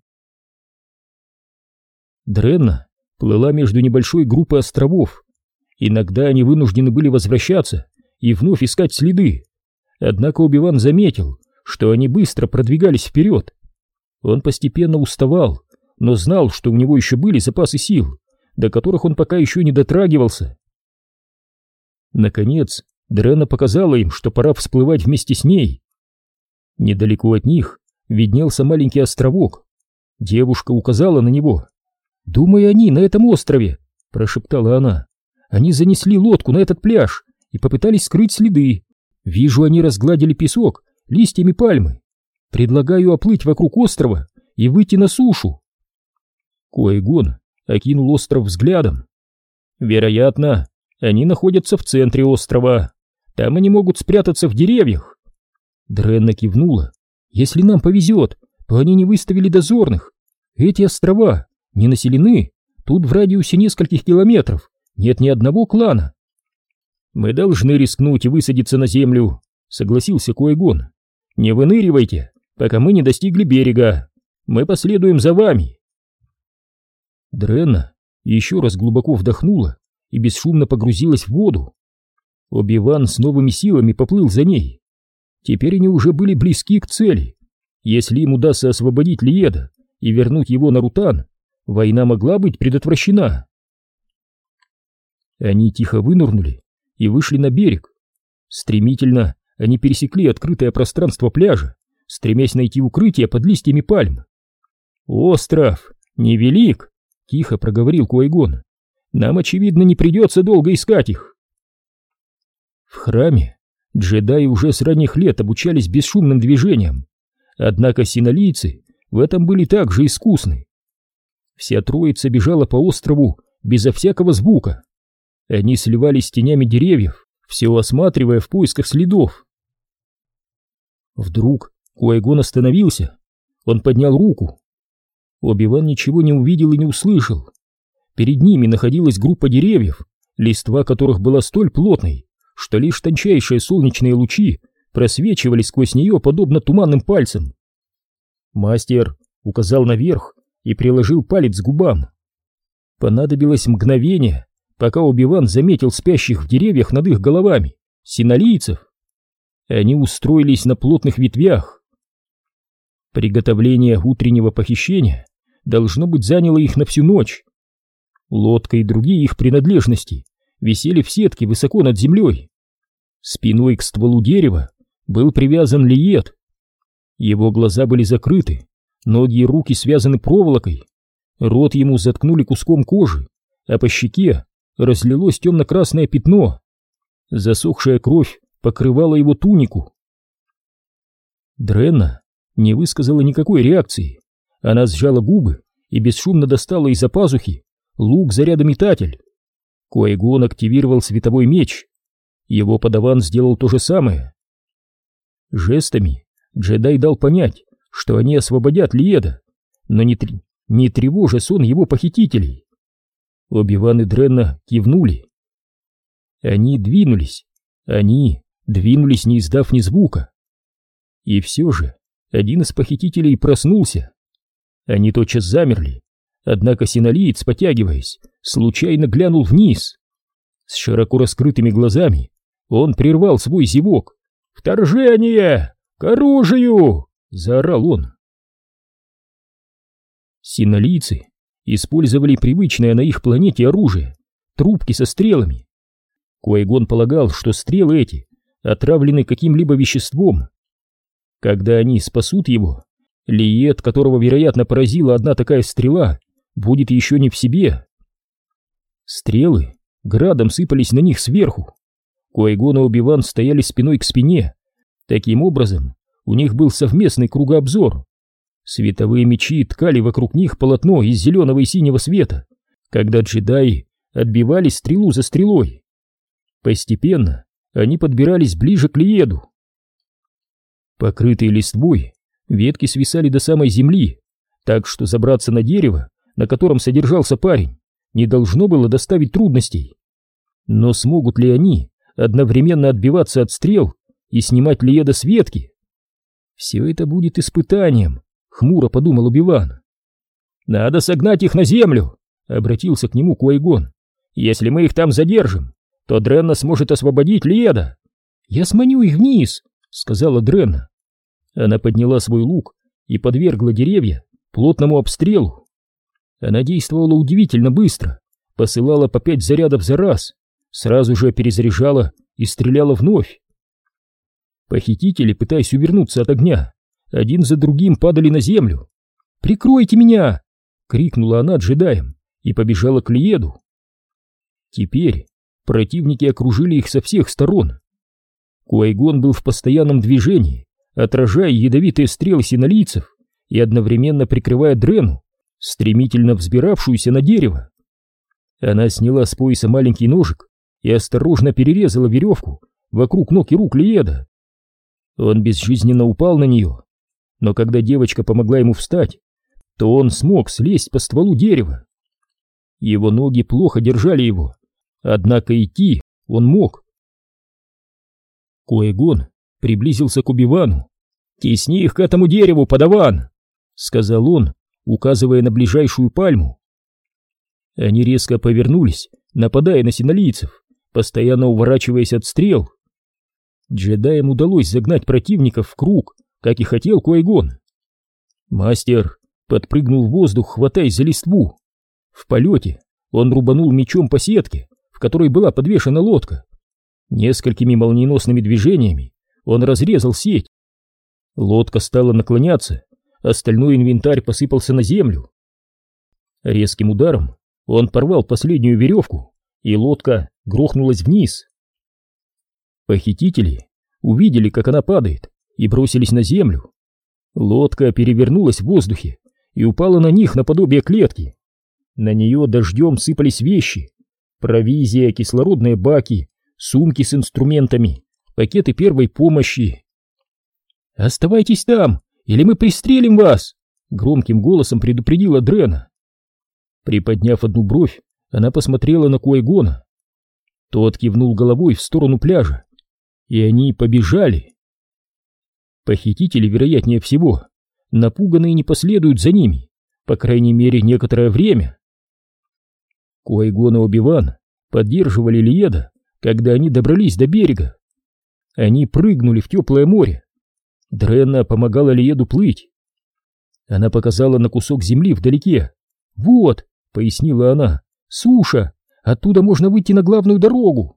Дренна плыла между небольшой группой островов. Иногда они вынуждены были возвращаться и вновь искать следы. Однако Оби-Ван заметил, что они быстро продвигались вперед. Он постепенно уставал, но знал, что у него еще были запасы сил, до которых он пока еще не дотрагивался. Наконец, Дрена показала им, что пора всплывать вместе с ней. Недалеко от них виднелся маленький островок. Девушка указала на него. «Думаю, они на этом острове», — прошептала она. «Они занесли лодку на этот пляж и попытались скрыть следы. Вижу, они разгладили песок листьями пальмы. Предлагаю оплыть вокруг острова и выйти на сушу». Куайгон окинул остров взглядом. «Вероятно, они находятся в центре острова. Там они могут спрятаться в деревьях». Дренна кивнула. «Если нам повезет, то они не выставили дозорных. Эти острова не населены. Тут в радиусе нескольких километров нет ни одного клана. Мы должны рискнуть и высадиться на землю. — согласился Куайгон. «Не выныривайте, пока мы не достигли берега. Мы последуем за вами». Дренна еще раз глубоко вдохнула и бесшумно погрузилась в воду. Оби-Ван с новыми силами поплыл за ней. Теперь они уже были близки к цели. Если им удастся освободить Лиеда и вернуть его на Рутан, война могла быть предотвращена. Они тихо вынырнули и вышли на берег. Стремительно они пересекли открытое пространство пляжа, стремясь найти укрытие под листьями пальм. «Остров невелик», — тихо проговорил Куайгон. «Нам, очевидно, не придется долго искать их». В храме джедаи уже с ранних лет обучались бесшумным движениям, однако синолийцы в этом были также искусны. Вся троица бежала по острову безо всякого звука. Они сливались с тенями деревьев, все осматривая в поисках следов. Вдруг Куайгон остановился. Он поднял руку. Оби-Ван ничего не увидел и не услышал. Перед ними находилась группа деревьев, листва которых была столь плотной, что лишь тончайшие солнечные лучи просвечивали сквозь нее подобно туманным пальцам. Мастер указал наверх и приложил палец к губам. Понадобилось мгновение, пока Оби-Ван заметил спящих в деревьях над их головами синолийцев. Они устроились на плотных ветвях. Приготовление утреннего похищения должно быть заняло их на всю ночь. Лодка и другие их принадлежности висели в сетке высоко над землей. Спиной к стволу дерева был привязан Лиед. Его глаза были закрыты, ноги и руки связаны проволокой. Рот ему заткнули куском кожи, а по щеке разлилось темно-красное пятно. Засохшая кровь покрывала его тунику. Дренна не высказала никакой реакции. Она сжала губы и бесшумно достала из-за пазухи лук-зарядометатель. Куайгон активировал световой меч. Его подаван сделал то же самое. Жестами джедай дал понять, что они освободят Лиеда, но не, тр... не тревожа сон его похитителей. Оби-Ван и Дренна кивнули. Они двинулись. Они двинулись, не издав ни звука. И все же один из похитителей проснулся. Они тотчас замерли, однако синолиец, потягиваясь, случайно глянул вниз. С широко раскрытыми глазами он прервал свой зевок. «Вторжение! К оружию!» — заорал он. Синолийцы использовали привычное на их планете оружие — трубки со стрелами. Куайгон полагал, что стрелы эти отравлены каким-либо веществом. Когда они спасут его, Лиед, которого, вероятно, поразила одна такая стрела, будет еще не в себе. Стрелы градом сыпались на них сверху. Куайгон и Оби-Ван стояли спиной к спине. Таким образом, у них был совместный кругообзор. Световые мечи ткали вокруг них полотно из зеленого и синего света, когда джедаи отбивали стрелу за стрелой. Постепенно они подбирались ближе к Лиеду. Покрытые листвой, ветки свисали до самой земли, так что забраться на дерево, на котором содержался парень, не должно было доставить трудностей. Но смогут ли они одновременно отбиваться от стрел и снимать Лиеда с ветки? Все это будет испытанием, хмуро подумал Оби-Ван. «Надо согнать их на землю», — обратился к нему Куайгон. «Если мы их там задержим, то Дренна сможет освободить Лиеда». «Я сманю их вниз», — сказала Дренна. Она подняла свой лук и подвергла деревья плотному обстрелу. Она действовала удивительно быстро, посылала по пять зарядов за раз, сразу же перезаряжала и стреляла вновь. Похитители, пытаясь увернуться от огня, один за другим падали на землю. «Прикройте меня!» — крикнула она джедаям и побежала к Лиеду. Теперь противники окружили их со всех сторон. Куайгон был в постоянном движении, отражая ядовитые стрелы синолийцев и одновременно прикрывая Дренну, стремительно взбиравшуюся на дерево. Она сняла с пояса маленький ножик и осторожно перерезала веревку вокруг ног и рук Лиеда. Он безжизненно упал на нее, но когда девочка помогла ему встать, то он смог слезть по стволу дерева. Его ноги плохо держали его, однако идти он мог. Куайгон приблизился к Оби-Вану. «Тесни их к этому дереву, подаван!» — сказал он, указывая на ближайшую пальму. Они резко повернулись, нападая на синолийцев, постоянно уворачиваясь от стрел. Джедаям удалось загнать противников в круг, как и хотел Куай-Гон. Мастер подпрыгнул в воздух, хватаясь за листву. В полете он рубанул мечом по сетке, в которой была подвешена лодка. Несколькими молниеносными движениями он разрезал сеть. Лодка стала наклоняться, остальной инвентарь посыпался на землю. Резким ударом он порвал последнюю веревку, и лодка грохнулась вниз. Похитители увидели, как она падает, и бросились на землю. Лодка перевернулась в воздухе и упала на них наподобие клетки. На нее дождем сыпались вещи: провизия, кислородные баки, сумки с инструментами, пакеты первой помощи. «Оставайтесь там, или мы пристрелим вас!» — громким голосом предупредила Дрена. Приподняв одну бровь, она посмотрела на Куай-Гона. Тот кивнул головой в сторону пляжа, и они побежали. Похитители, вероятнее всего, напуганные, не последуют за ними, по крайней мере, некоторое время. Куай-Гон и Оби-Ван поддерживали Лиеда, когда они добрались до берега. Они прыгнули в теплое море. Дренна помогала Лиеду плыть. Она показала на кусок земли вдалеке. «Вот», — пояснила она, — «суша, оттуда можно выйти на главную дорогу».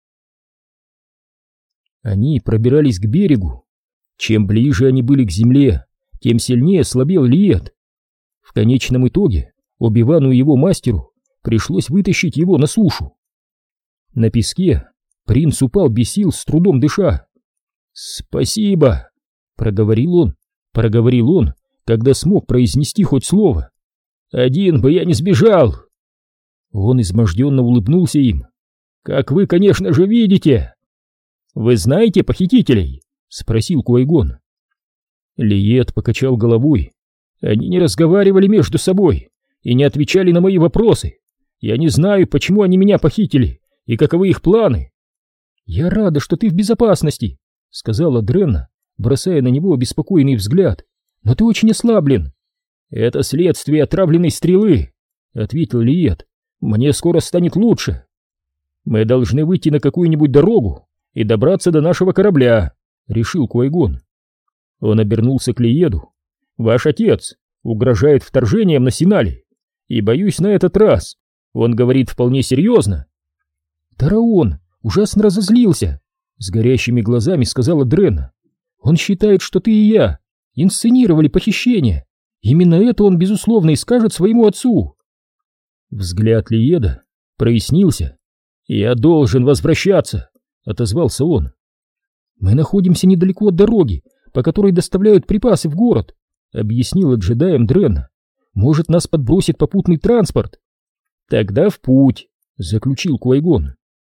Они пробирались к берегу. Чем ближе они были к земле, тем сильнее слабел Лиед. В конечном итоге Оби-Вану и его мастеру пришлось вытащить его на сушу. На песке принц упал без сил, с трудом дыша. «Спасибо», — проговорил он, проговорил он, когда смог произнести хоть слово. «Один бы я не сбежал!» Он изможденно улыбнулся им. «Как вы, конечно же, видите!» «Вы знаете похитителей?» — спросил Куай-Гон. Лиед покачал головой. «Они не разговаривали между собой и не отвечали на мои вопросы. Я не знаю, почему они меня похитили и каковы их планы». «Я рада, что ты в безопасности», — сказала Дренна, бросая на него обеспокоенный взгляд. «Но ты очень ослаблен». «Это следствие отравленной стрелы», — ответил Лиед. «Мне скоро станет лучше. Мы должны выйти на какую-нибудь дорогу и добраться до нашего корабля», — решил Куай-Гон. Он обернулся к Лиеду. «Ваш отец угрожает вторжением на Синале, и, боюсь, на этот раз он говорит вполне серьезно». «Тараон ужасно разозлился», — с горящими глазами сказала Дренна. «Он считает, что ты и я инсценировали похищение. Именно это он, безусловно, и скажет своему отцу». Взгляд Лиеда прояснился. «Я должен возвращаться», — отозвался он. «Мы находимся недалеко от дороги, по которой доставляют припасы в город», — объяснила джедаям Дренна. «Может, нас подбросит попутный транспорт?» «Тогда в путь», — заключил Куай-Гон.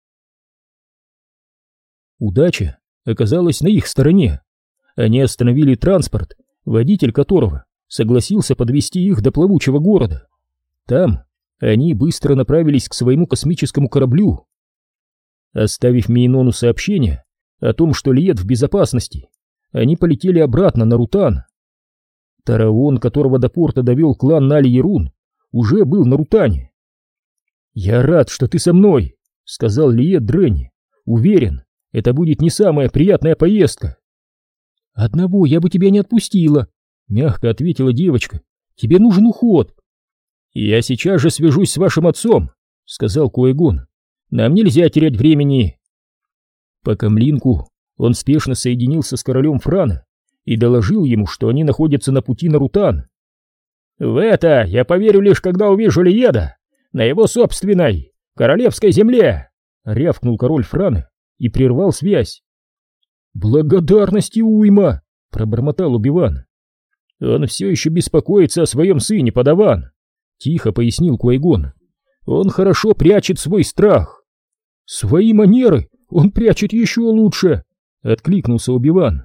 Удача оказалась на их стороне. Они остановили транспорт, водитель которого согласился подвезти их до плавучего города. Там они быстро направились к своему космическому кораблю. Оставив Мейнону сообщение о том, что Лиед в безопасности, они полетели обратно на Рутан. Тараон, которого до порта довел клан Нали-Ярун, уже был на Рутане. «Я рад, что ты со мной», — сказал Лиед Дренни. «Уверен, это будет не самая приятная поездка». «Одного я бы тебя не отпустила», — мягко ответила девочка. «Тебе нужен уход». «Я сейчас же свяжусь с вашим отцом», — сказал Куай-Гон. «Нам нельзя терять времени». По камлинку он спешно соединился с королем Франа и доложил ему, что они находятся на пути на Рутан. «В это я поверю лишь, когда увижу Лиеда на его собственной королевской земле», — рявкнул король Франа и прервал связь. «Благодарности уйма», — пробормотал Оби-Ван. «Он все еще беспокоится о своем сыне, подаван», — тихо пояснил Куай-Гон. «Он хорошо прячет свой страх». «Свои манеры он прячет еще лучше», — откликнулся Оби-Ван.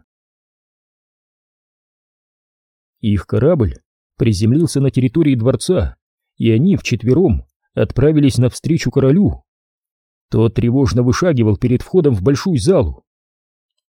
Их корабль приземлился на территории дворца, и они вчетвером отправились навстречу королю. Тот тревожно вышагивал перед входом в большую залу.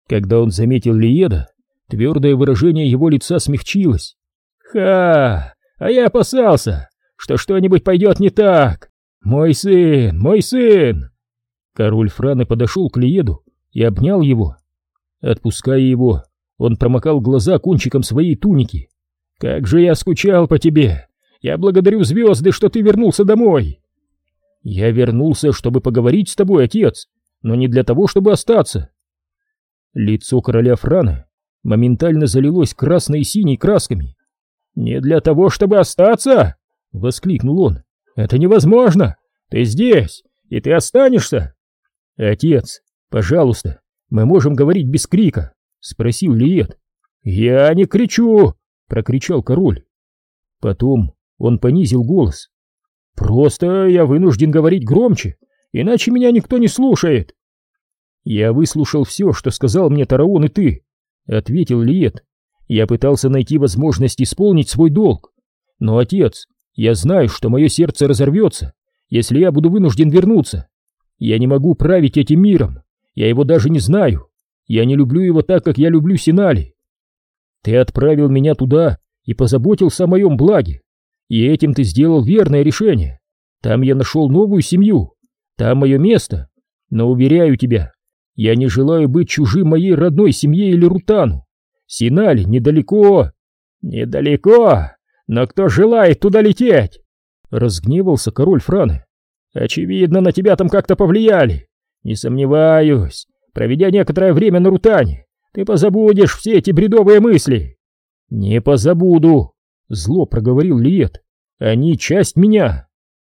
Когда он заметил Лиеда, твердое выражение его лица смягчилось. «Ха! А я опасался, что что-нибудь пойдет не так! Мой сын! Мой сын!» Король Франы подошел к Лиеду и обнял его. Отпуская его, он промокал глаза кончиком своей туники. «Как же я скучал по тебе! Я благодарю звезды, что ты вернулся домой!» «Я вернулся, чтобы поговорить с тобой, отец, но не для того, чтобы остаться!» Лицо короля Франы моментально залилось красной и синей красками. «Не для того, чтобы остаться!» — воскликнул он. «Это невозможно! Ты здесь, и ты останешься!» «Отец, пожалуйста, мы можем говорить без крика?» — спросил Лиед. «Я не кричу!» — прокричал король. Потом он понизил голос. «Просто я вынужден говорить громче, иначе меня никто не слушает». «Я выслушал все, что сказал мне Тараон и ты», — ответил Лиед. «Я пытался найти возможность исполнить свой долг. Но, отец, я знаю, что мое сердце разорвется, если я буду вынужден вернуться. Я не могу править этим миром, я его даже не знаю. Я не люблю его так, как я люблю Синали. Ты отправил меня туда и позаботился о моем благе, и этим ты сделал верное решение. Там я нашел новую семью, там мое место, но, уверяю тебя, я не желаю быть чужим моей родной семье или Рутану. Синали недалеко». «Недалеко? Но кто желает туда лететь?» — разгневался король Франы. «Очевидно, на тебя там как-то повлияли. Не сомневаюсь, проведя некоторое время на Рутане, ты позабудешь все эти бредовые мысли». «Не позабуду», — зло проговорил Лиед. «Они часть меня».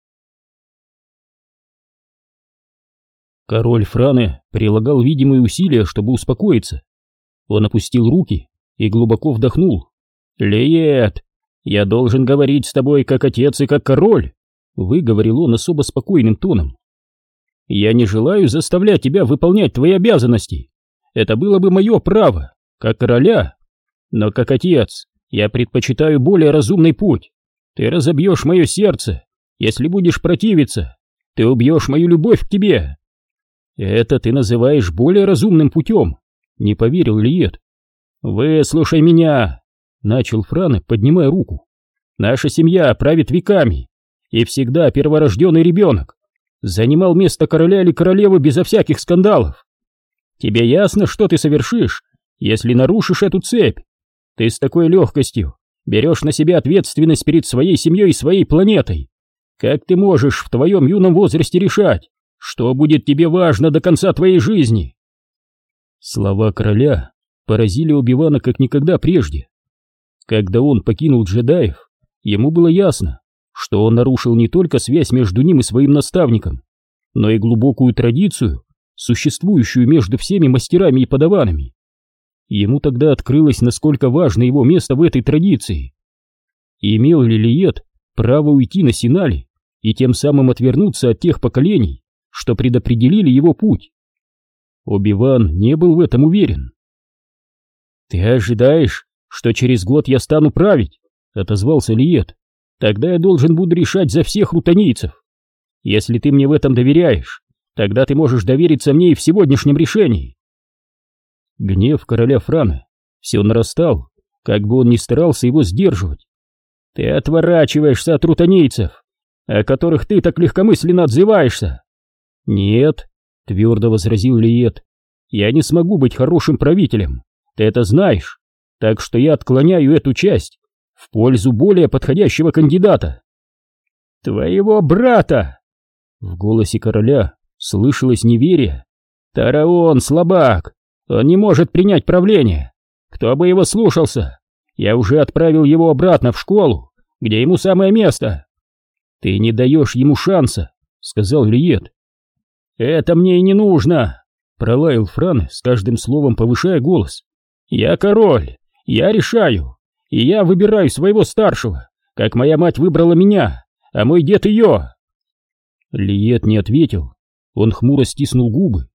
Король Франы прилагал видимые усилия, чтобы успокоиться. Он опустил руки и глубоко вдохнул. «Лиед, я должен говорить с тобой как отец и как король», — выговорил он особо спокойным тоном. «Я не желаю заставлять тебя выполнять твои обязанности. Это было бы мое право, как короля. Но как отец я предпочитаю более разумный путь. Ты разобьешь мое сердце, если будешь противиться. Ты убьешь мою любовь к тебе». «Это ты называешь более разумным путем?» — не поверил Лиед. «Выслушай меня», — начал Франы, поднимая руку. «Наша семья правит веками, и всегда перворожденный ребенок занимал место короля или королевы безо всяких скандалов. Тебе ясно, что ты совершишь, если нарушишь эту цепь? Ты с такой легкостью берешь на себя ответственность перед своей семьей и своей планетой. Как ты можешь в твоем юном возрасте решать, что будет тебе важно до конца твоей жизни?» Слова короля поразили Оби-Вана как никогда прежде. Когда он покинул джедаев, ему было ясно, что он нарушил не только связь между ним и своим наставником, но и глубокую традицию, существующую между всеми мастерами и подаванами. Ему тогда открылось, насколько важно его место в этой традиции. Имел ли Лиед право уйти на Синали и тем самым отвернуться от тех поколений, что предопределили его путь? Оби-Ван не был в этом уверен. «Ты ожидаешь, что через год я стану править?» — отозвался Лиед. «Тогда я должен буду решать за всех рутанийцев. Если ты мне в этом доверяешь, тогда ты можешь довериться мне и в сегодняшнем решении». Гнев короля Франы все нарастал, как бы он ни старался его сдерживать. «Ты отворачиваешься от рутанийцев, о которых ты так легкомысленно отзываешься». «Нет», — твердо возразил Лиед, — «я не смогу быть хорошим правителем, ты это знаешь, так что я отклоняю эту часть в пользу более подходящего кандидата». «Твоего брата!» В голосе короля слышалось неверие. «Тараон слабак, он не может принять правление. Кто бы его слушался? Я уже отправил его обратно в школу, где ему самое место». «Ты не даешь ему шанса», — сказал Лиед. «Это мне и не нужно», — пролаял Франы, с каждым словом повышая голос. «Я король, я решаю, и я выбираю своего старшего, как моя мать выбрала меня, а мой дед ее». Лиед не ответил, он хмуро стиснул губы.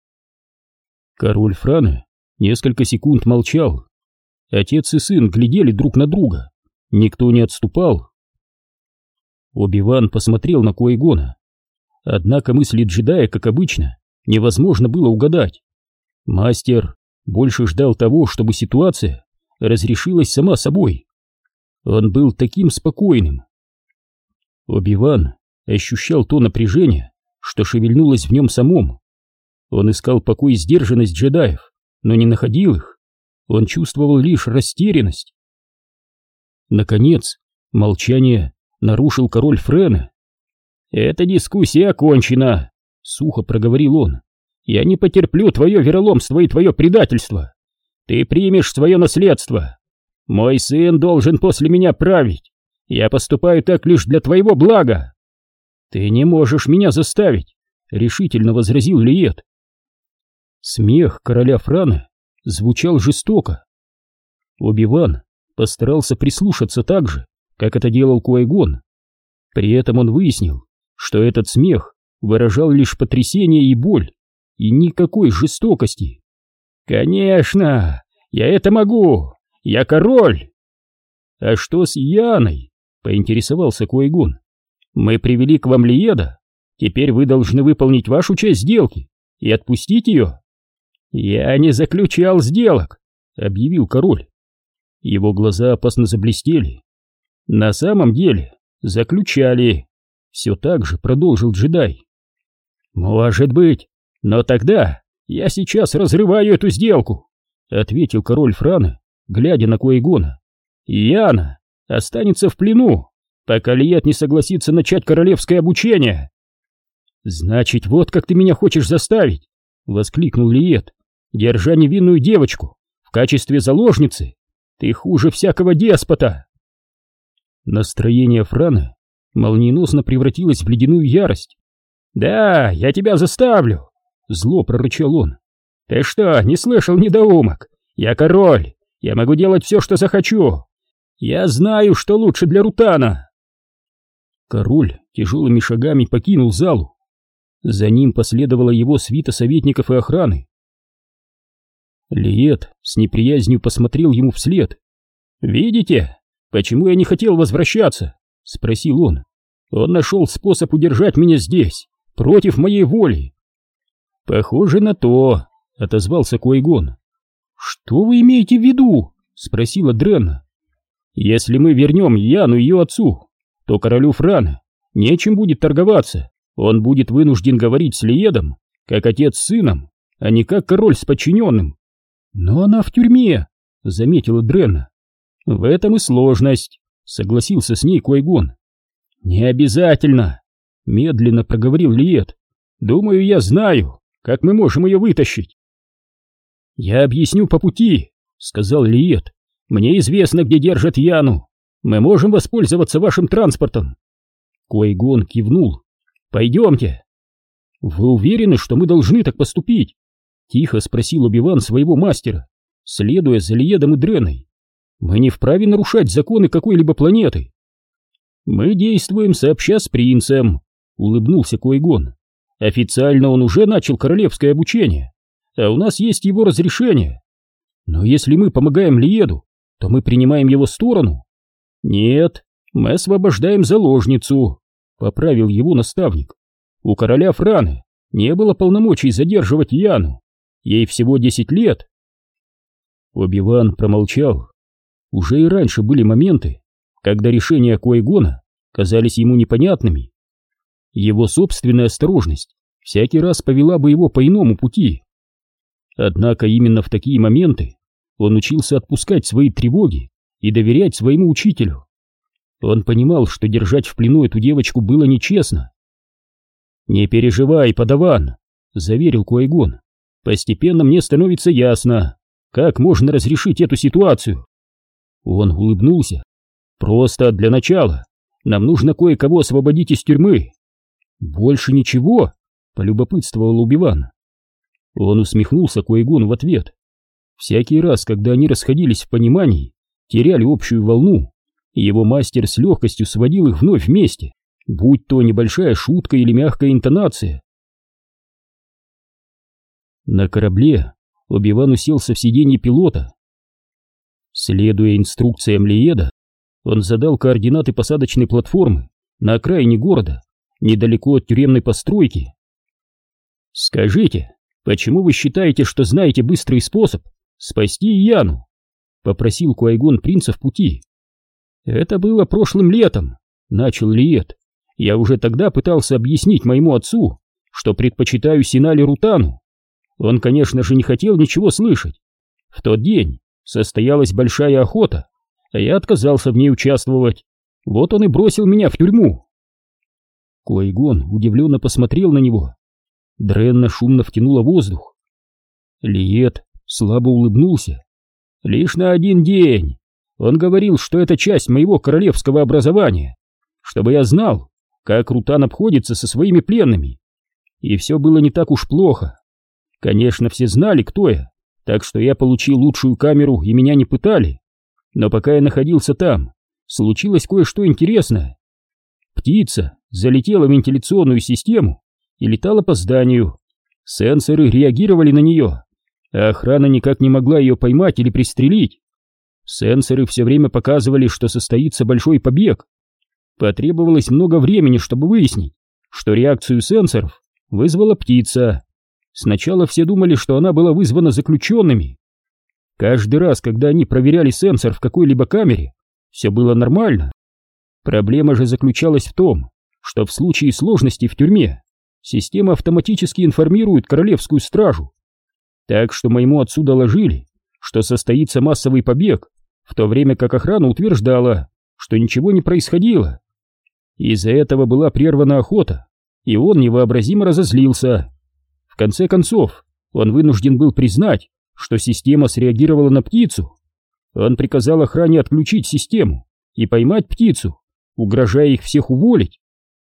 Король Франы несколько секунд молчал. Отец и сын глядели друг на друга, никто не отступал. Оби-Ван посмотрел на Ки-Гона. Однако мысли джедая, как обычно, невозможно было угадать. Мастер больше ждал того, чтобы ситуация разрешилась сама собой. Он был таким спокойным. Оби-Ван ощущал то напряжение, что шевельнулось в нем самом. Он искал покой и сдержанность джедаев, но не находил их. Он чувствовал лишь растерянность. Наконец, молчание нарушил король Френы. «Эта дискуссия окончена», — сухо проговорил он. «Я не потерплю твое вероломство и твое предательство. Ты примешь свое наследство. Мой сын должен после меня править. Я поступаю так лишь для твоего блага». «Ты не можешь меня заставить», — решительно возразил Лиет. Смех короля Франы звучал жестоко. Оби-Ван постарался прислушаться так же, как это делал Куай-Гон. При этом он выяснил, что этот смех выражал лишь потрясение и боль, и никакой жестокости. «Конечно, я это могу! Я король!» «А что с Яной?» — поинтересовался Куай-Гон. «Мы привели к вам Лиеда. Теперь вы должны выполнить вашу часть сделки и отпустить ее». «Я не заключал сделок», — объявил король. Его глаза опасно заблестели. «На самом деле заключали», — все так же продолжил джедай. «Может быть, но тогда я сейчас разрываю эту сделку», — ответил король Франы, глядя на Куай-Гона. «Яна останется в плену, пока Лиет не согласится начать королевское обучение». «Значит, вот как ты меня хочешь заставить», — воскликнул Лиет, «держа невинную девочку в качестве заложницы. Ты хуже всякого деспота». Настроение Франы молниеносно превратилось в ледяную ярость. «Да, я тебя заставлю», — зло прорычал он. «Ты что, не слышал, недоумок? Я король, я могу делать все, что захочу. Я знаю, что лучше для Рутана». Король тяжелыми шагами покинул залу. За ним последовала его свита советников и охраны. Лиет с неприязнью посмотрел ему вслед. «Видите, почему я не хотел возвращаться?» — спросил он. «Он нашел способ удержать меня здесь, против моей воли». «Похоже на то», — отозвался Куай-Гон. «Что вы имеете в виду?» — спросила Дренна. «Если мы вернем Яну ее отцу, то королю Франы нечем будет торговаться. Он будет вынужден говорить с Лиедом, как отец с сыном, а не как король с подчиненным». «Но она в тюрьме», — заметила Дренна. «В этом и сложность», — согласился с ней Куай-Гон. «Не обязательно», — медленно проговорил Лиет. «Думаю, я знаю, как мы можем ее вытащить». «Я объясню по пути», — сказал Лиет. «Мне известно, где держат Яну. Мы можем воспользоваться вашим транспортом». Куай-Гон кивнул. «Пойдемте». «Вы уверены, что мы должны так поступить?» — тихо спросил Оби-Ван своего мастера, следуя за Лиедом и Дренной. «Мы не вправе нарушать законы какой-либо планеты». «Мы действуем сообща с принцем», — улыбнулся Куай-Гон. «Официально он уже начал королевское обучение, а у нас есть его разрешение. Но если мы помогаем Лиеду, то мы принимаем его сторону». «Нет, мы освобождаем заложницу», — поправил его наставник. «У короля Франы не было полномочий задерживать Яну. Ей всего десять лет». Оби-Ван промолчал. Уже и раньше были моменты, когда решения Куай-Гона казались ему непонятными. Его собственная осторожность всякий раз повела бы его по иному пути. Однако именно в такие моменты он учился отпускать свои тревоги и доверять своему учителю. Он понимал, что держать в плену эту девочку было нечестно. «Не переживай, подаван», — заверил Куай-Гон. «Постепенно мне становится ясно, как можно разрешить эту ситуацию». Он улыбнулся. «Просто для начала нам нужно кое-кого освободить из тюрьмы». «Больше ничего?» — полюбопытствовал Оби-Ван. Он усмехнулся Куай-Гону в ответ. Всякий раз, когда они расходились в понимании, теряли общую волну, его мастер с легкостью сводил их вновь вместе, будь то небольшая шутка или мягкая интонация. На корабле Оби-Ван уселся в сиденье пилота. Следуя инструкциям Лиеда, он задал координаты посадочной платформы на окраине города, недалеко от тюремной постройки. «Скажите, почему вы считаете, что знаете быстрый способ спасти Яну?» — попросил Куайгон принца в пути. «Это было прошлым летом», — начал Лиет. «Я уже тогда пытался объяснить моему отцу, что предпочитаю Синали Рутану. Он, конечно же, не хотел ничего слышать. В тот день состоялась большая охота, а я отказался в ней участвовать. Вот он и бросил меня в тюрьму». Куайгон удивленно посмотрел на него. Дренна шумно втянула воздух. Лиет слабо улыбнулся. «Лишь на один день. Он говорил, что это часть моего королевского образования, чтобы я знал, как Рутан обходится со своими пленными. И все было не так уж плохо. Конечно, все знали, кто я, так что я получил лучшую камеру и меня не пытали. Но пока я находился там, случилось кое-что интересное. Птица залетела в вентиляционную систему и летала по зданию. Сенсоры реагировали на нее, а охрана никак не могла ее поймать или пристрелить. Сенсоры все время показывали, что состоится большой побег. Потребовалось много времени, чтобы выяснить, что реакцию сенсоров вызвала птица. Сначала все думали, что она была вызвана заключенными. Каждый раз, когда они проверяли сенсор в какой-либо камере, все было нормально. Проблема же заключалась в том, что в случае сложности в тюрьме система автоматически информирует королевскую стражу. Так что моему отцу доложили, что состоится массовый побег, в то время как охрана утверждала, что ничего не происходило. Из-за этого была прервана охота, и он невообразимо разозлился. В конце концов, он вынужден был признать, что система среагировала на птицу. Он приказал охране отключить систему и поймать птицу, угрожая их всех уволить.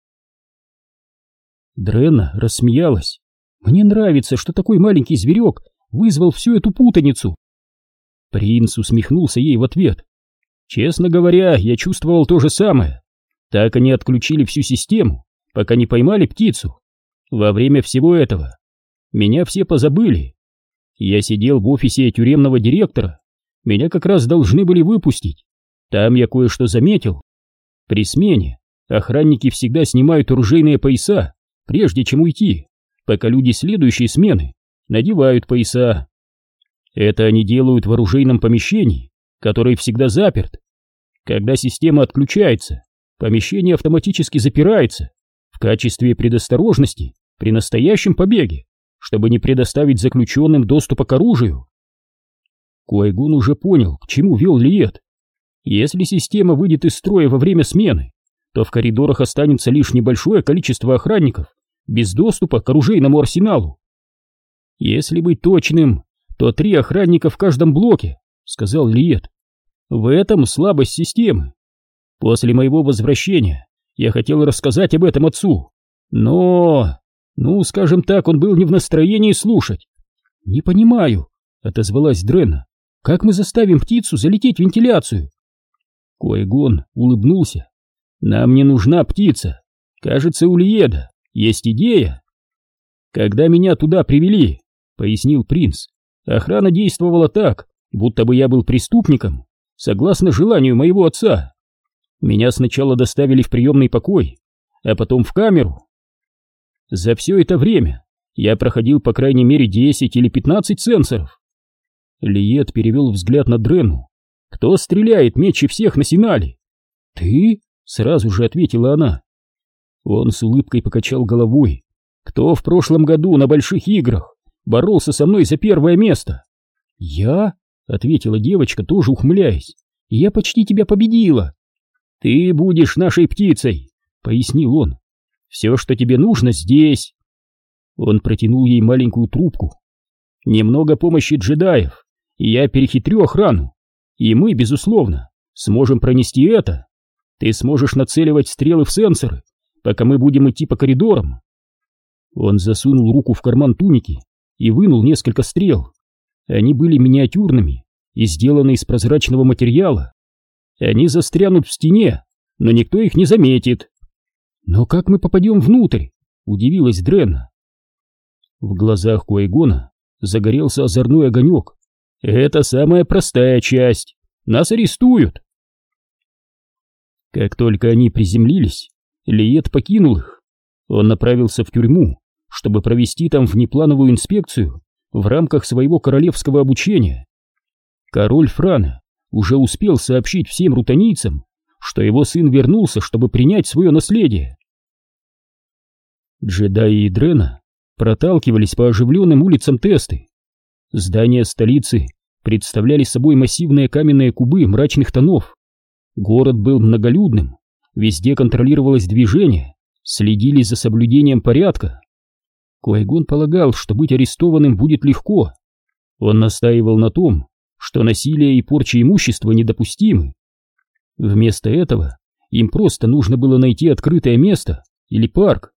Дренна рассмеялась. «Мне нравится, что такой маленький зверек вызвал всю эту путаницу». Принц усмехнулся ей в ответ. «Честно говоря, я чувствовал то же самое. Так они отключили всю систему, пока не поймали птицу. Во время всего этого меня все позабыли. Я сидел в офисе тюремного директора, меня как раз должны были выпустить. Там я кое-что заметил. При смене охранники всегда снимают оружейные пояса, прежде чем уйти, пока люди следующей смены надевают пояса. Это они делают в оружейном помещении, которое всегда заперт. Когда система отключается, помещение автоматически запирается в качестве предосторожности при настоящем побеге, чтобы не предоставить заключенным доступа к оружию». Куайгон уже понял, к чему вел Лиет. Если система выйдет из строя во время смены, то в коридорах останется лишь небольшое количество охранников без доступа к оружейному арсеналу. «Если быть точным, то три охранника в каждом блоке», — сказал Лиет. «В этом слабость системы. После моего возвращения я хотел рассказать об этом отцу, но, ну, скажем так, он был не в настроении слушать». «Не понимаю», — отозвалась Дренна, — «как мы заставим птицу залететь в вентиляцию?» Куайгон улыбнулся. «Нам не нужна птица. Кажется, у Лиеда есть идея». «Когда меня туда привели, — пояснил принц, — охрана действовала так, будто бы я был преступником, согласно желанию моего отца. Меня сначала доставили в приемный покой, а потом в камеру. За все это время я проходил по крайней мере десять или пятнадцать сенсоров». Лиет перевел взгляд на Дренну. «Кто стреляет меньше всех на Синале?» «Ты?» — сразу же ответила она. Он с улыбкой покачал головой. «Кто в прошлом году на больших играх боролся со мной за первое место?» «Я?» — ответила девочка, тоже ухмыляясь. «Я почти тебя победила». «Ты будешь нашей птицей», — пояснил он. «Все, что тебе нужно, здесь». Он протянул ей маленькую трубку. «Немного помощи джедаев, и я перехитрю охрану. И мы, безусловно, сможем пронести это. Ты сможешь нацеливать стрелы в сенсоры, пока мы будем идти по коридорам». Он засунул руку в карман туники и вынул несколько стрел. Они были миниатюрными и сделаны из прозрачного материала. Они застрянут в стене, но никто их не заметит. «Но как мы попадем внутрь?» — удивилась Дренна. В глазах Куайгона загорелся озорной огонек. «Это самая простая часть. Нас арестуют». Как только они приземлились, Лиет покинул их. Он направился в тюрьму, чтобы провести там внеплановую инспекцию в рамках своего королевского обучения. Король Франа уже успел сообщить всем рутанийцам, что его сын вернулся, чтобы принять свое наследие. Джедаи и Дрена проталкивались по оживленным улицам Тесты. Здания столицы представляли собой массивные каменные кубы мрачных тонов. Город был многолюдным, везде контролировалось движение, следили за соблюдением порядка. Куай-Гон полагал, что быть арестованным будет легко. Он настаивал на том, что насилие и порча имущества недопустимы. Вместо этого им просто нужно было найти открытое место или парк.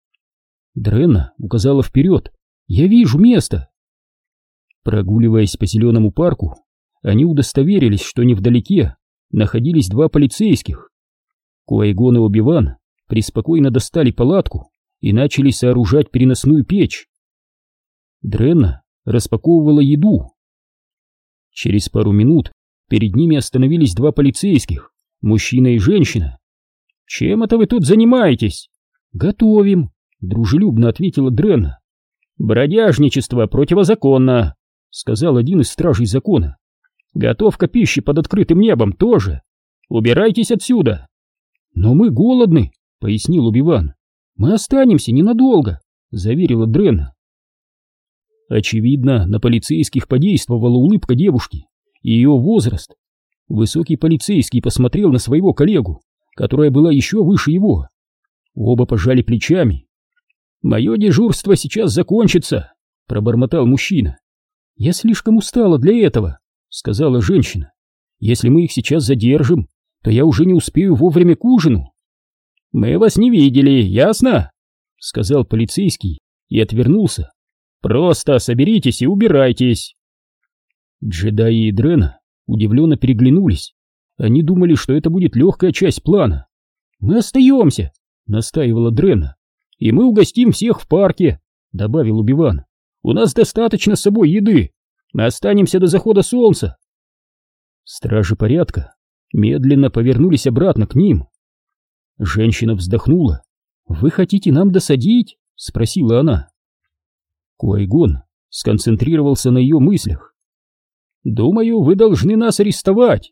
Дренна указала вперед. «Я вижу место!» Прогуливаясь по зеленому парку, они удостоверились, что невдалеке находились два полицейских. Куай-Гон и Оби-Ван преспокойно достали палатку и начали сооружать переносную печь. Дренна распаковывала еду. Через пару минут перед ними остановились два полицейских, мужчина и женщина. «Чем это вы тут занимаетесь?» «Готовим», — дружелюбно ответила Дренна. «Бродяжничество противозаконно», — сказал один из стражей закона. «Готовка пищи под открытым небом тоже. Убирайтесь отсюда». «Но мы голодны», — пояснил Оби-Ван. «Мы останемся ненадолго», — заверила Дренна. Очевидно, на полицейских подействовала улыбка девушки и ее возраст. Высокий полицейский посмотрел на своего коллегу, которая была еще выше его. Оба пожали плечами. «Мое дежурство сейчас закончится», — пробормотал мужчина. «Я слишком устала для этого», — сказала женщина. «Если мы их сейчас задержим, то я уже не успею вовремя к ужину». «Мы вас не видели, ясно?» — сказал полицейский и отвернулся. «Просто соберитесь и убирайтесь». Джедаи и Дрена удивленно переглянулись. Они думали, что это будет легкая часть плана. «Мы остаемся», — настаивала Дрена. «И мы угостим всех в парке», — добавил Оби-Ван. «У нас достаточно с собой еды. Мы останемся до захода солнца». Стражи порядка медленно повернулись обратно к ним. Женщина вздохнула. «Вы хотите нам досадить?» — спросила она. Куай-Гон сконцентрировался на ее мыслях. «Думаю, вы должны нас арестовать».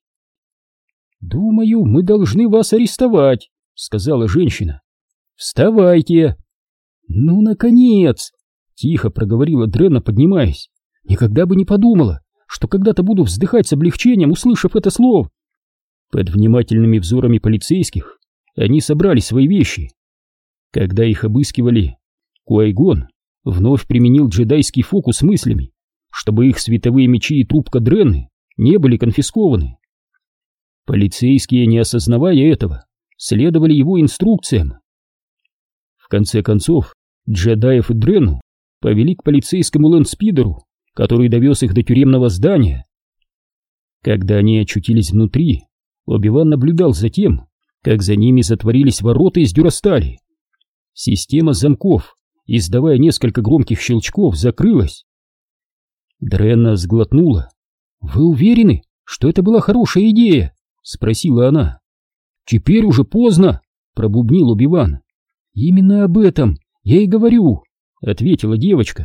«Думаю, мы должны вас арестовать», — сказала женщина. «Вставайте!» «Ну, наконец!» — тихо проговорила Дренна, поднимаясь. «Никогда бы не подумала, что когда-то буду вздыхать с облегчением, услышав это слово». Под внимательными взорами полицейских они собрали свои вещи. Когда их обыскивали, Куай-Гон вновь применил джедайский фокус мыслями, чтобы их световые мечи и трубка Дренны не были конфискованы. Полицейские, не осознавая этого, следовали его инструкциям. В конце концов, джедаев и Дренну повели к полицейскому лэндспидеру, который довез их до тюремного здания. Когда они очутились внутри, Оби-Ван наблюдал за тем, как за ними затворились ворота из дюрастали. Система замков, издавая несколько громких щелчков, закрылась. Дренна сглотнула. «Вы уверены, что это была хорошая идея?» — спросила она. «Теперь уже поздно», — пробубнил Оби-Ван. «Именно об этом я и говорю», — ответила девочка.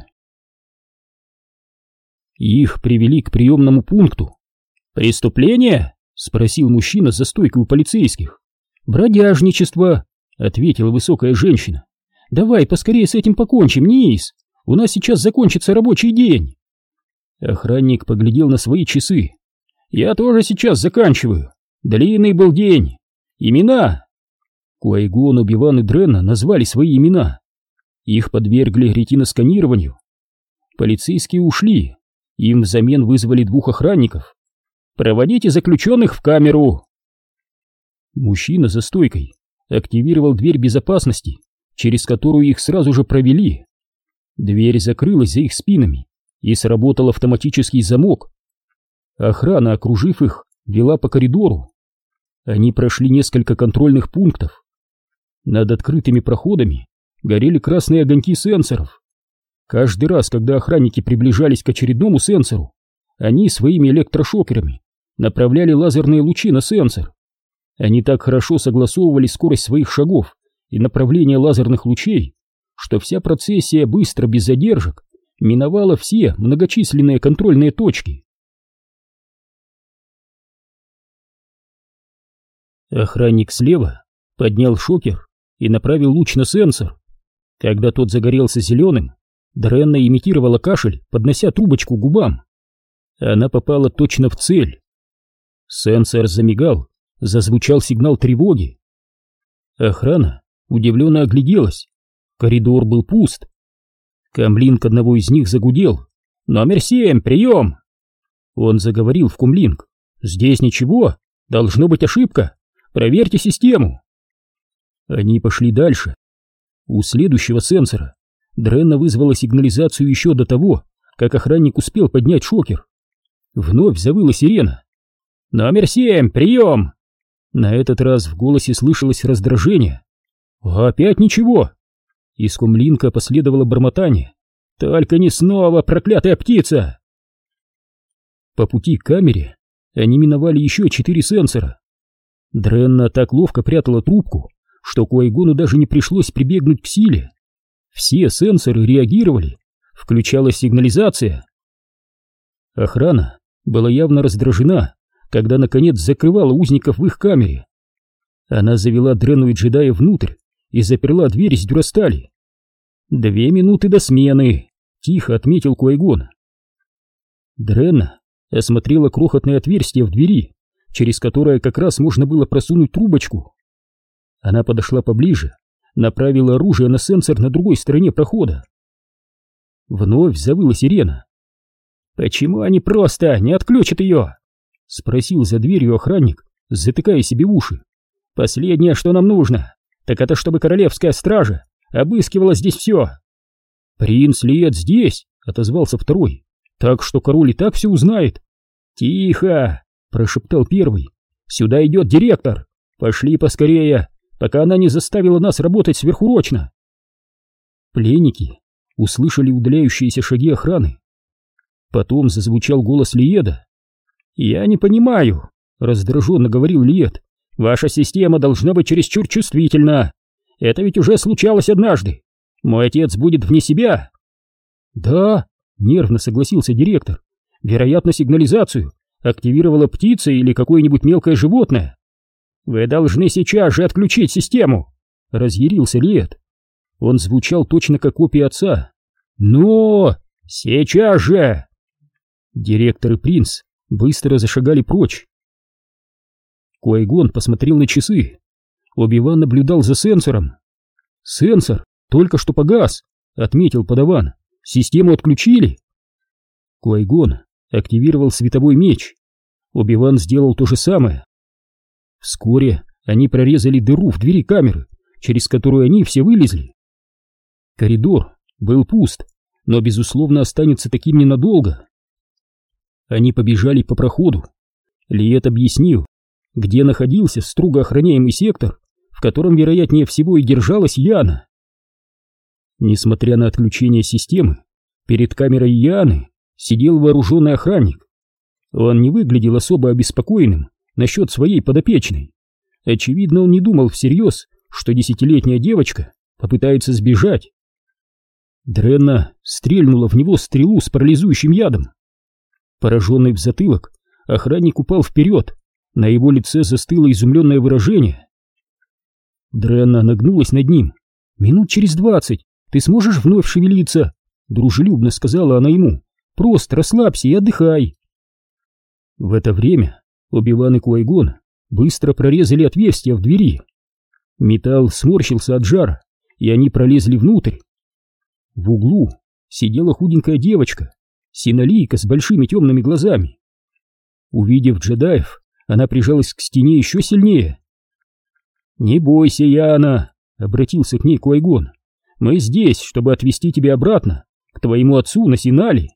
Их привели к приемному пункту. «Преступление?» — спросил мужчина за стойкой у полицейских. «Бродяжничество», — ответила высокая женщина. «Давай поскорее с этим покончим, Низ. У нас сейчас закончится рабочий день». Охранник поглядел на свои часы. «Я тоже сейчас заканчиваю. Длинный был день. Имена?» Куай-Гон, Оби-Ван и Дренна назвали свои имена. Их подвергли ретиносканированию. Полицейские ушли. Им взамен вызвали двух охранников. «Проводите заключенных в камеру». Мужчина за стойкой активировал дверь безопасности, через которую их сразу же провели. Дверь закрылась за их спинами, и сработал автоматический замок. Охрана, окружив их, вела по коридору. Они прошли несколько контрольных пунктов. Над открытыми проходами горели красные огоньки сенсоров. Каждый раз, когда охранники приближались к очередному сенсору, они своими электрошокерами направляли лазерные лучи на сенсор. Они так хорошо согласовывали скорость своих шагов и направление лазерных лучей, что вся процессия быстро, без задержек, миновала все многочисленные контрольные точки. Охранник слева поднял шокер и направил луч на сенсор. Когда тот загорелся зеленым, Дренна имитировала кашель, поднося трубочку к губам. Она попала точно в цель. Сенсор замигал, зазвучал сигнал тревоги. Охрана удивленно огляделась. Коридор был пуст. Комлинк одного из них загудел. «Номер семь, прием!» Он заговорил в комлинк. «Здесь ничего, должно быть ошибка. Проверьте систему». Они пошли дальше. У следующего сенсора Дренна вызвала сигнализацию еще до того, как охранник успел поднять шокер. Вновь завыла сирена. «Номер семь, прием!» На этот раз в голосе слышалось раздражение. «Опять ничего!» Из комлинка последовало бормотание. «Только не снова, проклятая птица!» По пути к камере они миновали еще четыре сенсора. Дренна так ловко прятала трубку, что Куайгону даже не пришлось прибегнуть к силе. Все сенсоры реагировали, включалась сигнализация. Охрана была явно раздражена, когда наконец закрывала узников в их камере. Она завела Дренну и джедая внутрь и заперла дверь из дюрастали. «Две минуты до смены», — тихо отметил Куайгон. Дренна осмотрела крохотное отверстие в двери, через которое как раз можно было просунуть трубочку. Она подошла поближе, направила оружие на сенсор на другой стороне прохода. Вновь завыла сирена. «Почему они просто не отключат ее?» — спросил за дверью охранник, затыкая себе уши. «Последнее, что нам нужно, так это чтобы королевская стража обыскивала здесь все». «Принц Лиет здесь», — отозвался второй, — «так что король и так все узнает». «Тихо!» — прошептал первый. «Сюда идет директор. Пошли поскорее, пока она не заставила нас работать сверхурочно». Пленники услышали удаляющиеся шаги охраны. Потом зазвучал голос Лиеда. «Я не понимаю», — раздраженно говорил Лиед. «Ваша система должна быть чересчур чувствительна. Это ведь уже случалось однажды. Мой отец будет вне себя». «Да», — нервно согласился директор. «Вероятно, сигнализацию активировала птица или какое-нибудь мелкое животное». «Вы должны сейчас же отключить систему», — разъярился Лиед. Он звучал точно как копия отца. «Но! Сейчас же!» Директор и принц быстро зашагали прочь. Куайгон посмотрел на часы. Оби-Ван наблюдал за сенсором. «Сенсор только что погас», — отметил подаван. «Систему отключили». Куайгон активировал световой меч. Оби-Ван сделал то же самое. Вскоре они прорезали дыру в двери камеры, через которую они все вылезли. Коридор был пуст, но, безусловно, останется таким ненадолго. Они побежали по проходу. Лиет объяснил, где находился строго охраняемый сектор, в котором, вероятнее всего, и держалась Яна. Несмотря на отключение системы, перед камерой Яны сидел вооруженный охранник. Он не выглядел особо обеспокоенным насчет своей подопечной. Очевидно, он не думал всерьез, что десятилетняя девочка попытается сбежать. Дренна стрельнула в него стрелу с парализующим ядом. Пораженный в затылок, охранник упал вперед, на его лице застыло изумленное выражение. Дренна нагнулась над ним. «Минут через двадцать ты сможешь вновь шевелиться?» — дружелюбно сказала она ему. «Просто расслабься и отдыхай». В это время Оби-Ван и Куайгон быстро прорезали отверстие в двери. Металл сморщился от жара, и они пролезли внутрь. В углу сидела худенькая девочка, синолийка с большими темными глазами. Увидев джедаев, она прижалась к стене еще сильнее. «Не бойся, Яна», — обратился к ней Куайгон. «Мы здесь, чтобы отвезти тебя обратно, к твоему отцу на Синале».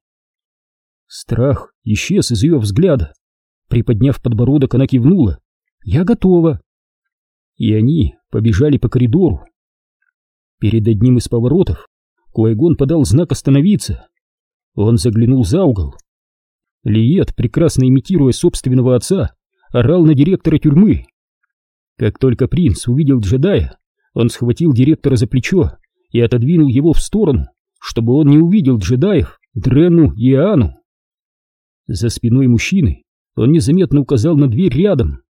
Страх исчез из ее взгляда. Приподняв подбородок, она кивнула. «Я готова». И они побежали по коридору. Перед одним из поворотов Куайгон подал знак остановиться. Он заглянул за угол. Лиет, прекрасно имитируя собственного отца, орал на директора тюрьмы. Как только принц увидел джедая, он схватил директора за плечо и отодвинул его в сторону, чтобы он не увидел джедаев, Дренну и Иоанну. За спиной мужчины он незаметно указал на дверь рядом.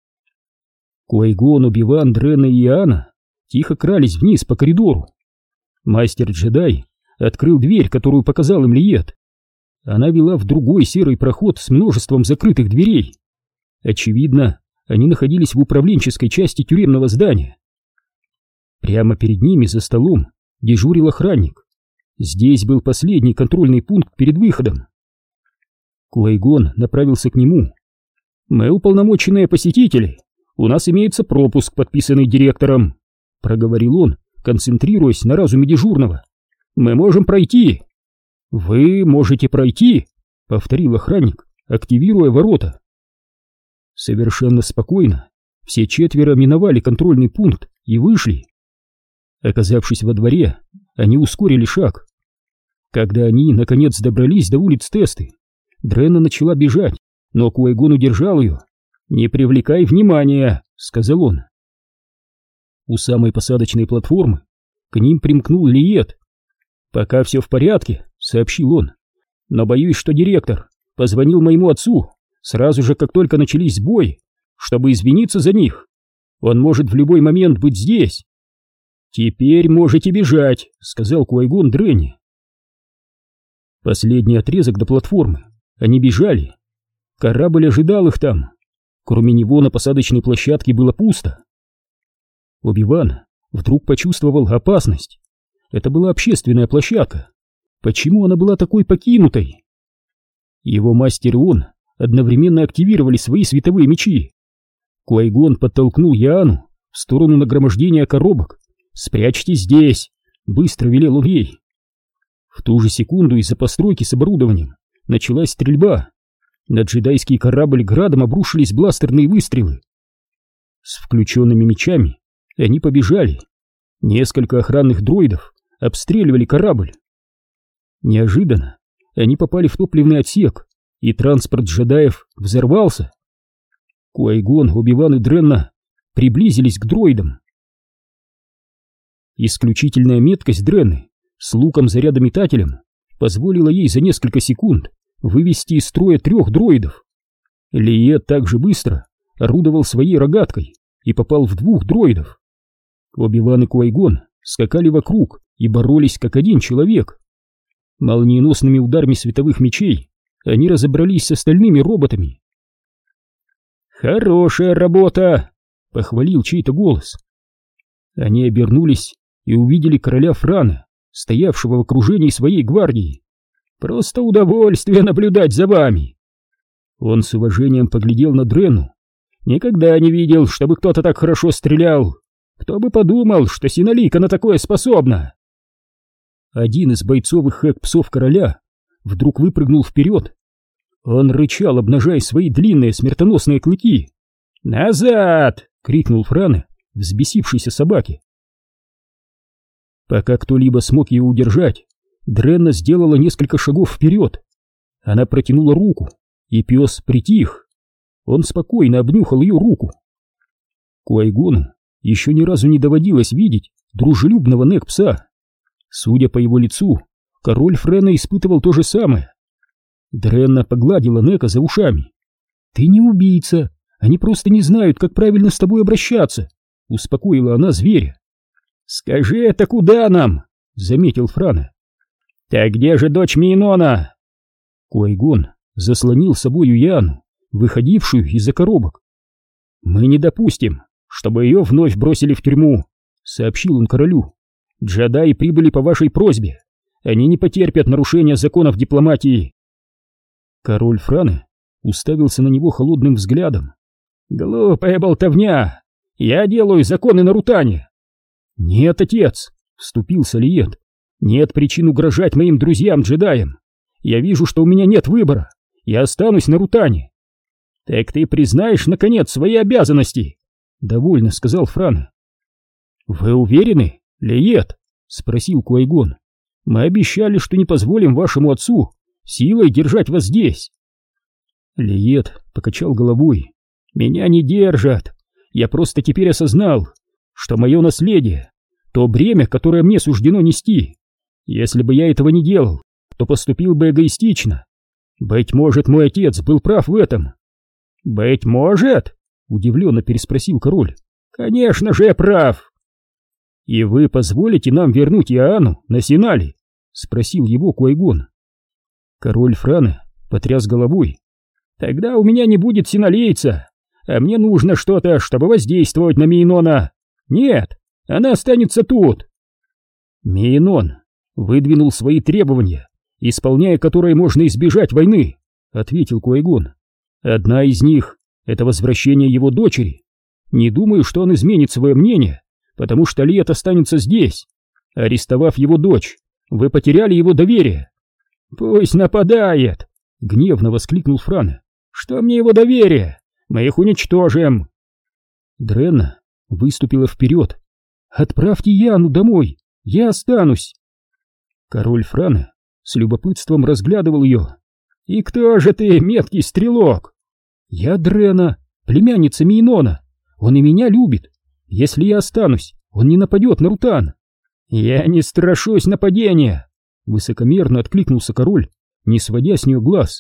Куай-Гон, Оби-Ван, Дренна и Иоанна тихо крались вниз по коридору. Мастер-джедай открыл дверь, которую показал им Лиет. Она вела в другой серый проход с множеством закрытых дверей. Очевидно, они находились в управленческой части тюремного здания. Прямо перед ними за столом дежурил охранник. Здесь был последний контрольный пункт перед выходом. Куай-Гон направился к нему. «Мы уполномоченные посетители. У нас имеется пропуск, подписанный директором», — проговорил он, концентрируясь на разуме дежурного. «Мы можем пройти». «Вы можете пройти», — повторил охранник, активируя ворота. Совершенно спокойно все четверо миновали контрольный пункт и вышли. Оказавшись во дворе, они ускорили шаг. Когда они, наконец, добрались до улиц Тесты, Дренна начала бежать, но Куай-Гон удержал ее. «Не привлекай внимания», — сказал он. У самой посадочной платформы к ним примкнул Лиет. «Пока все в порядке», — сообщил он, — «но боюсь, что директор позвонил моему отцу сразу же, как только начались сбои, чтобы извиниться за них. Он может в любой момент быть здесь». «Теперь можете бежать», — сказал Куай-Гон Дренне. Последний отрезок до платформы они бежали. Корабль ожидал их там. Кроме него на посадочной площадке было пусто. Оби-Ван вдруг почувствовал опасность. Это была общественная площадка. Почему она была такой покинутой? Его мастер и он одновременно активировали свои световые мечи. Куай-Гон подтолкнул Иоанну в сторону нагромождения коробок. «Спрячьтесь здесь!» — быстро велел он ей. В ту же секунду из-за постройки с оборудованием началась стрельба. На джедайский корабль градом обрушились бластерные выстрелы. С включенными мечами они побежали. Несколько охранных дроидов обстреливали корабль. Неожиданно они попали в топливный отсек, и транспорт джедаев взорвался. Куай-Гон, Оби-Ван и Дренна приблизились к дроидам. Исключительная меткость Дренны с луком-зарядометателем позволила ей за несколько секунд вывести из строя трех дроидов. Лиет также быстро орудовал своей рогаткой и попал в двух дроидов. Оби-Ван и Куай-Гон скакали вокруг и боролись как один человек. Молниеносными ударами световых мечей они разобрались с остальными роботами. «Хорошая работа!» — похвалил чей-то голос. Они обернулись и увидели короля Франа, стоявшего в окружении своей гвардии. «Просто удовольствие наблюдать за вами!» Он с уважением поглядел на Дренну. «Никогда не видел, чтобы кто-то так хорошо стрелял. Кто бы подумал, что Синолика на такое способна!» Один из бойцовых хэк-псов короля вдруг выпрыгнул вперед. Он рычал, обнажая свои длинные смертоносные клыки. «Назад!» — крикнул Фране взбесившейся собаке. Пока кто-либо смог ее удержать, Дренна сделала несколько шагов вперед. Она протянула руку, и пес притих. Он спокойно обнюхал ее руку. Куай-Гону еще ни разу не доводилось видеть дружелюбного нэк-пса. Судя по его лицу, король Френа испытывал то же самое. Дренна погладила Нека за ушами. «Ты не убийца, они просто не знают, как правильно с тобой обращаться», — успокоила она зверя. «Скажи это куда нам?» — заметил Франа. «Так где же дочь Минона?» Куай-Гон заслонил собою Иоанну, выходившую из-за коробок. «Мы не допустим, чтобы ее вновь бросили в тюрьму», — сообщил он королю. «Джедаи прибыли по вашей просьбе. Они не потерпят нарушения законов дипломатии». Король Франа уставился на него холодным взглядом. «Глупая болтовня! Я делаю законы на Рутане!» «Нет, отец!» — вступился Лиет. «Нет причин угрожать моим друзьям-джедаям. Я вижу, что у меня нет выбора. Я останусь на Рутане». «Так ты признаешь, наконец, свои обязанности?» — довольно сказал Франа. «Вы уверены, Лиет?» — спросил Куай-Гон. «Мы обещали, что не позволим вашему отцу силой держать вас здесь». Лиет покачал головой. «Меня не держат. Я просто теперь осознал, что мое наследие то бремя, которое мне суждено нести. Если бы я этого не делал, то поступил бы эгоистично. Быть может, мой отец был прав в этом». «Быть может?» — удивленно переспросил король. «Конечно же я прав!» «И вы позволите нам вернуть Иоанну на Синали?» — спросил его Куайгон. Король Фране потряс головой. «Тогда у меня не будет синалийца, а мне нужно что-то, чтобы воздействовать на Мейнона. Нет, она останется тут». «Мейнон выдвинул свои требования, исполняя которые можно избежать войны», — ответил Куайгон. «Одна из них — это возвращение его дочери. Не думаю, что он изменит свое мнение, потому что Лиет останется здесь. Арестовав его дочь, вы потеряли его доверие». «Пусть нападает!» — гневно воскликнул Фране. «Что мне его доверие? Мы их уничтожим!» Дренна выступила вперед. «Отправьте Яну домой, я останусь!» Король Фране с любопытством разглядывал ее. «И кто же ты, меткий стрелок?» «Я Дрена, племянница Мейнона. Он и меня любит. Если я останусь, он не нападет на Рутан». «Я не страшусь нападения!» — высокомерно откликнулся король, не сводя с нее глаз.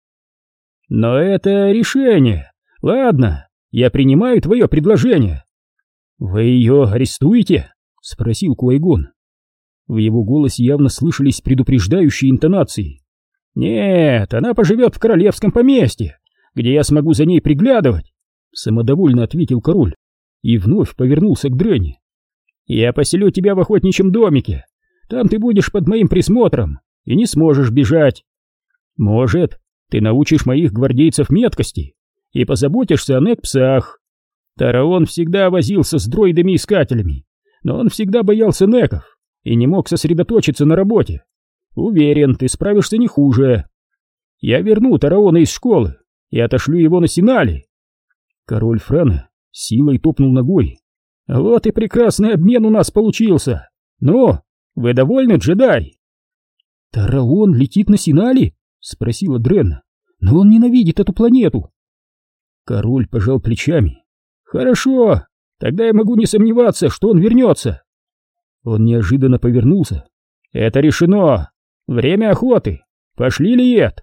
«Но это решение. Ладно, я принимаю твое предложение». «Вы ее арестуете?» — спросил Куайгон. В его голосе явно слышались предупреждающие интонации. «Нет, она поживет в королевском поместье, где я смогу за ней приглядывать», — самодовольно ответил король и вновь повернулся к Дрене. «Я поселю тебя в охотничьем домике. Там ты будешь под моим присмотром и не сможешь бежать. Может, ты научишь моих гвардейцев меткости и позаботишься о некпсах. Тараон всегда возился с дроидами-искателями, но он всегда боялся неков и не мог сосредоточиться на работе. Уверен, ты справишься не хуже. Я верну Тараона из школы и отошлю его на Синали». Король Фране силой топнул ногой. «Вот и прекрасный обмен у нас получился. Ну, вы довольны, джедай?» «Тараон летит на Синали?» — спросила Дренна. «Но он ненавидит эту планету». Король пожал плечами. «Хорошо, тогда я могу не сомневаться, что он вернется». Он неожиданно повернулся. «Это решено. Время охоты. Пошли, Лиет!»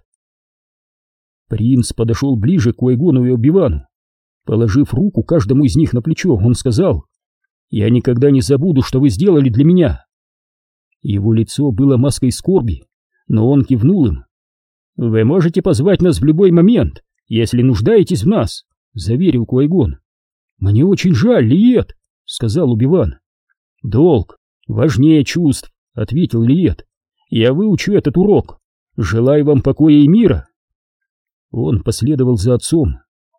Принц подошел ближе к Куайгону и Оби-Вану. Положив руку каждому из них на плечо, он сказал: «Я никогда не забуду, что вы сделали для меня». Его лицо было маской скорби, но он кивнул им. «Вы можете позвать нас в любой момент, если нуждаетесь в нас», — заверил Куайгон. «Мне очень жаль, Лиет», — сказал Оби-Ван. «Долг важнее чувств», — ответил Лиет. «Я выучу этот урок. Желаю вам покоя и мира». Он последовал за отцом.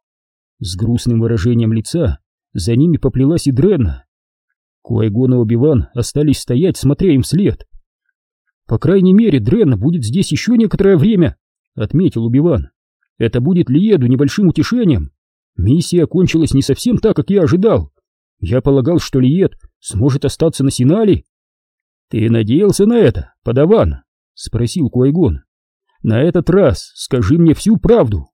С грустным выражением лица за ними поплелась и Дренна. Куайгон и Оби-Ван остались стоять, смотря им вслед. «По крайней мере, Дренна будет здесь еще некоторое время», — отметил Оби-Ван. «Это будет Лиеду небольшим утешением. Миссия кончилась не совсем так, как я ожидал. Я полагал, что Лиед сможет остаться на Синали». «Ты надеялся на это, подаван?» — спросил Куайгон. «На этот раз скажи мне всю правду».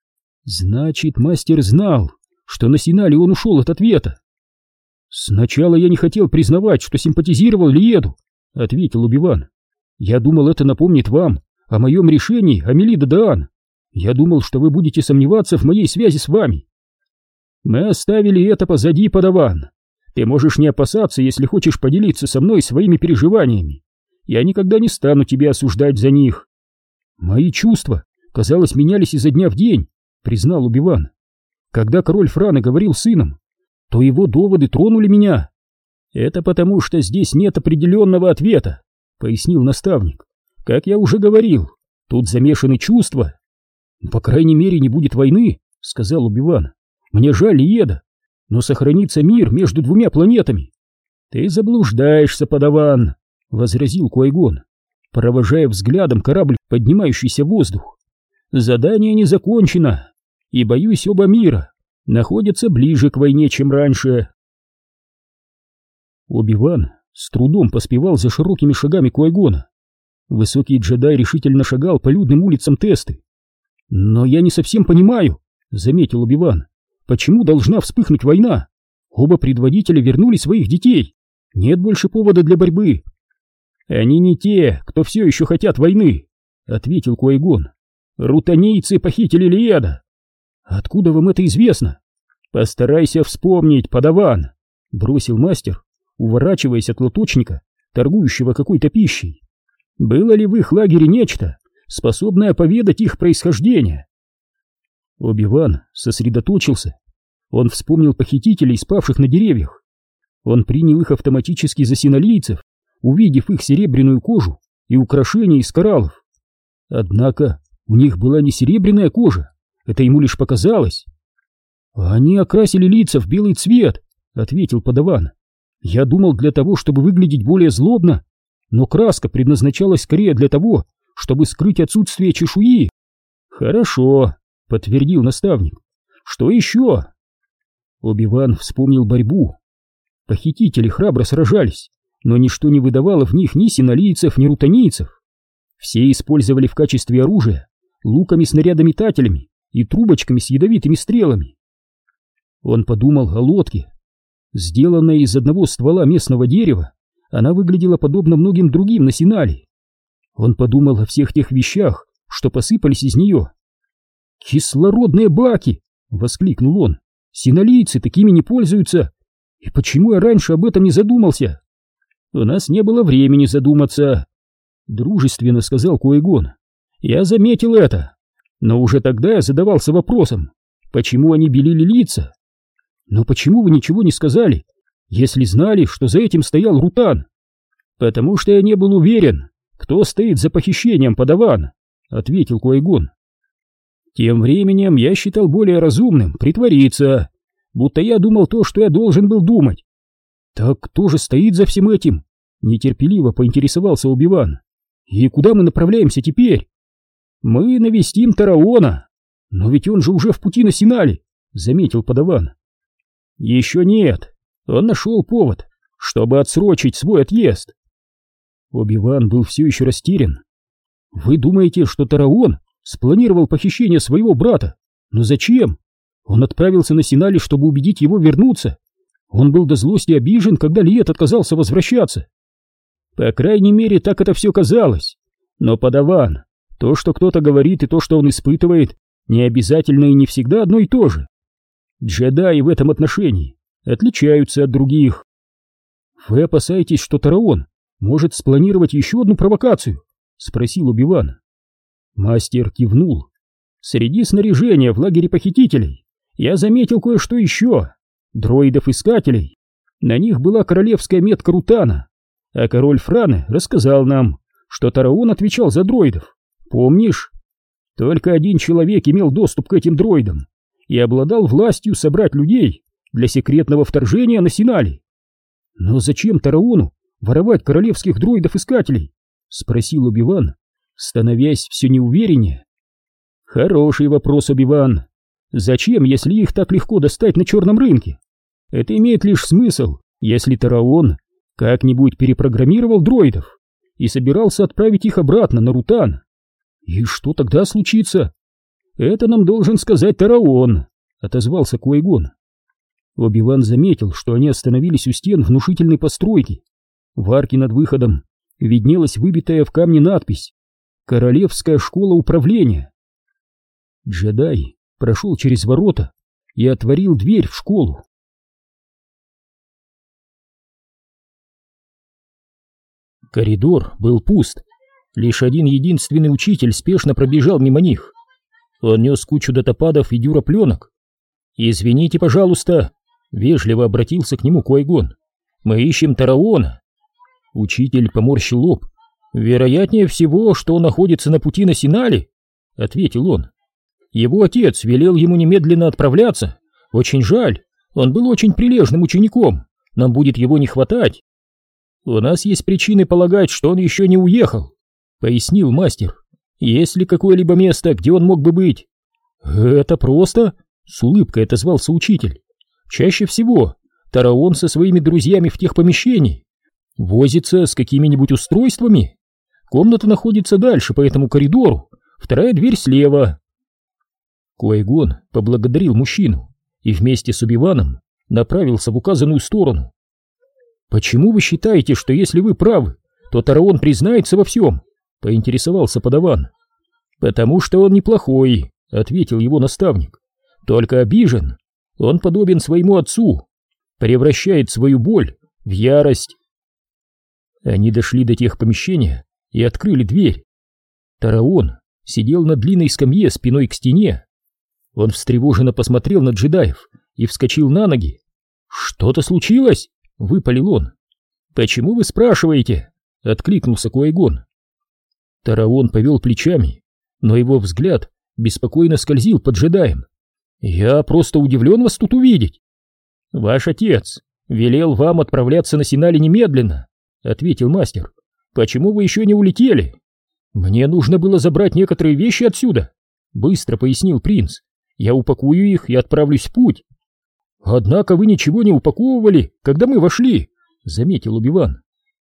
Значит, мастер знал, что на Синали он ушел от ответа. «Сначала я не хотел признавать, что симпатизировал Лиеду», — ответил Оби-Ван. «Я думал, это напомнит вам о моем решении, Амелида Даан. Я думал, что вы будете сомневаться в моей связи с вами». «Мы оставили это позади, подаван. Ты можешь не опасаться, если хочешь поделиться со мной своими переживаниями. Я никогда не стану тебя осуждать за них». «Мои чувства, казалось, менялись изо дня в день», — признал Оби-Ван. «Когда король Фране говорил с сыном, то его доводы тронули меня». «Это потому, что здесь нет определенного ответа», — пояснил наставник. «Как я уже говорил, тут замешаны чувства». «По крайней мере, не будет войны», — сказал Оби-Ван. «Мне жаль Лиеда, но сохранится мир между двумя планетами». «Ты заблуждаешься, подаван», — возразил Куайгон, провожая взглядом корабль, поднимающийся в воздух. «Задание не закончено, и, боюсь, оба мира находятся ближе к войне, чем раньше». Оби-Ван с трудом поспевал за широкими шагами Куайгона. Высокий джедай решительно шагал по людным улицам Тесты. «Но я не совсем понимаю», — заметил Оби-Ван, — «почему должна вспыхнуть война? Оба предводителя вернули своих детей. нет больше повода для борьбы. Они не те, кто все еще хотят войны, ответил Куайгон. Рутанийцы похитили Лиеда. Откуда вам это известно? Постарайся вспомнить, подаван, бросил мастер, уворачиваясь от лоточника, торгующего какой-то пищей. Было ли в их лагере нечто, способное поведать их происхождение? Оби-Ван сосредоточился. Он вспомнил похитителей, спавших на деревьях. Он принял их автоматически за синолийцев, увидев их серебряную кожу и украшения из кораллов. Однако у них была не серебряная кожа, это ему лишь показалось. «Они окрасили лица в белый цвет», — ответил подаван. «Я думал, для того, чтобы выглядеть более злобно, но краска предназначалась скорее для того, чтобы скрыть отсутствие чешуи». «Хорошо», — подтвердил наставник. «Что еще?» Оби-Ван вспомнил борьбу. Похитители храбро сражались, но ничто не выдавало в них ни синолийцев, ни рутанийцев. Все использовали в качестве оружия луками-снарядометателями и трубочками с ядовитыми стрелами. Он подумал о лодке. Сделанная из одного ствола местного дерева, она выглядела подобно многим другим на Синале. Он подумал о всех тех вещах, что посыпались из нее. «Кислородные баки!» — воскликнул он. «Синалийцы такими не пользуются! И почему я раньше об этом не задумался?» «У нас не было времени задуматься», — дружественно сказал Куайгон. «Я заметил это, но уже тогда я задавался вопросом, почему они белили лица. Но почему вы ничего не сказали, если знали, что за этим стоял Рутан?» «Потому что я не был уверен, кто стоит за похищением подавана», — ответил Куайгон. «Тем временем я считал более разумным притвориться, будто я думал то, что я должен был думать». «Так кто же стоит за всем этим?» — нетерпеливо поинтересовался Оби-Ван. «И куда мы направляемся теперь?» «Мы навестим Тараона». «Но ведь он же уже в пути на Синале», — заметил подаван. «Еще нет. Он нашел повод, чтобы отсрочить свой отъезд». Оби-Ван был все еще растерян. «Вы думаете, что Тараон спланировал похищение своего брата? Но зачем? Он отправился на Синале, чтобы убедить его вернуться. Он был до злости обижен, когда Лиед отказался возвращаться». «По крайней мере, так это все казалось. Но, подаван, то, что кто-то говорит, и то, что он испытывает, не обязательно и не всегда одно и то же. Джедаи в этом отношении отличаются от других». «Вы опасаетесь, что Тараон может спланировать еще одну провокацию?» — спросил Оби-Ван. Мастер кивнул. «Среди снаряжения в лагере похитителей я заметил кое-что еще. Дроидов-искателей. На них была королевская метка Рутана, а король Франы рассказал нам, что Тараон отвечал за дроидов. Помнишь? Только один человек имел доступ к этим дроидам и обладал властью собрать людей для секретного вторжения на Синале. Но зачем Тараону воровать королевских дроидов-искателей?» — спросил Оби-Ван, становясь все неувереннее. «Хороший вопрос, Оби-Ван. Зачем, если их так легко достать на черном рынке? Это имеет лишь смысл, если Тараон как-нибудь перепрограммировал дроидов и собирался отправить их обратно на Рутан. И что тогда случится? Это нам должен сказать Тараон», — отозвался Куайгон. Оби-Ван заметил, что они остановились у стен внушительной постройки. В арке над выходом виднелась выбитая в камне надпись «Королевская школа управления». Джедай прошел через ворота и отворил дверь в школу. Коридор был пуст. Лишь один единственный учитель спешно пробежал мимо них. Он нес кучу датападов и дюропленок. «Извините, пожалуйста», — вежливо обратился к нему Куайгон. «Мы ищем Тараона». Учитель поморщил лоб. «Вероятнее всего, что он находится на пути на Синале», — ответил он. «Его отец велел ему немедленно отправляться. Очень жаль, он был очень прилежным учеником, нам будет его не хватать». «У нас есть причины полагать, что он еще не уехал», — пояснил мастер. «Есть ли какое-либо место, где он мог бы быть?» «Это просто», — с улыбкой отозвался учитель. «Чаще всего Тараон со своими друзьями в тех помещениях возится с какими-нибудь устройствами. Комната находится дальше по этому коридору, вторая дверь слева». Куайгон поблагодарил мужчину и вместе с Оби-Ваном направился в указанную сторону. «Почему вы считаете, что если вы правы, то Тараон признается во всем?» — поинтересовался подаван. «Потому что он неплохой», — ответил его наставник. «Только обижен. Он подобен своему отцу, превращает свою боль в ярость». Они дошли до тех помещения и открыли дверь. Тараон сидел на длинной скамье спиной к стене. Он встревоженно посмотрел на джедаев и вскочил на ноги. «Что-то случилось?» — выпалил он. «Почему вы спрашиваете?» — откликнулся Куай-Гон. Тараон повел плечами, но его взгляд беспокойно скользил по джедаям. «Я просто удивлен вас тут увидеть». «Ваш отец велел вам отправляться на Синали немедленно», — ответил мастер. «Почему вы еще не улетели?» «Мне нужно было забрать некоторые вещи отсюда», — быстро пояснил принц. «Я упакую их и отправлюсь в путь». «Однако вы ничего не упаковывали, когда мы вошли», — заметил Оби-Ван.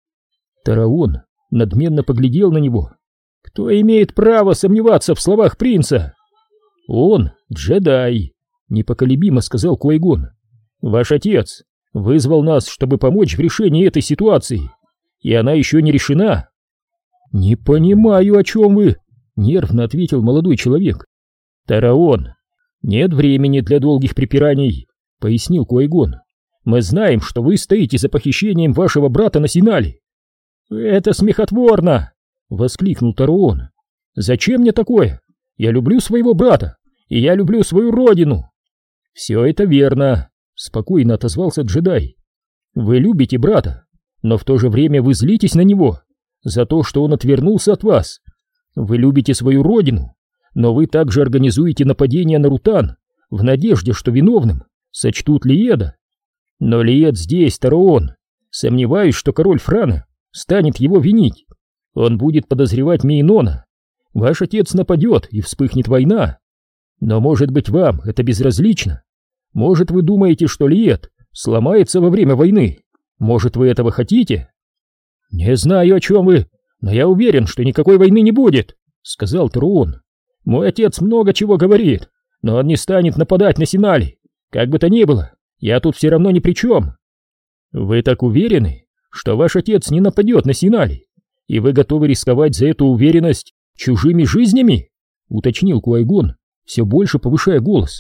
Тараон надменно поглядел на него. «Кто имеет право сомневаться в словах принца?» «Он джедай», — непоколебимо сказал Куай-Гон. «Ваш отец вызвал нас, чтобы помочь в решении этой ситуации, и она еще не решена». «Не понимаю, о чем вы», — нервно ответил молодой человек. «Тараон, нет времени для долгих припираний», — пояснил Куай-Гон. «Мы знаем, что вы стоите за похищением вашего брата на Синали». «Это смехотворно!» — воскликнул Тараон. «Зачем мне такое? Я люблю своего брата, и я люблю свою родину». «Все это верно», — спокойно отозвался джедай. «Вы любите брата, но в то же время вы злитесь на него за то, что он отвернулся от вас. Вы любите свою родину, но вы также организуете нападение на Рутан в надежде, что виновным сочтут Лиеда. Но Лиед здесь, Тараон. Сомневаюсь, что король Франа станет его винить. Он будет подозревать Мейнона. Ваш отец нападет, и вспыхнет война. Но, может быть, вам это безразлично? Может, вы думаете, что Лиед сломается во время войны? Может, вы этого хотите?» «Не знаю, о чем вы, но я уверен, что никакой войны не будет», — сказал Тараон. «Мой отец много чего говорит, но он не станет нападать на Синали. Как бы то ни было, я тут все равно ни при чем». «Вы так уверены, что ваш отец не нападет на Синали, и вы готовы рисковать за эту уверенность чужими жизнями?» — уточнил Куай-Гон, все больше повышая голос.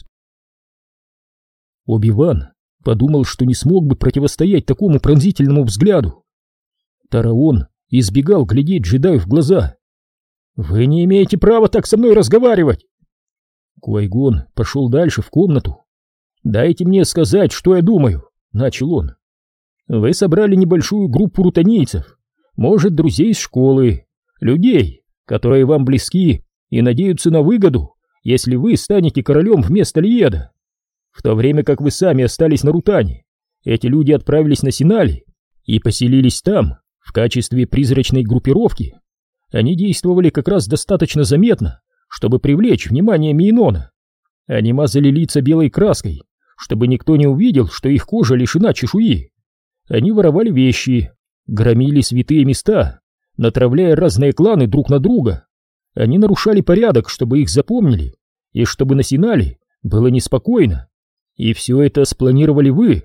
Оби-Ван подумал, что не смог бы противостоять такому пронзительному взгляду. Тараон избегал глядеть джедаю в глаза. «Вы не имеете права так со мной разговаривать!» Куай-Гон пошел дальше в комнату. «Дайте мне сказать, что я думаю», — начал он. «Вы собрали небольшую группу рутанийцев, может, друзей из школы, людей, которые вам близки и надеются на выгоду, если вы станете королем вместо Лиеда. В то время как вы сами остались на Рутане, эти люди отправились на Синали и поселились там в качестве призрачной группировки. Они действовали как раз достаточно заметно, чтобы привлечь внимание Мейнона. Они мазали лица белой краской, чтобы никто не увидел, что их кожа лишена чешуи. Они воровали вещи, громили святые места, натравляя разные кланы друг на друга. Они нарушали порядок, чтобы их запомнили, и чтобы на Синали было неспокойно. И все это спланировали вы».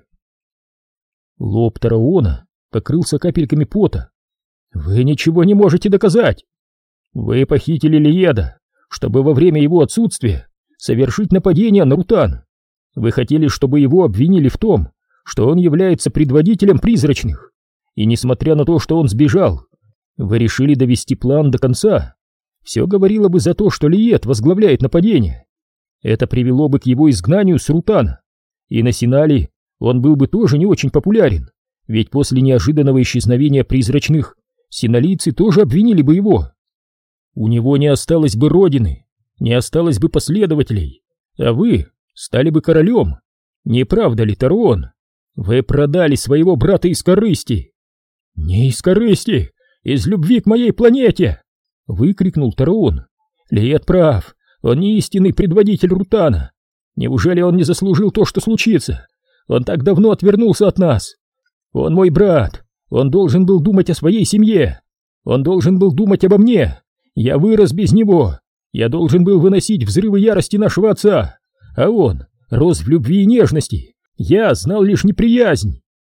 Лоб Тараона покрылся капельками пота. «Вы ничего не можете доказать. Вы похитили Лиеда, чтобы во время его отсутствия совершить нападение на Рутан. Вы хотели, чтобы его обвинили в том, что он является предводителем призрачных. И несмотря на то, что он сбежал, вы решили довести план до конца. Все говорило бы за то, что Лиед возглавляет нападение. Это привело бы к его изгнанию с Рутана. И на Синали он был бы тоже не очень популярен, ведь после неожиданного исчезновения призрачных синалийцы тоже обвинили бы его. У него не осталось бы родины, не осталось бы последователей, а вы стали бы королем. Не правда ли, Тараон? Вы продали своего брата из корысти». «Не из корысти, из любви к моей планете!» — выкрикнул Тараон. «Лиед прав, он не истинный предводитель Рутана. Неужели он не заслужил то, что случится? Он так давно отвернулся от нас. Он мой брат, он должен был думать о своей семье, он должен был думать обо мне. Я вырос без него, я должен был выносить взрывы ярости нашего отца, а он рос в любви и нежности, я знал лишь неприязнь».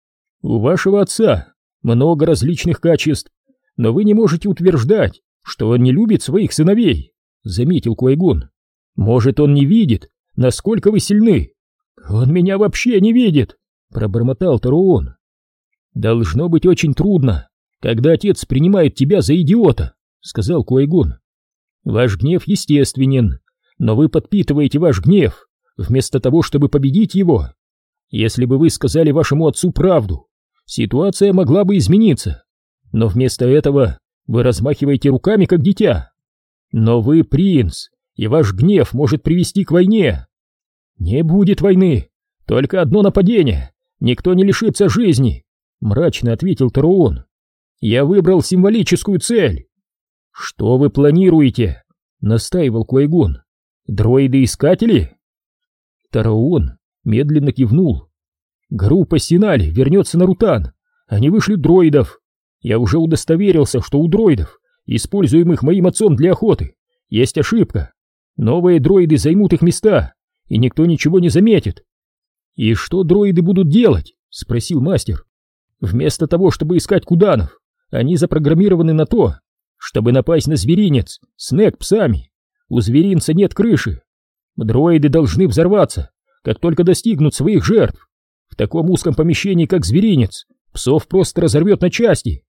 У вашего отца много различных качеств, но вы не можете утверждать, что он не любит своих сыновей, заметил Квай-Гон. Может, он не видит, насколько вы сильны? Он меня вообще не видит, пробормотал Таруон. Должно быть очень трудно, когда отец принимает тебя за идиота, сказал Квай-Гон. Ваш гнев естественен, но вы подпитываете ваш гнев, вместо того, чтобы победить его. Если бы вы сказали вашему отцу правду, ситуация могла бы измениться, но вместо этого вы размахиваете руками, как дитя. Но вы принц, и ваш гнев может привести к войне. Не будет войны, только одно нападение, никто не лишится жизни, мрачно ответил Таруон. Я выбрал символическую цель. Что вы планируете? Настаивал Квай-Гон. Дроиды-искатели? Таруон медленно кивнул. Группа Синали вернется на Рутан. Они вышлют дроидов. Я уже удостоверился, что у дроидов, используемых моим отцом для охоты, есть ошибка. Новые дроиды займут их места, и никто ничего не заметит. И что дроиды будут делать? Спросил мастер. Вместо того, чтобы искать куданов, они запрограммированы на то, чтобы напасть на зверинец с нек-псами. У зверинца нет крыши. Дроиды должны взорваться, как только достигнут своих жертв. В таком узком помещении, как зверинец, псов просто разорвет на части.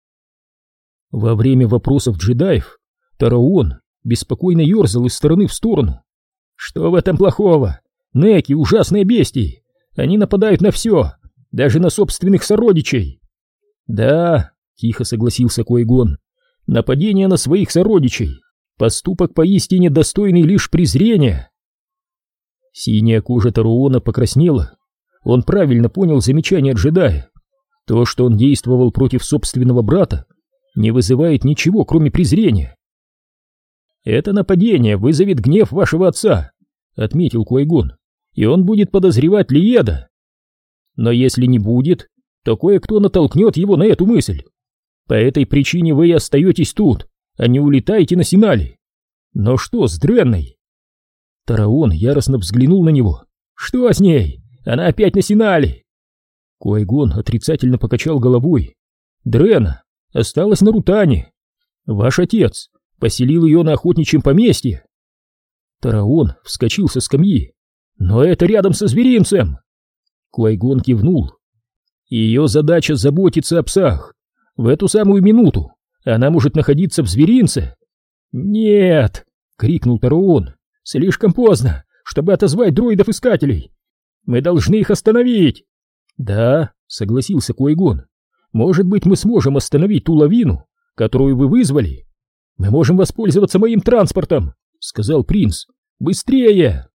Во время вопросов джедаев Таруон беспокойно ерзал из стороны в сторону. Что в этом плохого? Неки — ужасные бестии. Они нападают на все, даже на собственных сородичей. Да, тихо согласился Квай-Гон, нападение на своих сородичей — поступок поистине достойный лишь презрения. Синяя кожа Таруона покраснела. Он правильно понял замечание джедая. То, что он действовал против собственного брата, не вызывает ничего, кроме презрения. «Это нападение вызовет гнев вашего отца», — отметил Квай-Гон, «и он будет подозревать Лиеда. Но если не будет, то кое-кто натолкнет его на эту мысль. По этой причине вы и остаетесь тут, а не улетаете на Синали. Но что с Дренной?» Таруон яростно взглянул на него. «Что с ней? Она опять на Синали!» Квай-Гон отрицательно покачал головой. «Дрена осталась на Рутане. Ваш отец поселил ее на охотничьем поместье». Таруон вскочил со скамьи. «Но это рядом со зверинцем!» Квай-Гон кивнул. «Ее задача заботиться о псах. В эту самую минуту она может находиться в зверинце». «Нет!» — крикнул Таруон. «Слишком поздно, чтобы отозвать дроидов-искателей. Мы должны их остановить!» «Да», — согласился Квай-Гон. «Может быть, мы сможем остановить ту лавину, которую вы вызвали? Мы можем воспользоваться моим транспортом», — сказал принц. «Быстрее!»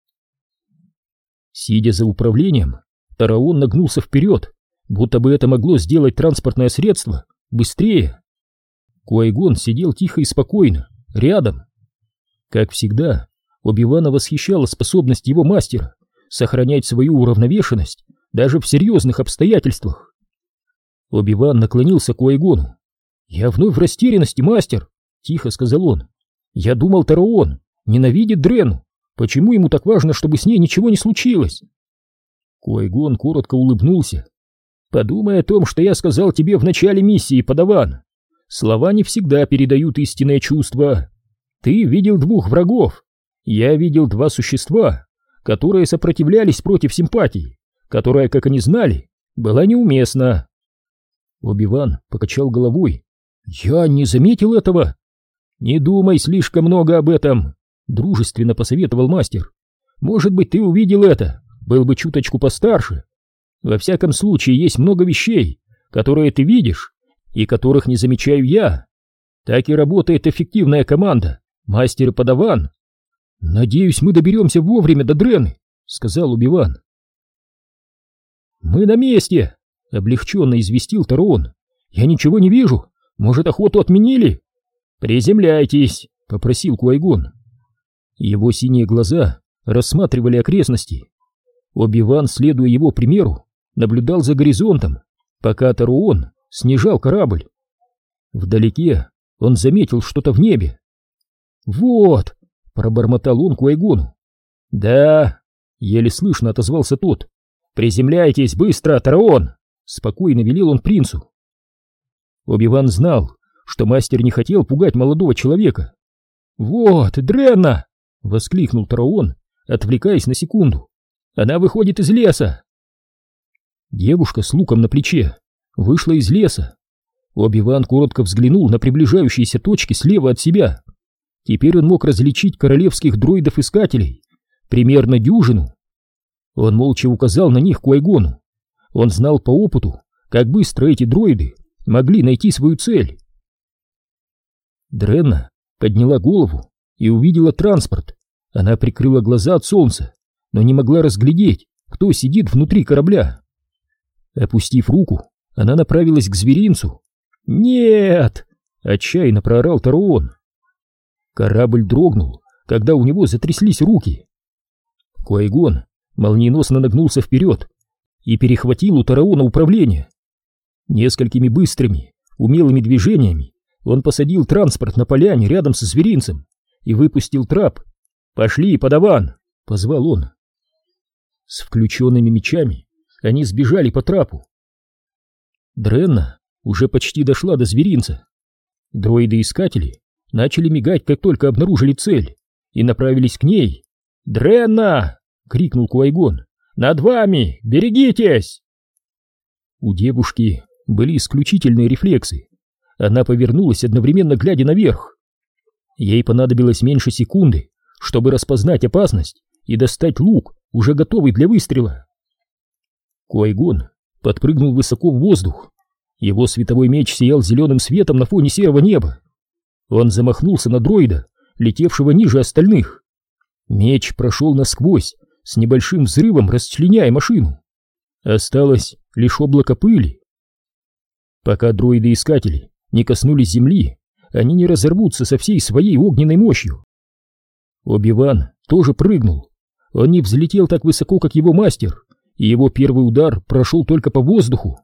Сидя за управлением, Таруон нагнулся вперед, будто бы это могло сделать транспортное средство быстрее. Квай-Гон сидел тихо и спокойно, рядом. Как всегда, Оби-Вана восхищала способность его мастера сохранять свою уравновешенность даже в серьезных обстоятельствах. Оби-Ван наклонился к Квай-Гону. «Я вновь в растерянности, мастер», — тихо сказал он. «Я думал, Таруон ненавидит Дрену. Почему ему так важно, чтобы с ней ничего не случилось?» Квай-Гон коротко улыбнулся. «Подумай о том, что я сказал тебе в начале миссии, подаван. Слова не всегда передают истинное чувство. Ты видел двух врагов. Я видел два существа, которые сопротивлялись против симпатии, которая, как они знали, была неуместна». Оби-Ван покачал головой. «Я не заметил этого». «Не думай слишком много об этом», — дружественно посоветовал мастер. «Может быть, ты увидел это, был бы чуточку постарше. Во всяком случае, есть много вещей, которые ты видишь и которых не замечаю я. Так и работает эффективная команда, мастер и подаван». «Надеюсь, мы доберемся вовремя до Дрены», — сказал Оби-Ван. «Мы на месте», — облегченно известил Таруон. «Я ничего не вижу. Может, охоту отменили?» «Приземляйтесь», — попросил Квай-Гон. Его синие глаза рассматривали окрестности. Оби-Ван, следуя его примеру, наблюдал за горизонтом, пока Таруон снижал корабль. Вдалеке он заметил что-то в небе. «Вот!» — пробормотал он Квай-Гону. «Да!» — еле слышно отозвался тот. «Приземляйтесь быстро, Таруон!» — спокойно велел он принцу. Оби-Ван знал, что мастер не хотел пугать молодого человека. «Вот, Дренна!» — воскликнул Тараон, отвлекаясь на секунду. «Она выходит из леса!» Девушка с луком на плече вышла из леса. Оби-Ван коротко взглянул на приближающиеся точки слева от себя. Теперь он мог различить королевских дроидов-искателей, примерно дюжину. Он молча указал на них Куай-Гону. Он знал по опыту, как быстро эти дроиды могли найти свою цель. Дренна подняла голову и увидела транспорт. Она прикрыла глаза от солнца, но не могла разглядеть, кто сидит внутри корабля. Опустив руку, она направилась к зверинцу. «Нет!» — отчаянно проорал Тараон. Корабль дрогнул, когда у него затряслись руки. Куай-Гон молниеносно нагнулся вперед и перехватил у Тараона управление. Несколькими быстрыми, умелыми движениями он посадил транспорт на поляне рядом со зверинцем и выпустил трап. «Пошли, подаван!» — позвал он. С включенными мечами они сбежали по трапу. Дренна уже почти дошла до зверинца. Дроиды-искатели начали мигать, как только обнаружили цель, и направились к ней. «Дренна!» — крикнул Куай-Гон. «Над вами! Берегитесь!» У девушки были исключительные рефлексы. Она повернулась, одновременно глядя наверх. Ей понадобилось меньше секунды, чтобы распознать опасность и достать лук, уже готовый для выстрела. Куай-Гон подпрыгнул высоко в воздух. Его световой меч сиял зеленым светом на фоне серого неба. Он замахнулся на дроида, летевшего ниже остальных. Меч прошел насквозь, с небольшим взрывом расчленяя машину. Осталось лишь облако пыли. Пока дроиды-искатели не коснулись земли, они не разорвутся со всей своей огненной мощью. Оби-Ван тоже прыгнул. Он не взлетел так высоко, как его мастер, и его первый удар прошел только по воздуху.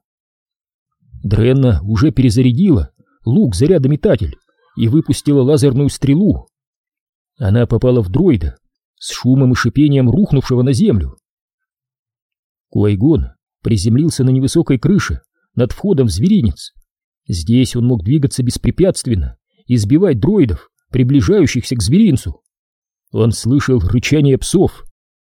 Дренна уже перезарядила лук-зарядометатель и выпустила лазерную стрелу. Она попала в дроида, с шумом и шипением рухнувшего на землю. Куай-Гон приземлился на невысокой крыше над входом в зверинец. Здесь он мог двигаться беспрепятственно и сбивать дроидов, приближающихся к зверинцу. Он слышал рычание псов.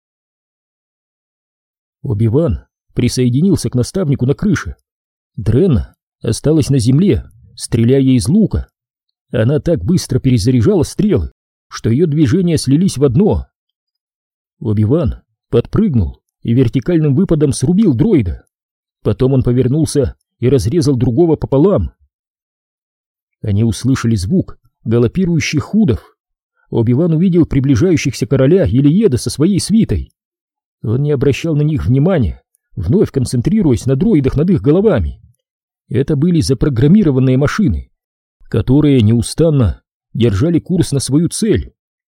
Оби-Ван присоединился к наставнику на крыше. Дренна осталась на земле, стреляя из лука. Она так быстро перезаряжала стрелы, что ее движения слились в одно. Оби-Ван подпрыгнул и вертикальным выпадом срубил дроида. Потом он повернулся и разрезал другого пополам. Они услышали звук галопирующих худов. Оби-Ван увидел приближающихся короля Елиеда со своей свитой. Он не обращал на них внимания, вновь концентрируясь на дроидах над их головами. Это были запрограммированные машины, которые неустанно держали курс на свою цель.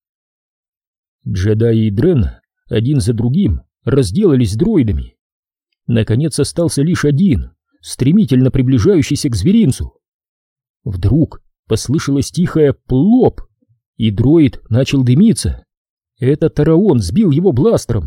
Джедаи и Дренна один за другим разделались с дроидами. Наконец остался лишь один, стремительно приближающийся к зверинцу. Вдруг послышалось тихое «плоп», и дроид начал дымиться. Это Тараон сбил его бластером.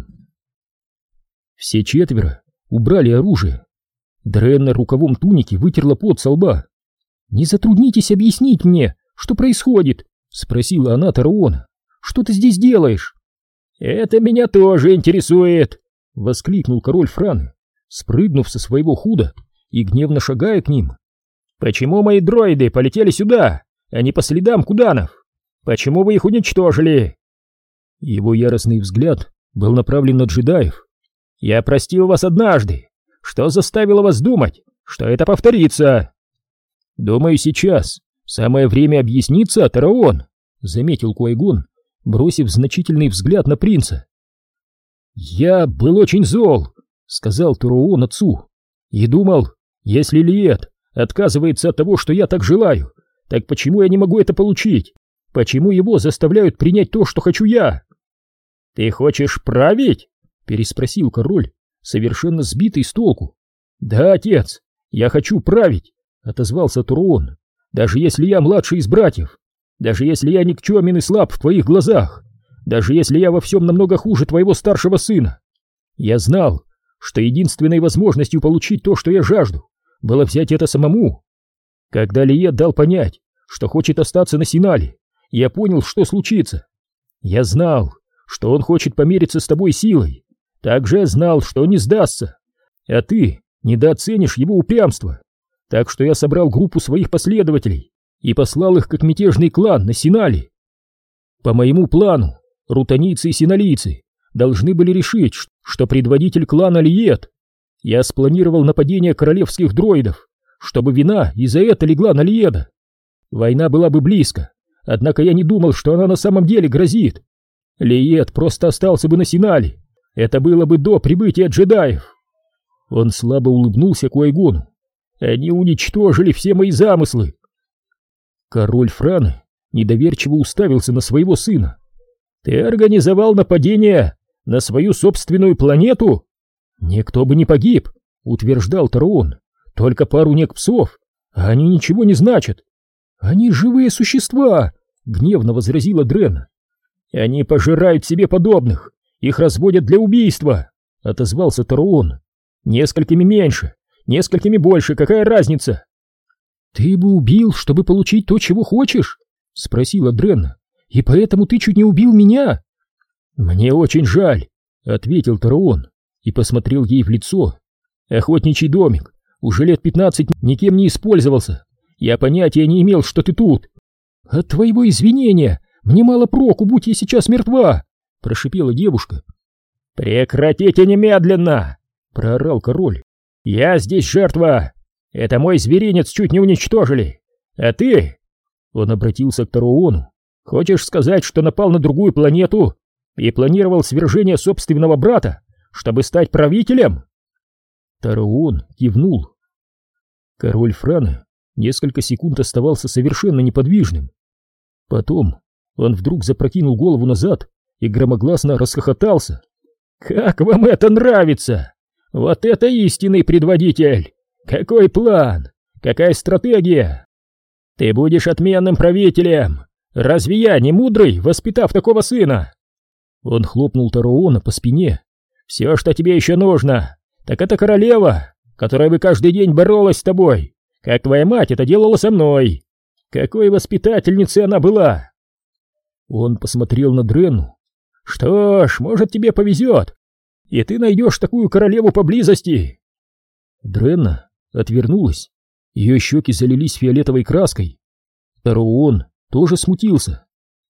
Все четверо убрали оружие. Дренна рукавом туники вытерла пот со лба. «Не затруднитесь объяснить мне, что происходит?» — спросила она Тараона. «Что ты здесь делаешь?» «Это меня тоже интересует!» — воскликнул король Франы, спрыгнув со своего худа и гневно шагая к ним. «Почему мои дроиды полетели сюда, а не по следам куданов? Почему вы их уничтожили?» Его яростный взгляд был направлен на джедаев. «Я простил вас однажды. Что заставило вас думать, что это повторится?» «Думаю, сейчас самое время объясниться, Тараон», — заметил Куай-Гон, бросив значительный взгляд на принца. «Я был очень зол», — сказал Тараон отцу, — «и думал, если Лиет отказывается от того, что я так желаю, так почему я не могу это получить? Почему его заставляют принять то, что хочу я?» «Ты хочешь править?» — переспросил король, совершенно сбитый с толку. «Да, отец, я хочу править», — отозвался Тараон, — «даже если я младший из братьев, даже если я никчемен и слаб в твоих глазах, даже если я во всем намного хуже твоего старшего сына. Я знал, что единственной возможностью получить то, что я жажду, было взять это самому. Когда Лиет дал понять, что хочет остаться на Синале, я понял, что случится. Я знал, что он хочет помериться с тобой силой. Также я знал, что он не сдастся, а ты недооценишь его упрямство. Так что я собрал группу своих последователей и послал их как мятежный клан на Синале. По моему плану, рутанийцы и синалийцы должны были решить, что предводитель клана Лиет. Я спланировал нападение королевских дроидов, чтобы вина и за это легла на Лиеда. Война была бы близко, однако я не думал, что она на самом деле грозит. Лиет просто остался бы на Синале. Это было бы до прибытия джедаев. Он слабо улыбнулся Куай-Гону. Они уничтожили все мои замыслы. Король Франы недоверчиво уставился на своего сына. Ты организовал нападение на свою собственную планету? Никто бы не погиб, утверждал Тараон. Только пару нек-псов, а они ничего не значат. Они живые существа, гневно возразила Дрен. Они пожирают себе подобных, их разводят для убийства, отозвался Тараон. Несколькими меньше, несколькими больше, какая разница? Ты бы убил, чтобы получить то, чего хочешь? Спросила Дрен. И поэтому ты чуть не убил меня? Мне очень жаль, ответил Тараон и посмотрел ей в лицо. Охотничий домик уже лет пятнадцать никем не использовался. Я понятия не имел, что ты тут. От твоего извинения мне мало проку, будь я сейчас мертва, прошипела девушка. Прекратите немедленно, проорал король. Я здесь жертва. Это мой зверинец чуть не уничтожили. А ты? Он обратился к Тараону. Хочешь сказать, что напал на другую планету и планировал свержение собственного брата, чтобы стать правителем? Тараон кивнул. Король Франы несколько секунд оставался совершенно неподвижным. Потом он вдруг запрокинул голову назад и громогласно расхохотался. «Как вам это нравится? Вот это истинный предводитель! Какой план? Какая стратегия? Ты будешь отменным правителем! Разве я не мудрый, воспитав такого сына?» Он хлопнул Тараона по спине. «Все, что тебе еще нужно, так это королева, которая бы каждый день боролась с тобой, как твоя мать это делала со мной. Какой воспитательницей она была!» Он посмотрел на Дренну. «Что ж, может, тебе повезет, и ты найдешь такую королеву поблизости!» Дренна отвернулась, ее щеки залились фиолетовой краской. Тараон тоже смутился.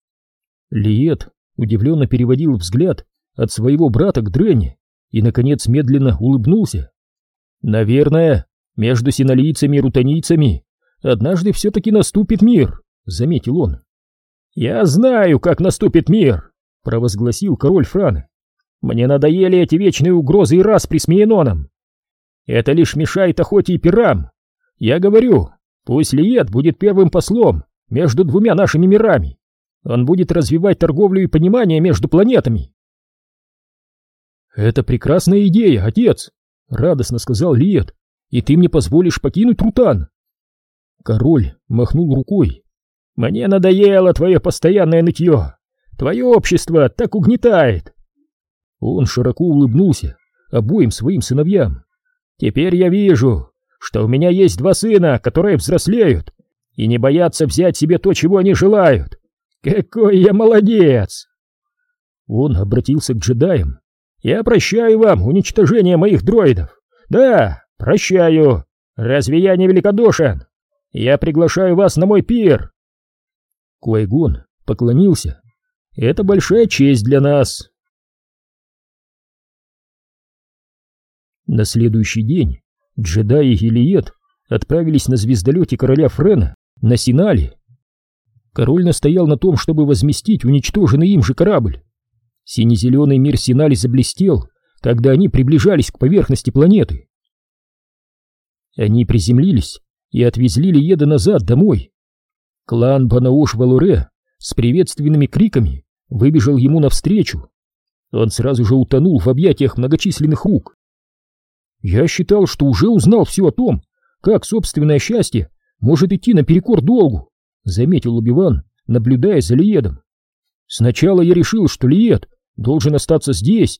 Лиет удивленно переводил взгляд от своего брата к Дренне и, наконец, медленно улыбнулся. «Наверное, между синалийцами и рутанийцами однажды все-таки наступит мир», — заметил он. «Я знаю, как наступит мир», — провозгласил король Франы. «Мне надоели эти вечные угрозы и распри с Миеноном. Это лишь мешает охоте и пирам. Я говорю, пусть Лиет будет первым послом между двумя нашими мирами. Он будет развивать торговлю и понимание между планетами». «Это прекрасная идея, отец», — радостно сказал Лиет. «И ты мне позволишь покинуть Рутан?» Король махнул рукой. «Мне надоело твое постоянное нытье. Твое общество так угнетает». Он широко улыбнулся обоим своим сыновьям. «Теперь я вижу, что у меня есть два сына, которые взрослеют и не боятся взять себе то, чего они желают. Какой я молодец!» Он обратился к джедаям. «Я прощаю вам уничтожение моих дроидов. Да, прощаю. Разве я не великодушен? Я приглашаю вас на мой пир». Куай-Гон поклонился. «Это большая честь для нас». На следующий день джедаи и Лиет отправились на звездолете короля Френа на Синале. Король настоял на том, чтобы возместить уничтоженный им же корабль. Сине-зеленый мир Синали заблестел, когда они приближались к поверхности планеты. Они приземлились и отвезли Лиеда назад домой. Клан Банаош-Валоре с приветственными криками выбежал ему навстречу. Он сразу же утонул в объятиях многочисленных рук. «Я считал, что уже узнал все о том, как собственное счастье может идти наперекор долгу», — заметил Оби-Ван, наблюдая за Лиедом. «Сначала я решил, что Лиед должен остаться здесь,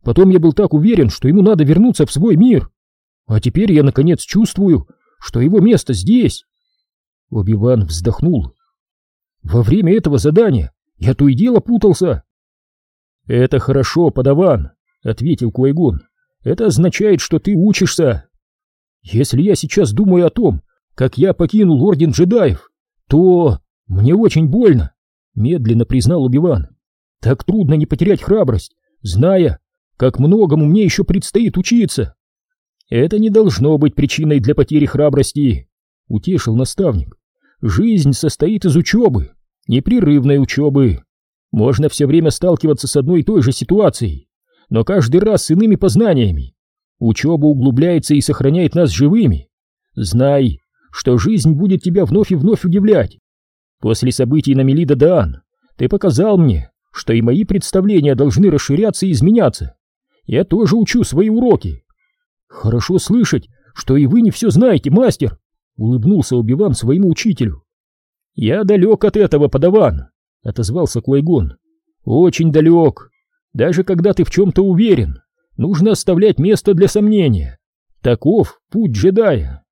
Потом я был так уверен, что ему надо вернуться в свой мир. А теперь я наконец чувствую, что его место здесь. Оби-Ван вздохнул. Во время этого задания я то и дело путался. Это хорошо, подаван, ответил Квай-Гон. Это означает, что ты учишься. Если я сейчас думаю о том, как я покинул Орден Джедаев, то мне очень больно, медленно признал Оби-Ван. Так трудно не потерять храбрость, зная, как многому мне еще предстоит учиться. Это не должно быть причиной для потери храбрости, утешил наставник. Жизнь состоит из учебы, непрерывной учебы. Можно все время сталкиваться с одной и той же ситуацией, но каждый раз с иными познаниями. Учеба углубляется и сохраняет нас живыми. Знай, что жизнь будет тебя вновь и вновь удивлять. После событий на Мелида-Даан ты показал мне, что и мои представления должны расширяться и изменяться. Я тоже учу свои уроки. Хорошо слышать, что и вы не все знаете, мастер, улыбнулся Оби-Ван своему учителю. Я далек от этого, подаван, отозвался Квай-Гон. Очень далек. Даже когда ты в чем-то уверен, нужно оставлять место для сомнения. Таков путь джедая.